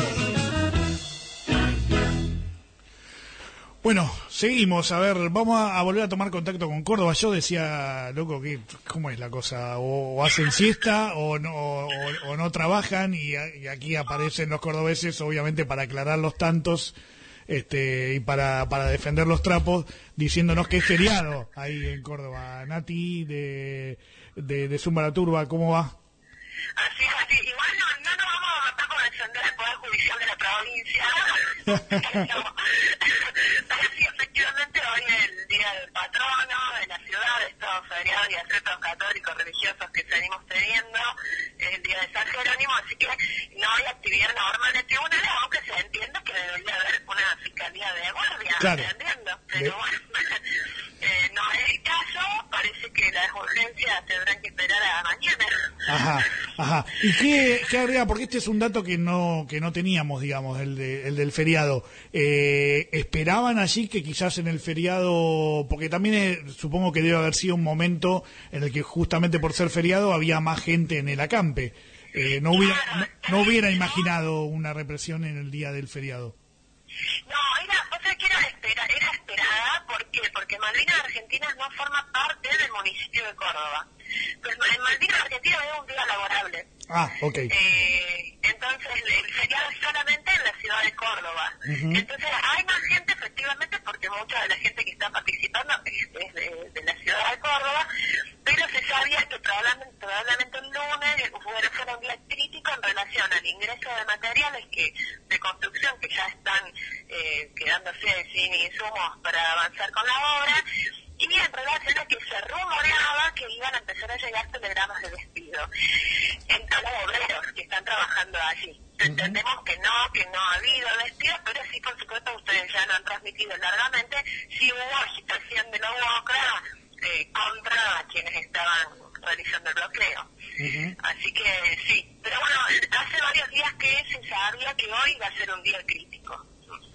Bueno, seguimos. A ver, vamos a, a volver a tomar contacto con Córdoba. Yo decía, loco, que ¿cómo es la cosa? O, o hacen siesta o no, o, o no trabajan y, a, y aquí aparecen los cordobeses, obviamente para aclarar los tantos este, y para, para defender los trapos, diciéndonos que es feriado ahí en Córdoba. Nati, de, de, de Zumba la Turba, ¿cómo va? Así, así. Igual no, no nos vamos a matar por defender el Poder Judicial de la provincia. No. Pero sí, efectivamente, hoy es el Día del Patrono de la ciudad, de estos feriados y aceptos católicos religiosos que seguimos teniendo, el Día de San Jerónimo, así que no hay actividad normal en tribunales, aunque se entienda que debería haber una fiscalía de guardia, claro. ¿Entendiendo? Pero bueno, eh, no es el caso, parece que las urgencias tendrán que esperar a mañana. Ajá, ajá. ¿Y qué, qué agrega? Porque este es un dato que no que no teníamos, digamos, el, de, el del feriado. Eh, ¿Esperaban allí que quizás en el feriado, porque también es, supongo que debe haber sido un momento en el que justamente por ser feriado había más gente en el acampe? Eh, no hubiera no, no hubiera imaginado una represión en el día del feriado. No, era, o sea, que era, espera, era esperada, ¿por qué? Porque Malvinas Argentinas no forma parte del municipio de Córdoba. Pues en Malvinas Argentinas es un día laborable. Ah, ok. Eh, Entonces el feriado es solamente en la ciudad de Córdoba. Uh-huh. Entonces hay más gente efectivamente porque mucha de la gente que está participando es, es de, de la ciudad de Córdoba, pero se sabía que probablemente, probablemente el lunes fuera, fuera un día crítico en relación al ingreso de materiales que de construcción que ya están eh, quedándose sin insumos para avanzar con la obra, y en relación a que se rumoreaba que iban a empezar a llegar telegramas de despido en todos los obreros que están trabajando allí. Entendemos que no, que no ha habido despidos, pero sí, por supuesto, ustedes ya lo han transmitido largamente, sí hubo agitación de la UOCRA eh, contra quienes estaban realizando el bloqueo. Uh-huh. Así que sí, pero bueno, hace varios días que se sabía que hoy va a ser un día crítico.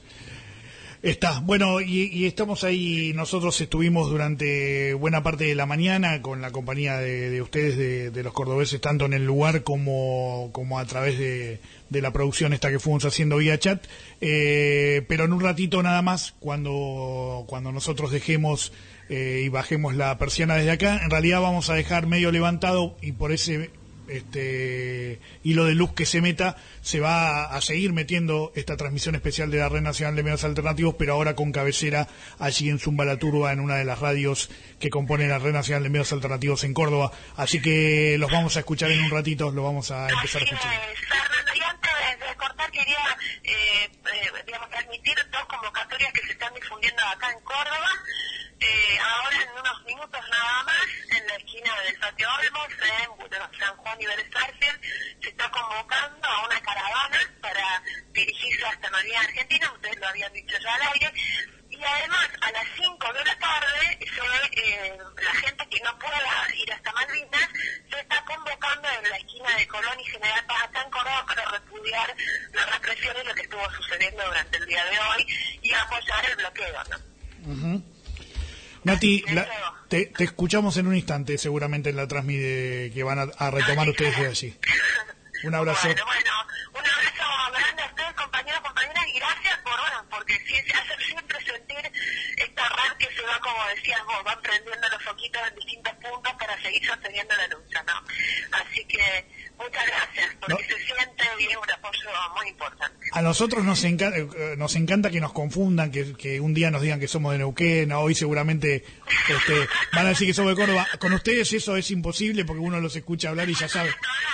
Está, bueno, y, y estamos ahí, nosotros estuvimos durante buena parte de la mañana con la compañía de, de ustedes, de, de los cordobeses, tanto en el lugar como, como a través de, de la producción esta que fuimos haciendo vía chat, eh, pero en un ratito nada más, cuando, cuando nosotros dejemos eh, y bajemos la persiana desde acá, en realidad vamos a dejar medio levantado y por ese este hilo de luz que se meta, se va a, a seguir metiendo esta transmisión especial de la Red Nacional de Medios Alternativos, pero ahora con cabecera allí en Zumba la Turba, en una de las radios que componen la Red Nacional de Medios Alternativos en Córdoba. Así que los vamos a escuchar en un ratito, los vamos a empezar a escuchar. Fernando, y antes de cortar quería eh, eh, digamos, transmitir dos convocatorias que se están difundiendo acá en Córdoba. Eh, ahora en unos minutos nada más, en la esquina del Patio Olmos, en San Juan y Vélez Sarsfield, se está convocando a una caravana para dirigirse hasta Malvinas Argentina, ustedes lo habían dicho ya al aire, y además a las cinco de la tarde, se, eh, la gente que no pueda ir hasta Malvinas, se está convocando en la esquina de Colón y General Paz acá en Córdoba para repudiar la represión y lo que estuvo sucediendo durante el día de hoy y apoyar el bloqueo, ¿no? Uh-huh. Nati, la, te, te escuchamos en un instante, seguramente en la transmisión que van a, a retomar ustedes de allí. Un abrazo. Bueno, bueno, un abrazo grande a ustedes, compañeros, compañeras, y gracias por, bueno, porque sí, hace siempre sentir esta red que se va, como decías vos, van prendiendo los foquitos en distintos puntos para seguir sosteniendo la lucha, ¿no? Así que muchas gracias, porque no. se siente y es un apoyo muy importante. A nosotros nos encanta, nos encanta que nos confundan, que, que un día nos digan que somos de Neuquén, hoy seguramente este, van a decir que somos de Córdoba. Con ustedes eso es imposible porque uno los escucha hablar y ya sabe.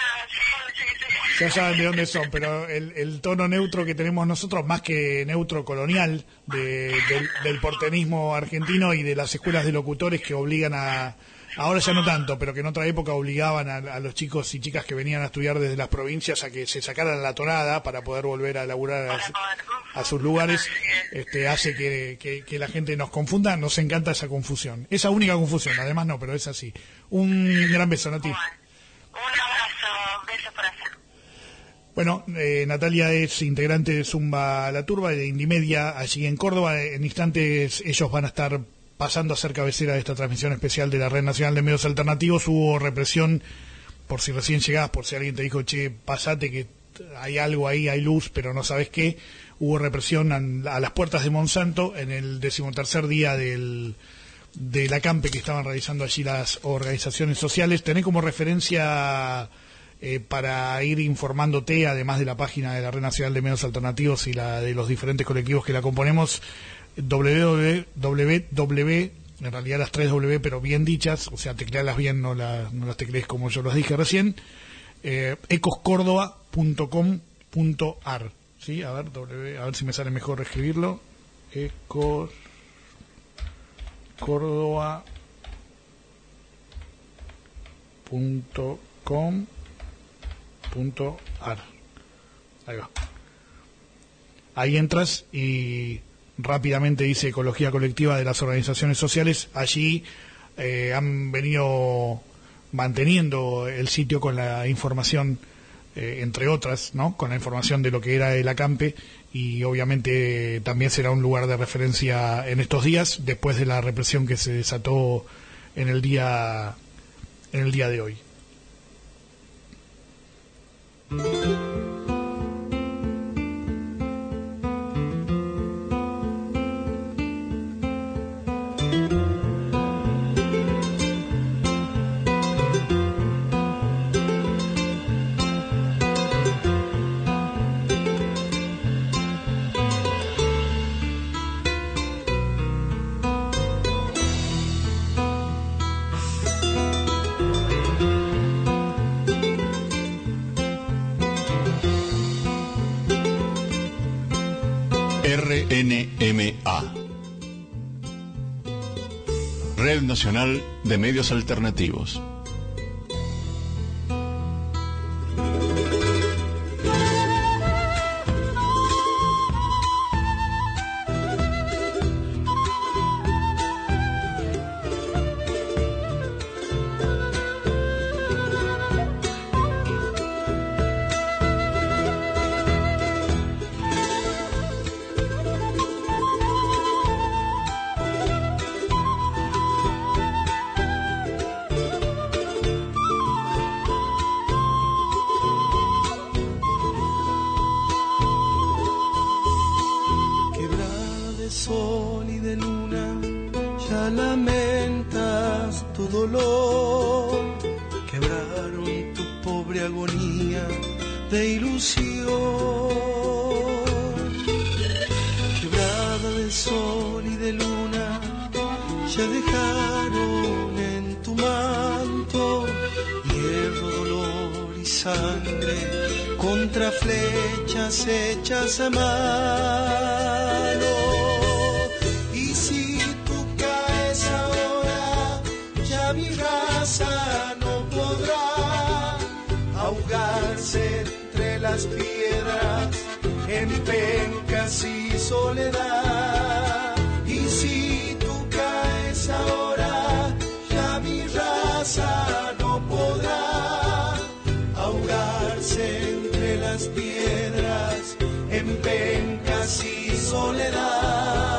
Ya saben de dónde son, pero el, el tono neutro que tenemos nosotros, más que neutro colonial, de, del, del porteñismo argentino y de las escuelas de locutores que obligan a... Ahora ya no tanto, pero que en otra época obligaban a, a los chicos y chicas que venían a estudiar desde las provincias a que se sacaran la tonada para poder volver a laburar a, a sus lugares, este, hace que, que, que la gente nos confunda. Nos encanta esa confusión, esa única confusión, además no, pero es así. Un gran beso, Nati. Un abrazo, besos por allá. Bueno, eh, Natalia es integrante de Zumba la Turba, de Indimedia, allí en Córdoba. En instantes ellos van a estar pasando a ser cabecera de esta transmisión especial de la Red Nacional de Medios Alternativos. Hubo represión, por si recién llegás, por si alguien te dijo, che, pasate que hay algo ahí, hay luz, pero no sabes qué. Hubo represión a, a las puertas de Monsanto en el decimotercer día del, del acampe que estaban realizando allí las organizaciones sociales. Tenés como referencia eh, para ir informándote, además de la página de la Red Nacional de Medios Alternativos y la de los diferentes colectivos que la componemos, www, www, en realidad las tres W, pero bien dichas, o sea, teclealas bien, no, la, no las teclees como yo las dije recién, eh, ecoscordoba punto com punto ar, ¿sí? A ver, w, a ver si me sale mejor escribirlo, ecoscordoba punto com punto ar, ahí va. Ahí entras y rápidamente dice Ecología Colectiva de las Organizaciones Sociales. Allí eh, han venido manteniendo el sitio con la información, eh, entre otras, ¿no? Con la información de lo que era el acampe, y obviamente también será un lugar de referencia en estos días, después de la represión que se desató en el día, en el día de hoy. R N M A, Red Nacional de Medios Alternativos. Hechas a mano, y si tú caes ahora, ya mi raza no podrá ahogarse entre las piedras, en pencas y soledad. Y si tú caes ahora, ya mi raza no podrá ahogarse entre las piedras, en pencas y soledad.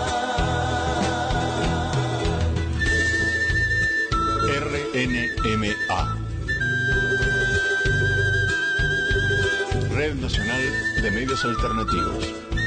R N M A, Red Nacional de Medios Alternativos.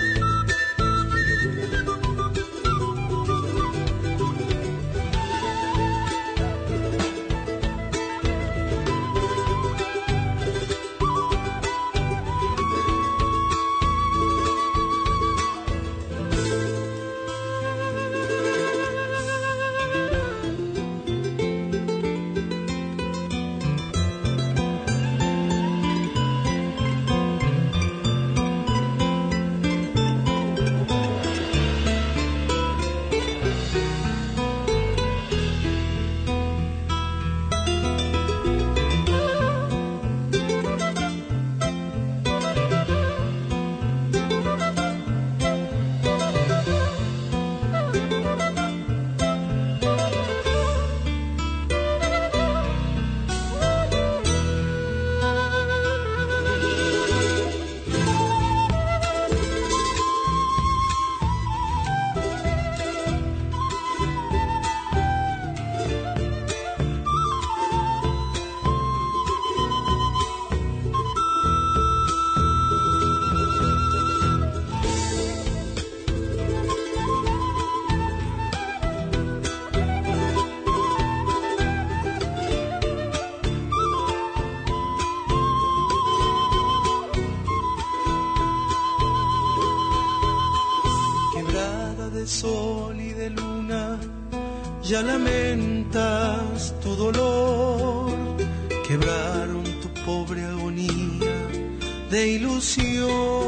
Ya lamentas tu dolor, quebraron tu pobre agonía de ilusión.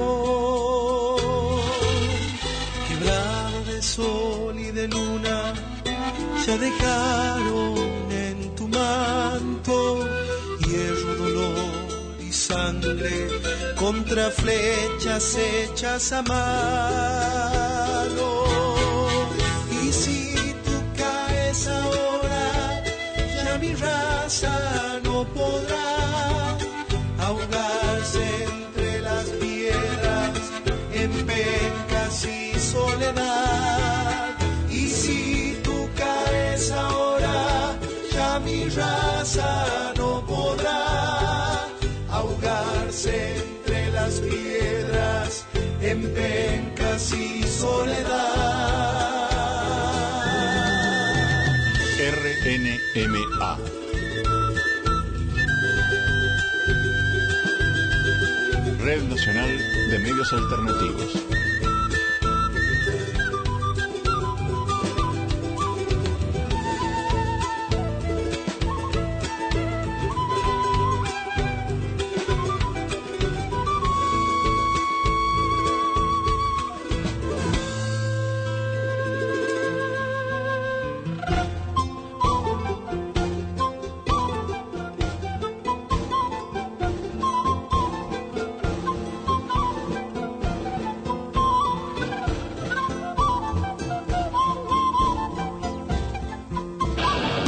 Quebrada de sol y de luna, ya dejaron en tu manto hierro, dolor y sangre contra flechas hechas a mano. Y si ahora ya mi raza no podrá ahogarse entre las piedras, en pencas y soledad. Y si tú caes ahora, ya mi raza no podrá ahogarse entre las piedras, en pencas y soledad. R N M A, Red Nacional de Medios Alternativos.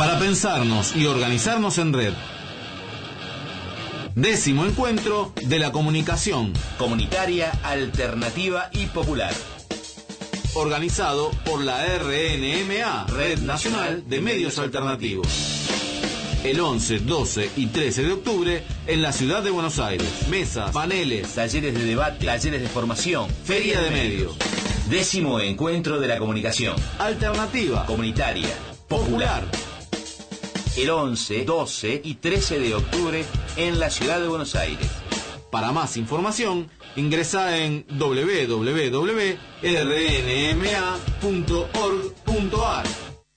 para pensarnos y organizarnos en red. Décimo encuentro de la comunicación comunitaria, alternativa y popular. Organizado por la R N M A, Red Nacional de Medios Alternativos. El once, doce y trece de octubre en la ciudad de Buenos Aires. Mesas, paneles, talleres de debate, talleres de formación, feria de medios. Décimo encuentro de la comunicación alternativa, comunitaria, popular. El once, doce y trece de octubre en la ciudad de Buenos Aires. Para más información, ingresa en doble u doble u doble u punto r n m a punto org punto a r.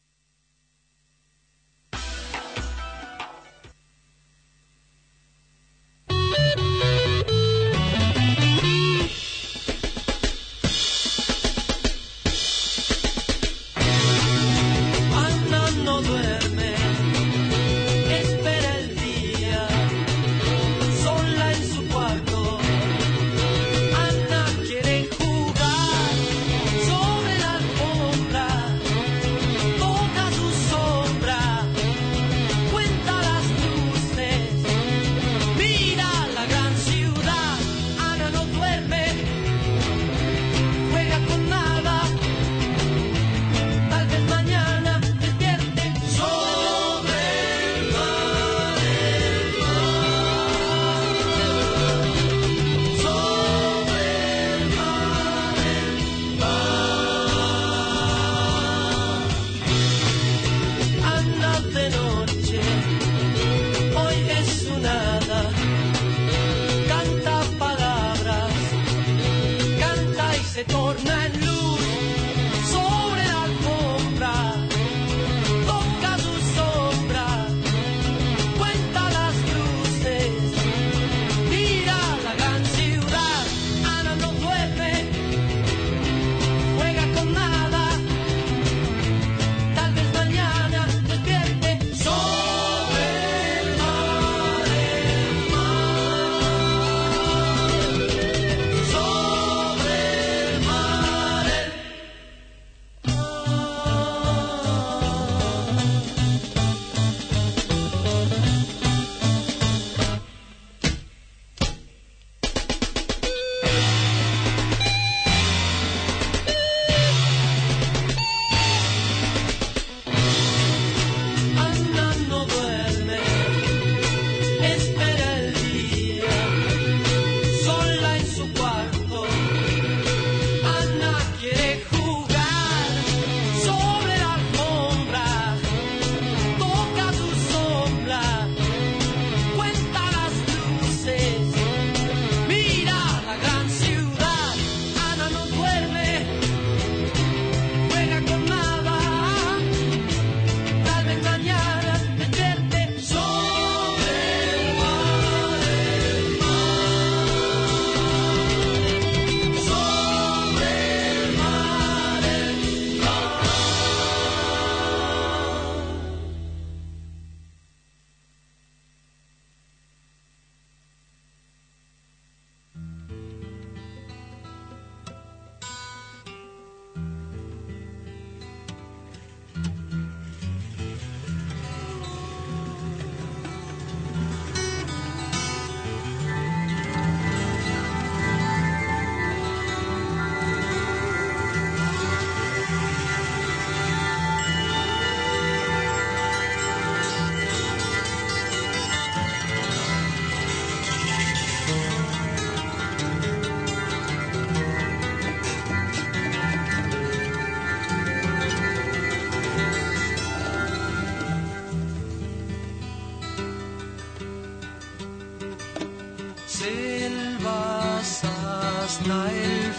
Selvas hasta el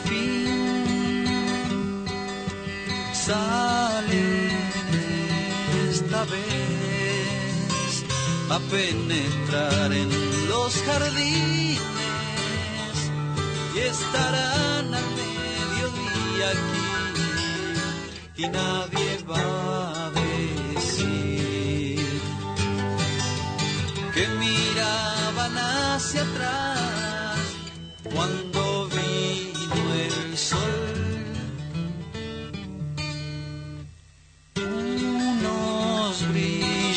fin, salen esta vez a penetrar en los jardines y estarán al mediodía aquí y nadie va a decir que miraban hacia atrás cuando vino el sol. Unos brillos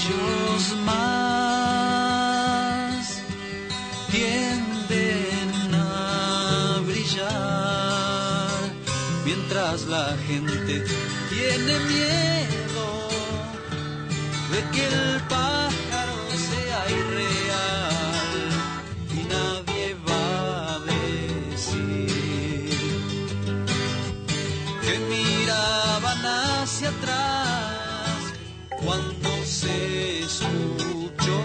mientras la gente tiene miedo de que el pájaro sea irreal y nadie va a decir que miraban hacia atrás cuando se escuchó.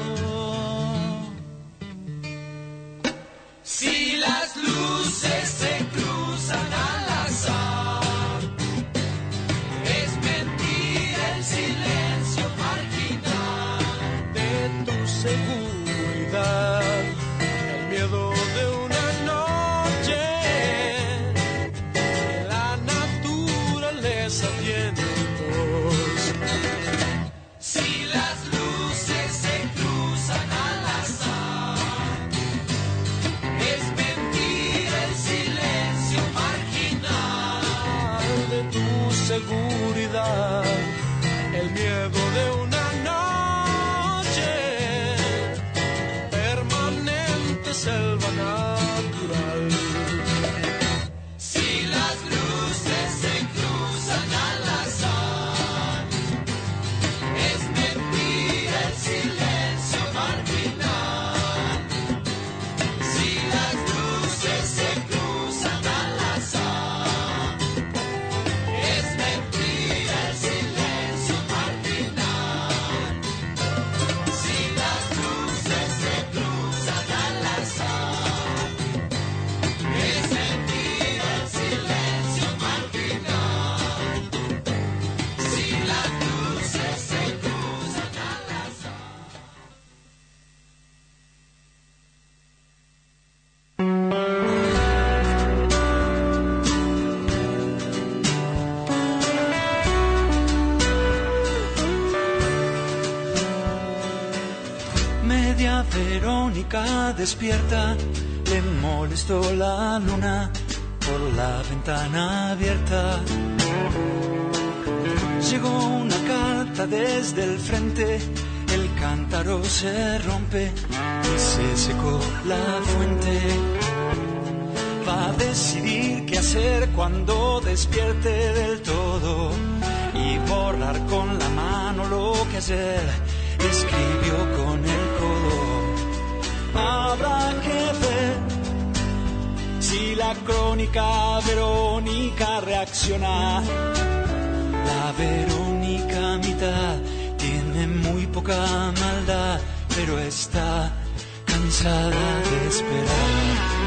Si las luces se cruzan al azar, es mentira el silencio marginal de tu seguridad, el miedo de una noche que la naturaleza tiene voz. Si las luces se cruzan al azar, es mentira el silencio marginal de tu seguridad, el miedo de una noche permanente, selva natural. Si las luces se cruzan al azar, es mentira el silencio marginal. Si las luces se cruzan al azar, es mentira el silencio marginal. Si las luces se cruzan al azar, es mentira el silencio marginal. Si las luces se cruzan al azar. Media Verónica despierta, le molestó la luna por la ventana abierta. Llegó una carta desde el frente, el cántaro se rompe y se secó la fuente. Va a decidir qué hacer cuando despierte del todo y borrar con la mano lo que ayer escribió con el codo. Habrá que ver si la crónica Verónica reacciona. La Verónica mitad tiene muy poca maldad, pero está cansada de esperar.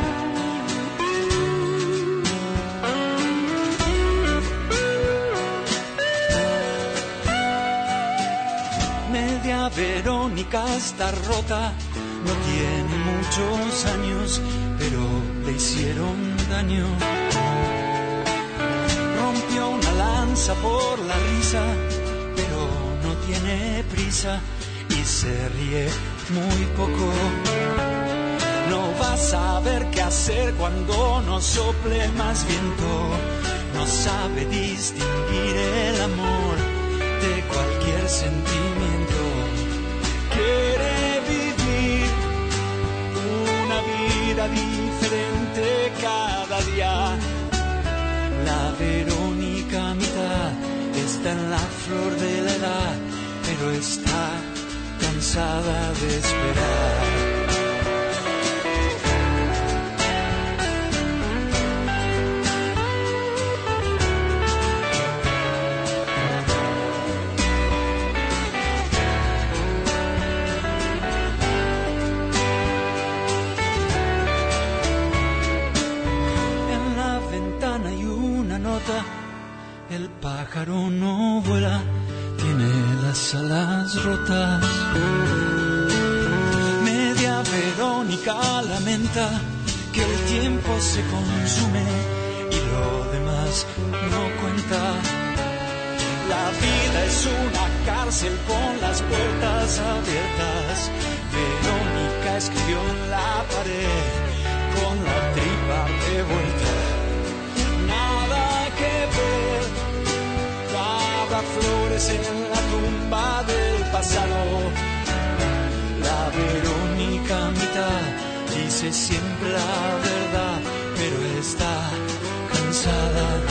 Media Verónica está rota, no tiene muchos años, pero le hicieron daño. Rompió una lanza por la risa, pero no tiene prisa y se ríe muy poco. No va a saber qué hacer cuando no sople más viento. No sabe distinguir el amor de cualquier sentimiento. Quiere vivir una vida diferente cada día. La Verónica mitad está en la flor de la edad, pero está cansada de esperar. El pájaro no vuela, tiene las alas rotas. Media Verónica lamenta que el tiempo se consume y lo demás no cuenta. La vida es una cárcel con las puertas abiertas. Verónica escribió en la pared con la tripa revuelta. Nada que ver, habrá flores en la tumba del pasado. La Verónica mitad dice siempre la verdad, pero está cansada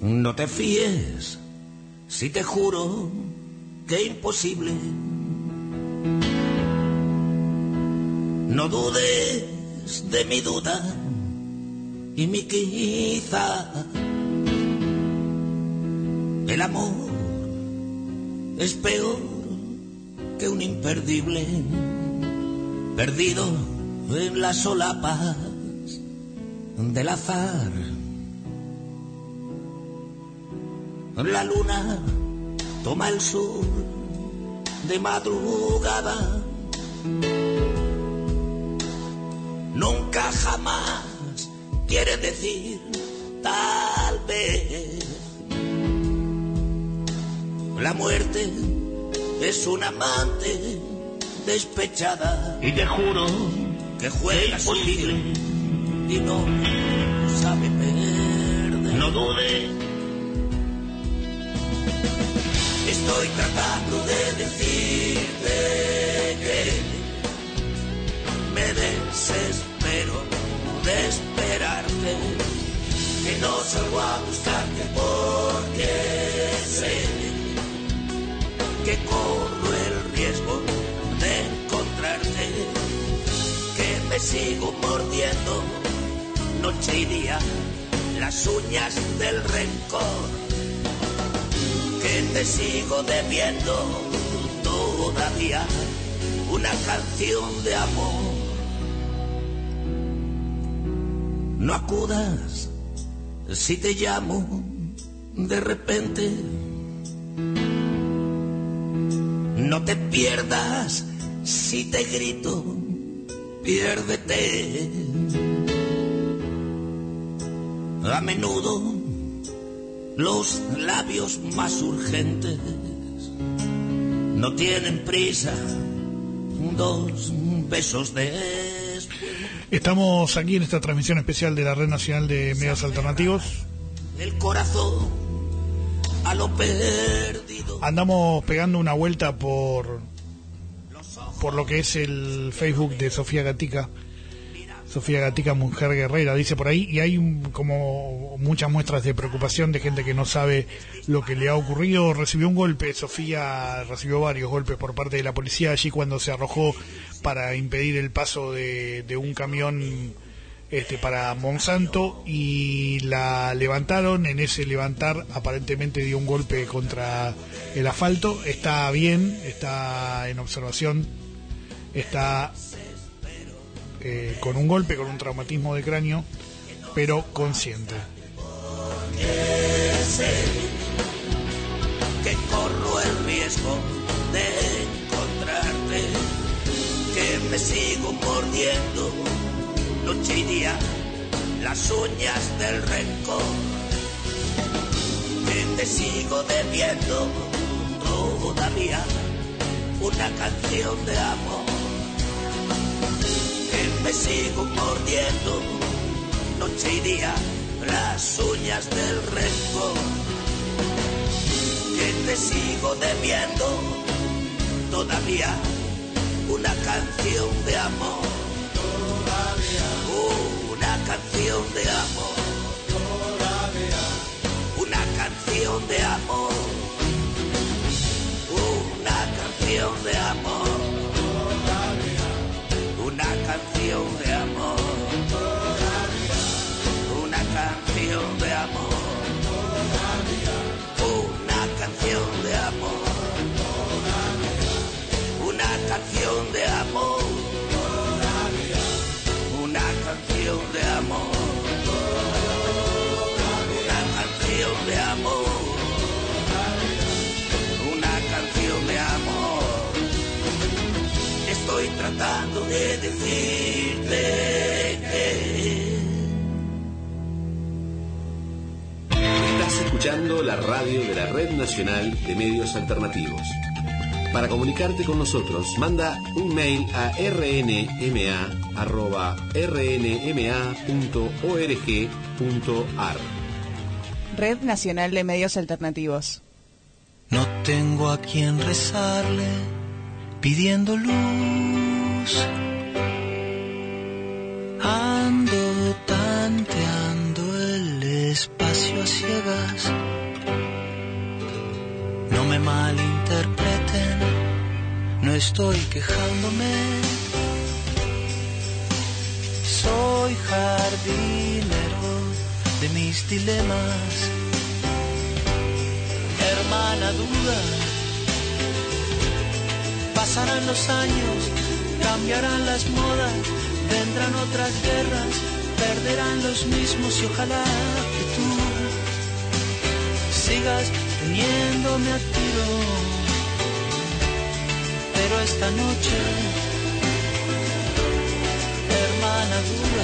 No te fíes, si te juro que imposible. No dudes de mi duda y mi quizá. El amor es peor que un imperdible, perdido en las solapas del azar. La luna toma el sol de madrugada. Nunca jamás quiere decir tal vez. La muerte es una amante despechada. Y te juro que juega posible y no sabe perder. No dudes. Estoy tratando de decirte que me desespero de esperarte, que no salgo a buscarte porque sé que corro el riesgo de encontrarte, que me sigo mordiendo noche y día las uñas del rencor, que te sigo debiendo todavía una canción de amor. No acudas si te llamo de repente. No te pierdas si te grito, piérdete. A menudo los labios más urgentes no tienen prisa, dos besos después. Estamos aquí en esta transmisión especial de la Red Nacional de Medios Alternativos. El corazón a lo perdido. Andamos pegando una vuelta por por lo que es el Facebook de Sofía Gatica. Sofía Gatica, mujer guerrera, dice por ahí, y hay un, como muchas muestras de preocupación de gente que no sabe lo que le ha ocurrido. Recibió un golpe, Sofía recibió varios golpes por parte de la policía allí cuando se arrojó para impedir el paso de, de un camión este para Monsanto, y la levantaron. En ese levantar aparentemente dio un golpe contra el asfalto. Está bien, está en observación, está Eh, con un golpe, con un traumatismo de cráneo, pero consciente. Sé que corro el riesgo de encontrarte, que me sigo mordiendo noche y día las uñas del rencor, que te sigo debiendo todavía una canción de amor. Me sigo mordiendo noche y día las uñas del rencor, que te sigo debiendo todavía una canción de amor, todavía una canción de amor, todavía una canción de amor, una canción de amor, una canción de amor, una canción de amor, una canción de amor, una canción de amor, una canción de amor, una canción de amor, una canción de amor. Estoy tratando de decirte que... Estás escuchando la radio de la Red Nacional de Medios Alternativos. Para comunicarte con nosotros, manda un mail a r n m a arroba r n m a punto org punto a r. Red Nacional de Medios Alternativos. No tengo a quien rezarle pidiendo luz, ando tanteando el espacio despacio a ciegas. No me malinterpreten, no estoy quejándome. Soy jardinero de mis dilemas. Hermana duda, pasarán los años, cambiarán las modas, vendrán otras guerras, perderán los mismos y ojalá que tú sigas teniéndome a tiro. Pero esta noche, hermana duda,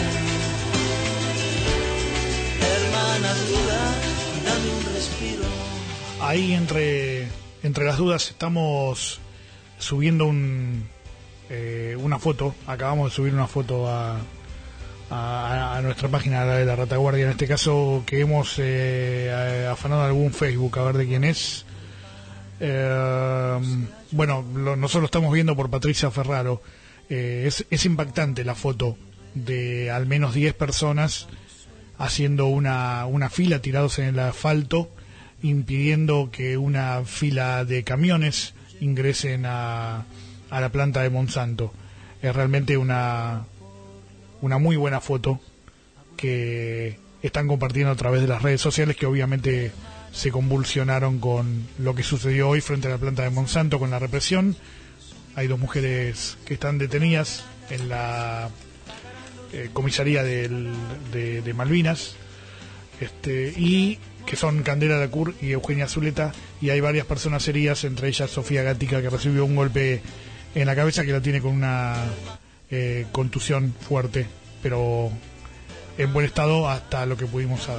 hermana duda, dame un respiro. Ahí entre, entre las dudas estamos subiendo un, eh, una foto, acabamos de subir una foto a, a, a nuestra página, la de la Retaguardia, en este caso, que hemos eh, afanado algún Facebook, a ver de quién es. Eh, bueno, lo, nosotros lo estamos viendo por Patricia Ferraro. Eh, es, es impactante la foto de al menos diez personas haciendo una, una fila, tirados en el asfalto, impidiendo que una fila de camiones ingresen a, a la planta de Monsanto. Es realmente una, una muy buena foto que están compartiendo a través de las redes sociales, que obviamente se convulsionaron con lo que sucedió hoy frente a la planta de Monsanto, con la represión. Hay dos mujeres que están detenidas en la eh, comisaría del, de, de Malvinas, este, y que son Candela Lacour y Eugenia Zuleta, y hay varias personas heridas, entre ellas Sofía Gatica, que recibió un golpe en la cabeza, que la tiene con una eh, contusión fuerte, pero en buen estado hasta lo que pudimos saber.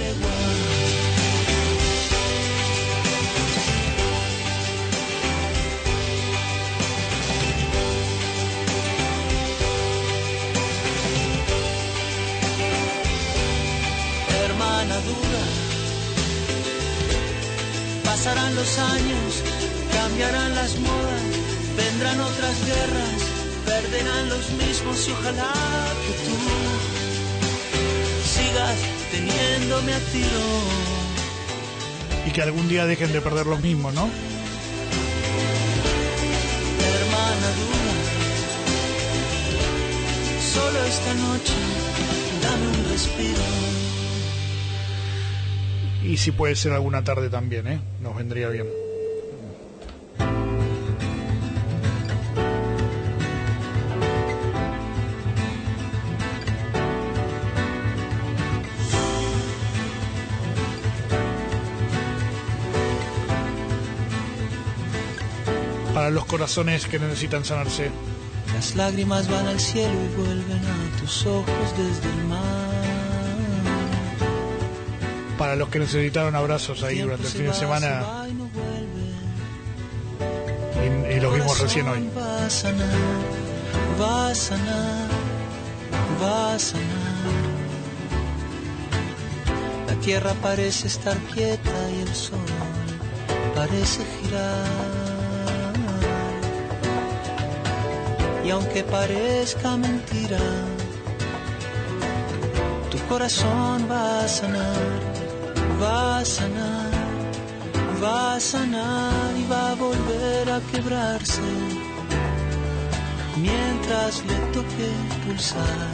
Hermana duda, pasarán los años, cambiarán las modas, vendrán otras guerras, perderán los mismos y ojalá que tú sigas teniéndome a tiro. Y que algún día dejen de perder los mismos, ¿no? Hermana duda, solo esta noche dame un respiro. Y si puede ser alguna tarde también, ¿eh? Nos vendría bien. Para los corazones que necesitan sanarse. Las lágrimas van al cielo y vuelven a tus ojos desde el mar. Para los que necesitaron abrazos ahí durante el fin de semana y, y los vimos recién hoy. Va a sanar, va a sanar, va a sanar. La tierra parece estar quieta y el sol parece girar. Y aunque parezca mentira, tu corazón va a sanar. Va a sanar, va a sanar y va a volver a quebrarse mientras le toque pulsar.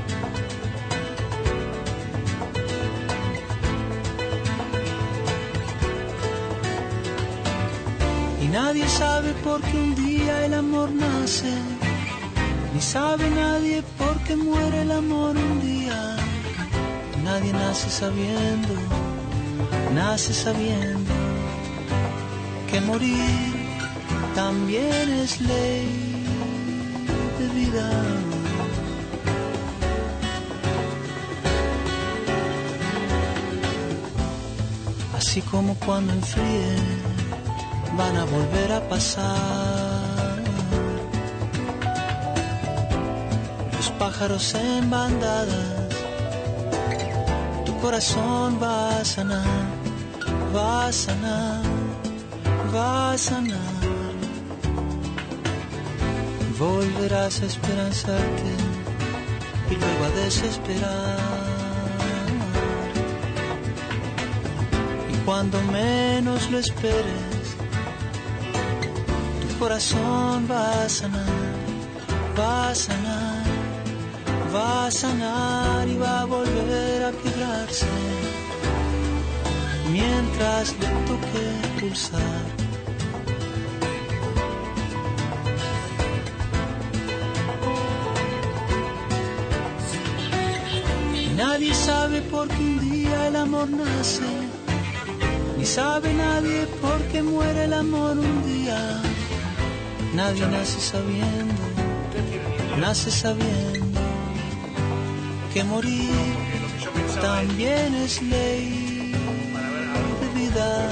Y nadie sabe por qué un día el amor nace, ni sabe nadie por qué muere el amor un día. Nadie nace sabiendo, nace sabiendo que morir también es ley de vida. Así como cuando enfríe van a volver a pasar los pájaros en bandadas. Tu corazón va a sanar, va a sanar, va a sanar. Volverás a esperanzarte y luego a desesperar. cuando menos lo esperes, tu corazón va a sanar, va a sanar, va a sanar y va a volver a quebrarse mientras le toque pulsar. Nadie sabe por qué un día el amor nace, ni sabe nadie por qué muere el amor un día. Nadie nace sabiendo, nace sabiendo que morir también es ley de vida.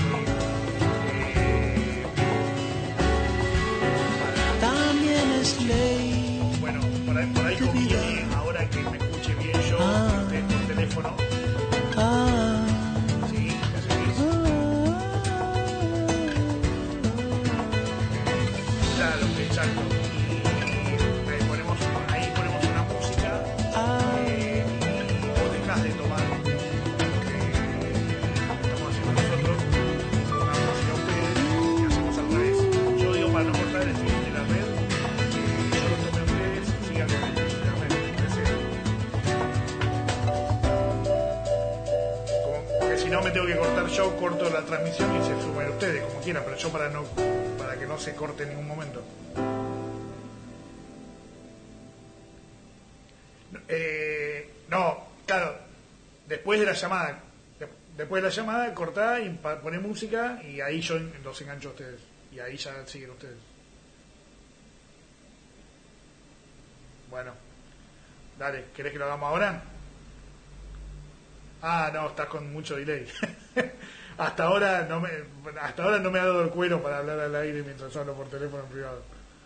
También es ley. Bueno, por ahí, por ahí de vida. Ahora que me escuche bien yo, Ah. que esté por teléfono. Ah. Sí, claro, exacto. Y ahí ponemos, ahí ponemos una música. Eh, y vos dejás de tomar lo que estamos haciendo nosotros, una música a ustedes y hacemos al revés. Yo digo para no cortar el streaming de la red, que yo lo tome a ustedes y sigan con el streaming de la red. ¿Me parece? Como, porque si no me tengo que cortar yo, corto la transmisión y se sumen ustedes como quieran, pero yo para no para que no se corte en ningún momento. Eh, no, claro, después de la llamada, de- después de la llamada, cortá y pa- poné música y ahí yo en- los engancho a ustedes. Y ahí ya siguen ustedes. Bueno, dale, ¿querés que lo hagamos ahora? Ah, no, estás con mucho delay. hasta ahora no me hasta ahora no me ha dado el cuero para hablar al aire mientras hablo por teléfono en privado.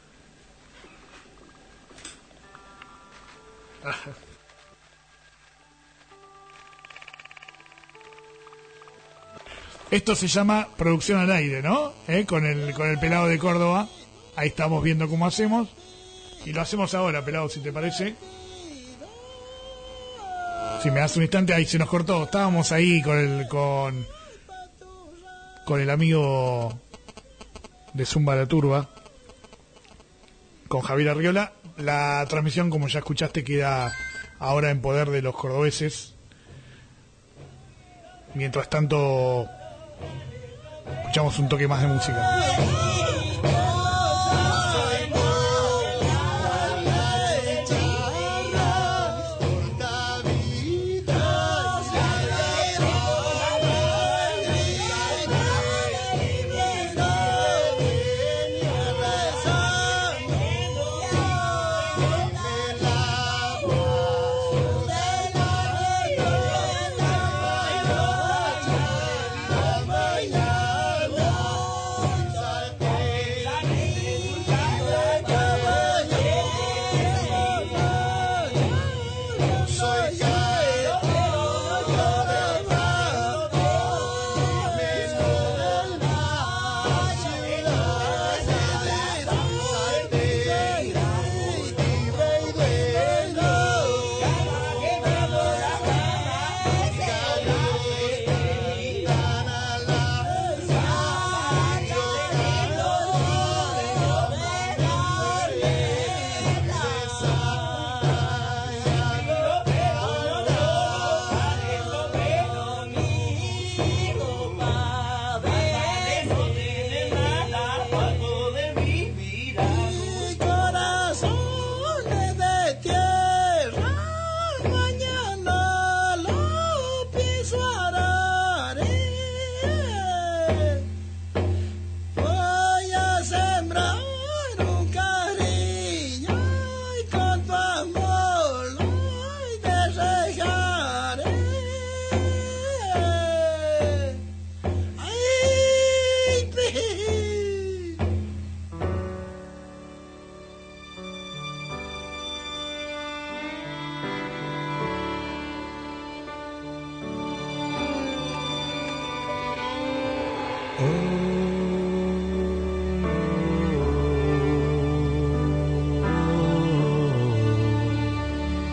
Esto se llama producción al aire, ¿no? ¿Eh? Con el con el pelado de Córdoba. Ahí estamos viendo cómo hacemos. Y lo hacemos ahora, pelado, si te parece. Si me das un instante, ahí se nos cortó. Estábamos ahí con el con con el amigo de Zumba la Turba, con Javier Arriola. La transmisión, como ya escuchaste, queda ahora en poder de los cordobeses. Mientras tanto, escuchamos un toque más de música.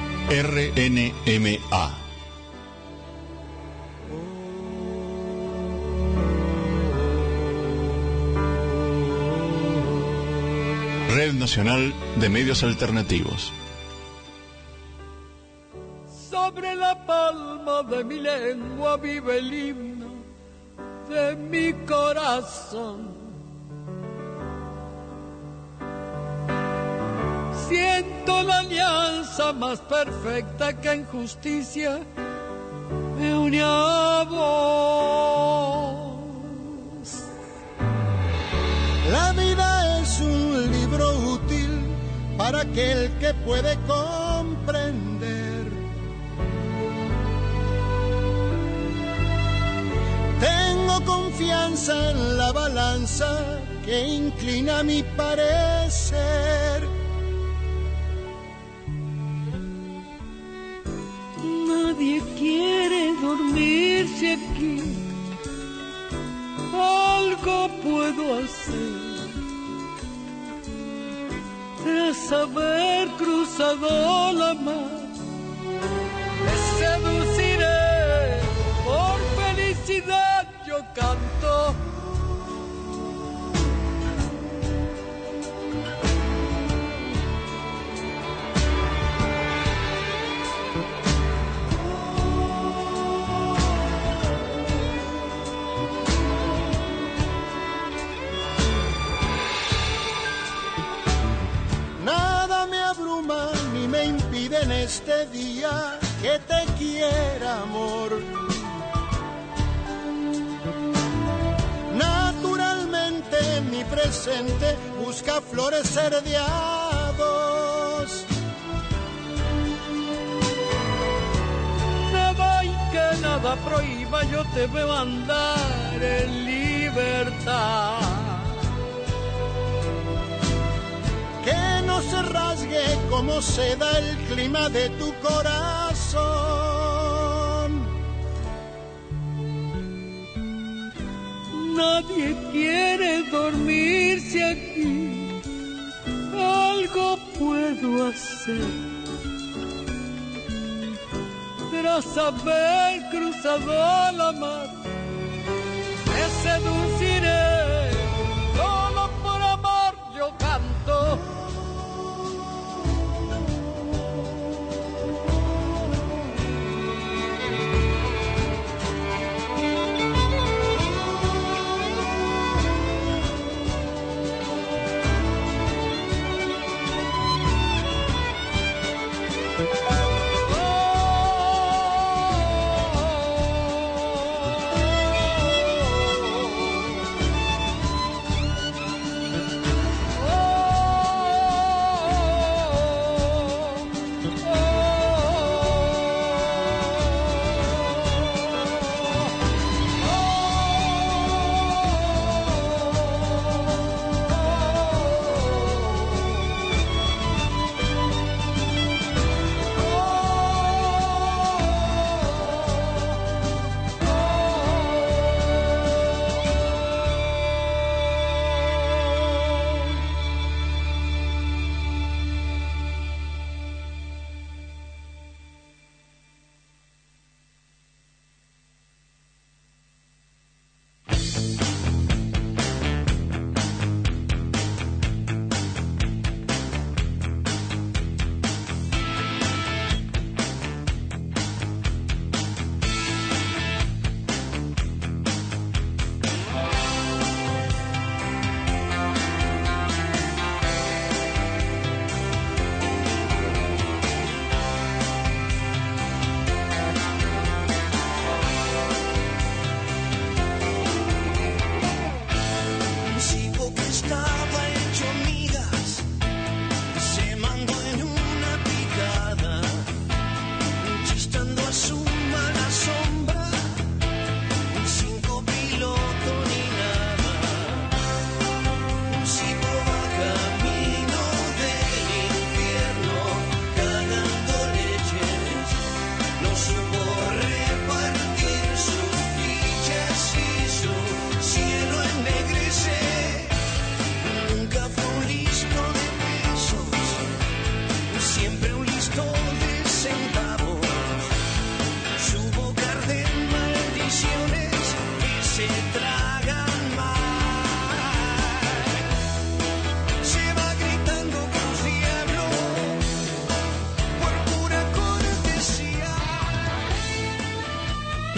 R N M A. Red Nacional de Medios Alternativos. Sobre la palma de mi lengua vive el himno de mi corazón. Siento la alianza más perfecta que en justicia me une a vos. La vida es un libro útil para aquel que puede comprender. Tengo confianza en la balanza que inclina mi parecer. Nadie quiere dormirse aquí. Algo puedo hacer tras haber cruzado la mar. Te seduciré, por felicidad yo canto. En este día que te quiera, amor. Naturalmente mi presente busca florecer de a dos. Nada y que nada prohíba, yo te veo andar en libertad. Que no se rasgue como seda el clima de tu corazón. Nadie quiere dormirse aquí. Algo puedo hacer tras haber cruzado la mar. Te seduciré, solo por amor yo canto.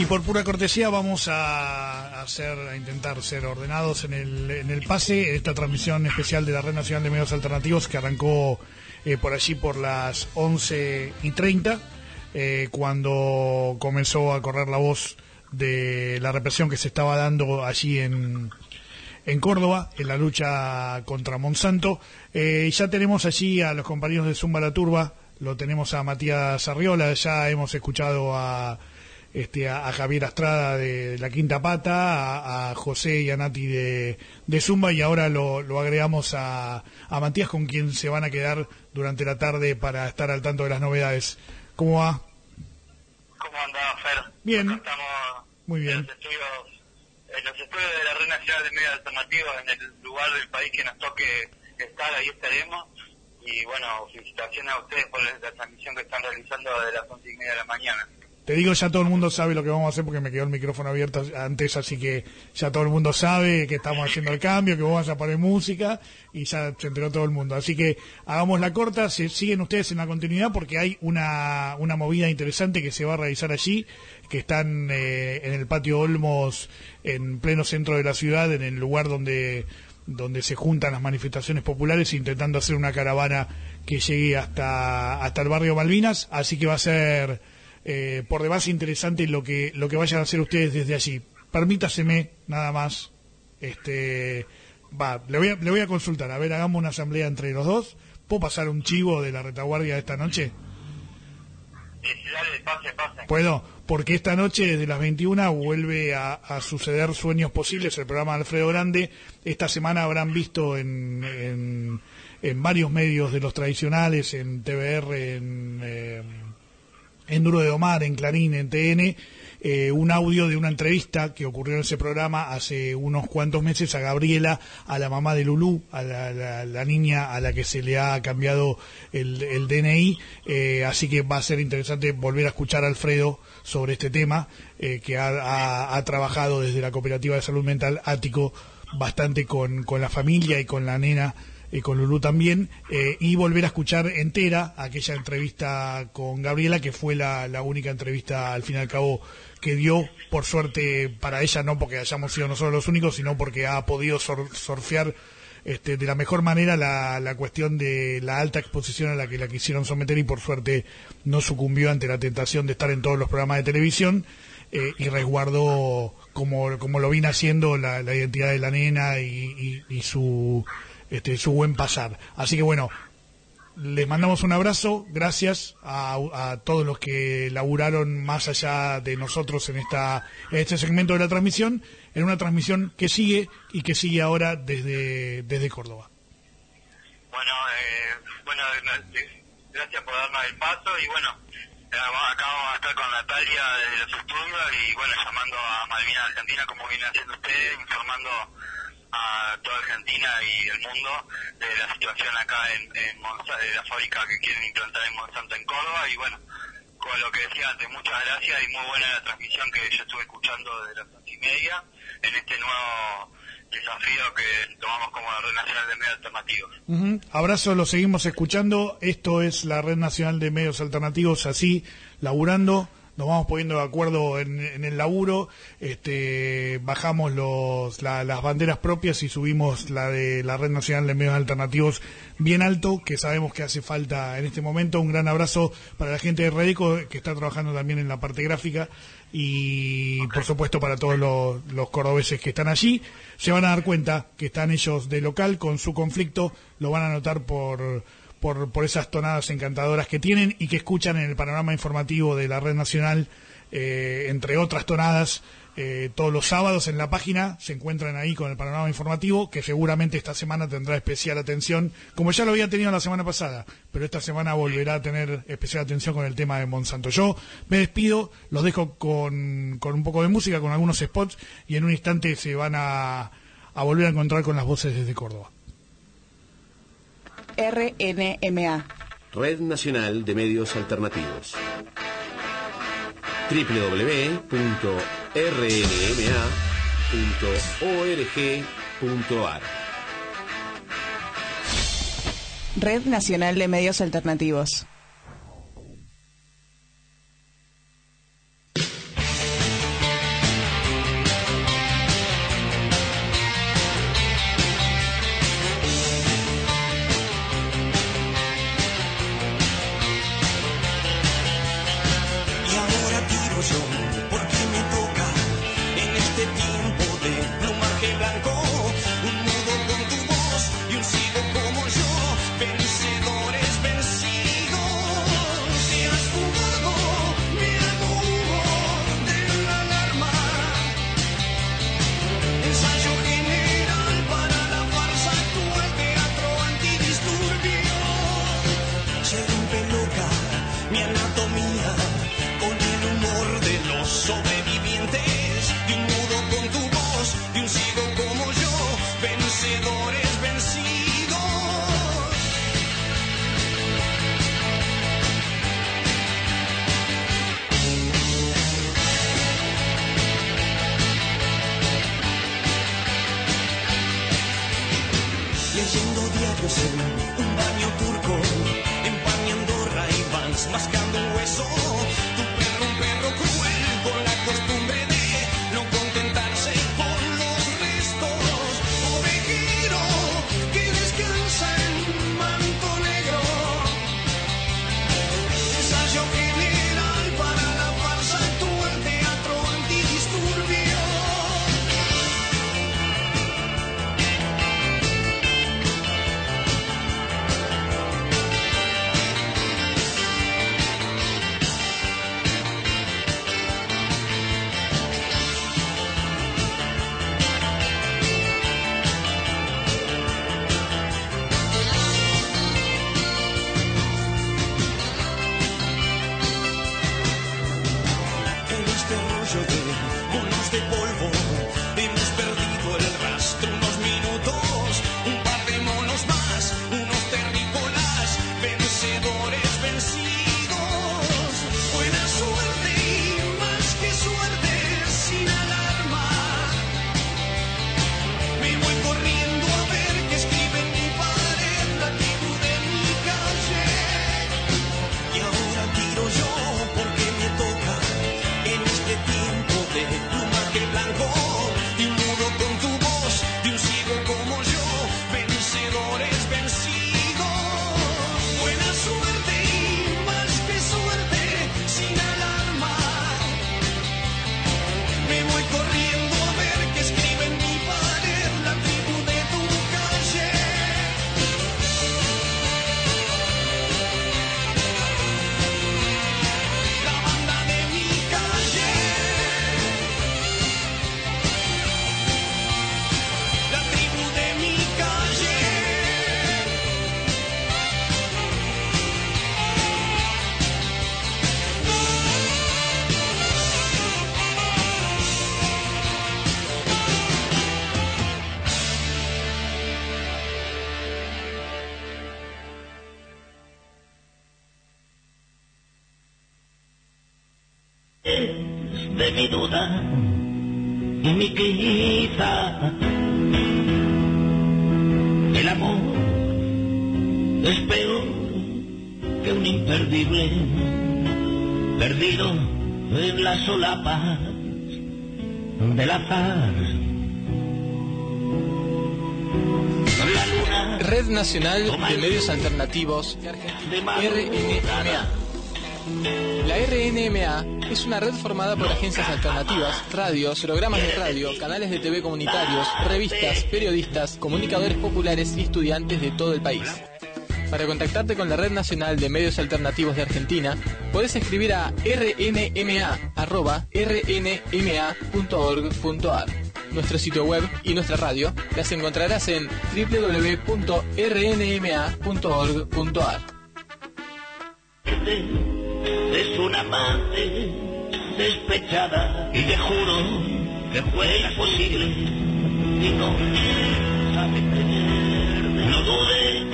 Y por pura cortesía vamos a hacer, a intentar ser ordenados en el, en el pase, esta transmisión especial de la Red Nacional de Medios Alternativos que arrancó eh, por allí por las once y treinta, eh, cuando comenzó a correr la voz de la represión que se estaba dando allí en, en Córdoba, en la lucha contra Monsanto. Eh, ya tenemos allí a los compañeros de Zumba la Turba, lo tenemos a Matías Arriola, ya hemos escuchado a... Este, a, a Javier Astrada de La Quinta Pata, a, a José y a Nati de, de Zumba, y ahora lo, lo agregamos a, a Matías, con quien se van a quedar durante la tarde para estar al tanto de las novedades. ¿Cómo va? ¿Cómo andaba, Fer? Bien. Acá estamos Muy bien. En los, estudios, en los estudios de la Red Nacional de Medios Alternativos, en el lugar del país que nos toque estar, ahí estaremos. Y bueno, felicitaciones a ustedes por la transmisión que están realizando desde las once y media de la mañana. Te digo, ya todo el mundo sabe lo que vamos a hacer porque me quedó el micrófono abierto antes, así que ya todo el mundo sabe que estamos haciendo el cambio, que vos vas a poner música y ya se enteró todo el mundo. Así que hagamos la corta, se siguen ustedes en la continuidad porque hay una, una movida interesante que se va a realizar allí, que están eh, en el patio Olmos, en pleno centro de la ciudad, en el lugar donde, donde se juntan las manifestaciones populares, intentando hacer una caravana que llegue hasta, hasta el barrio Malvinas, así que va a ser... Eh, por demás interesante lo que lo que vayan a hacer ustedes desde allí. Permítaseme nada más, este, va, le voy a, le voy a consultar, a ver, hagamos una asamblea entre los dos. ¿Puedo pasar un chivo de la retaguardia de esta noche? Sí, dale, pase, pase. Puedo, porque esta noche desde las veintiuna vuelve a, a suceder Sueños Posibles, el programa de Alfredo Grande. Esta semana habrán visto en, en, en varios medios de los tradicionales, en T V R, en... Eh, en Duro de Domar, en Clarín, en T N, eh, un audio de una entrevista que ocurrió en ese programa hace unos cuantos meses a Gabriela, a la mamá de Lulú, a la, la, la niña a la que se le ha cambiado el, el D N I, eh, así que va a ser interesante volver a escuchar a Alfredo sobre este tema, eh, que ha, ha, ha trabajado desde la Cooperativa de Salud Mental Ático bastante con, con la familia y con la nena, y con Lulú también, eh, y volver a escuchar entera aquella entrevista con Gabriela, que fue la, la única entrevista al fin y al cabo que dio, por suerte para ella, no porque hayamos sido nosotros los únicos, sino porque ha podido sor, surfear este, de la mejor manera la, la cuestión de la alta exposición a la que la quisieron someter, y por suerte no sucumbió ante la tentación de estar en todos los programas de televisión, eh, y resguardó, como, como lo vino haciendo, la, la identidad de la nena y, y, y su... Este, su buen pasar. Así que bueno, les mandamos un abrazo, gracias a, a todos los que laburaron más allá de nosotros en esta en este segmento de la transmisión, en una transmisión que sigue y que sigue ahora desde desde Córdoba. Bueno, eh, bueno, gracias por darnos el paso y bueno, acabamos de estar con Natalia de los estudios y bueno, llamando a Malvinas Argentina, como viene haciendo usted, informando a toda Argentina y el mundo de la situación acá en, en Monsanto, de la fábrica que quieren implantar en Monsanto en Córdoba. Y bueno, con lo que decía antes, muchas gracias y muy buena la transmisión que yo estuve escuchando desde las once y media en este nuevo desafío que tomamos como la Red Nacional de Medios Alternativos. Uh-huh. Abrazo, lo seguimos escuchando. Esto es la Red Nacional de Medios Alternativos, así, laburando. Nos vamos poniendo de acuerdo en, en el laburo, este, bajamos los, la, las banderas propias y subimos la de la Red Nacional de Medios Alternativos bien alto, que sabemos que hace falta en este momento. Un gran abrazo para la gente de Redeco, que está trabajando también en la parte gráfica, y por supuesto para todos los, los cordobeses que están allí. Se van a dar cuenta que están ellos de local con su conflicto, lo van a notar por... Por, por esas tonadas encantadoras que tienen y que escuchan en el panorama informativo de la Red Nacional, eh, entre otras tonadas, eh, todos los sábados en la página se encuentran ahí con el panorama informativo, que seguramente esta semana tendrá especial atención, como ya lo había tenido la semana pasada, pero esta semana volverá a tener especial atención con el tema de Monsanto. Yo me despido, los dejo con, con un poco de música, con algunos spots, y en un instante se van a, a volver a encontrar con las voces desde Córdoba. R N M A, Red Nacional de Medios Alternativos. doble u doble u doble u punto r n m a punto org punto a r Red Nacional de Medios Alternativos. yo, porque me toca en este tiempo de plumaje blanco, un nudo con tu voz y un sigo como yo, vencedores vencidos. Te has jugado mi humo de la alarma, ensayo general para la farsa actual, teatro antidisturbio. Se rompe loca mi anatomía con el humor de los sobrevivientes, de un mudo con tu voz, de un sigo como yo, vencedores vencidos. Leyendo diarios en un baño turco, empañando Ray-Bans, mascando un hueso. Tu perro, un perro cruel, con la costumbre de no contentarse con los restos. Ovejero que descansa en un manto negro. Ensayo general para la farsa actual, teatro antidisturbio. En este rollo de monos de polvo hemos perdido el rastro unos minutos, un par de monos más, unos terrícolas, vencedores vencidos. Buena suerte y más que suerte, sin alarma. Me voy corriendo a ver qué escribe en mi pared la tribu de mi calle. Y ahora tiro yo porque me toca en este tiempo de plumaje blanco, y un mudo con tu voz, de un ciego como yo, vencedores vencidos. Buena suerte y más que suerte, sin alarma. Me voy corriendo a ver qué escribe en mi pared la tribu de tu calle. La banda de mi calle, la tribu de mi calle. De mi duda y mi quizá el amor es peor que un imperdible perdido en las solapas del azar. La luna, Red Nacional de Medios Alternativos de Argentina, R N M A. La R N M A es una red formada por agencias alternativas, radios, programas de radio, canales de T V comunitarios, revistas, periodistas, comunicadores populares y estudiantes de todo el país. Para contactarte con la Red Nacional de Medios Alternativos de Argentina, podés escribir a r n m a arroba r n m a punto org punto a r. Nuestro sitio web y nuestra radio las encontrarás en w w w punto r n m a punto org punto a r. Es una amante despechada y te juro que fue imposible y no sabe tenerme. No dudes,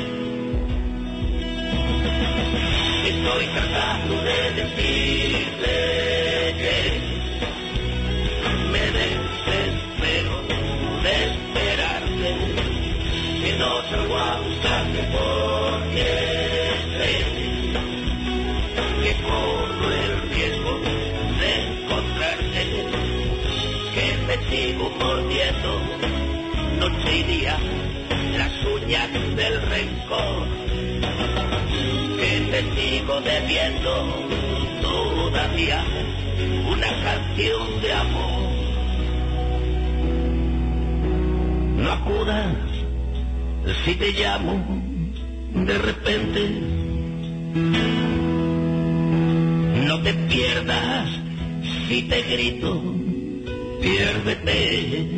estoy tratando de decirte que me desespero de esperarte y no salgo a buscarte porque sé que corro el riesgo de encontrarte, que me sigo mordiendo noche y día las uñas del rencor, que te sigo debiendo todavía una canción de amor. No acudas si te llamo de repente, no te pierdas si te grito, piérdete.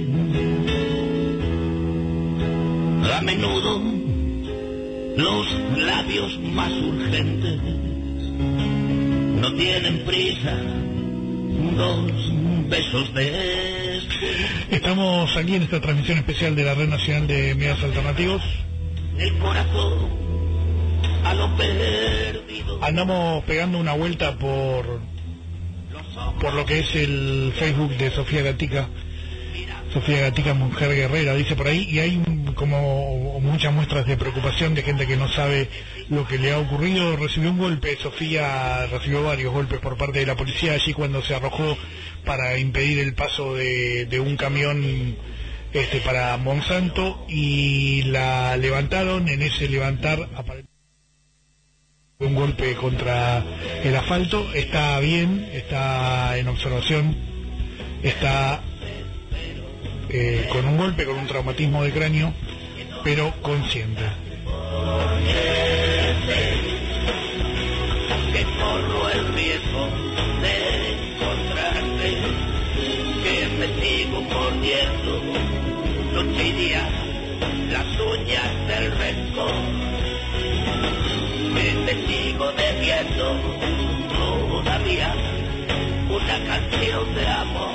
A menudo los labios más urgentes no tienen prisa, dos besos de... Estamos aquí en esta transmisión especial de la Red Nacional de Medios Alternativos. El corazón a lo perdido. Andamos pegando una vuelta por por lo que es el Facebook de Sofía Gatica. Sofía Gatica, mujer guerrera, dice por ahí, y hay un, como muchas muestras de preocupación de gente que no sabe lo que le ha ocurrido. Recibió un golpe, Sofía recibió varios golpes por parte de la policía allí cuando se arrojó para impedir el paso de, de un camión este para Monsanto, y la levantaron. En ese levantar apareció un golpe contra el asfalto. Está bien, está en observación, está eh, con un golpe, con un traumatismo de cráneo, pero consciente. Que corro el riesgo de encontrarte, que me sigo mordiendo noche y día las uñas del rencor, que te sigo debiendo todavía una canción de amor,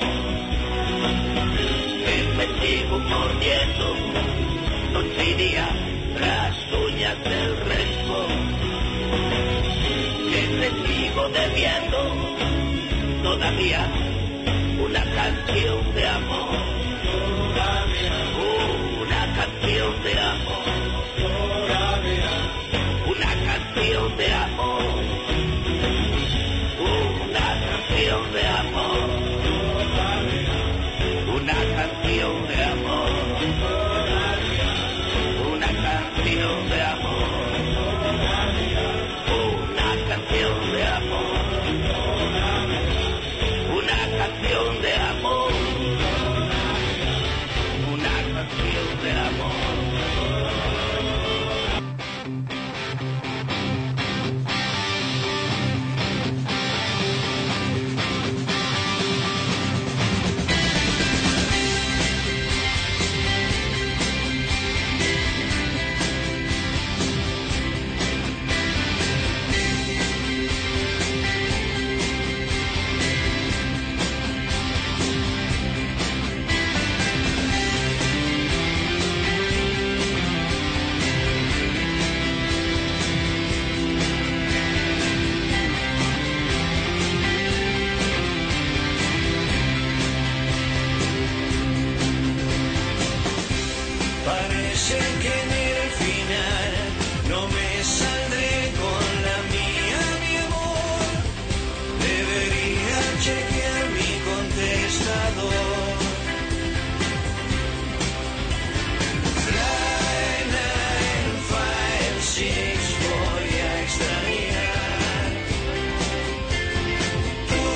que me sigo mordiendo noche y día las uñas del rencor, que te sigo debiendo todavía una canción de amor, una canción de amor, una canción de amor, una canción de amor, una canción de amor, una canción de amor, una canción de amor, una canción de amor, una canción de amor. Parece que en el final no me saldré con la mía, mi amor. Debería chequear mi contestador. Nine, nine, five, six, voy a extrañar tu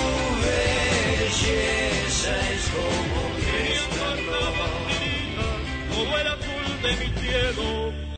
belleza, es como un como el azul de mi cielo.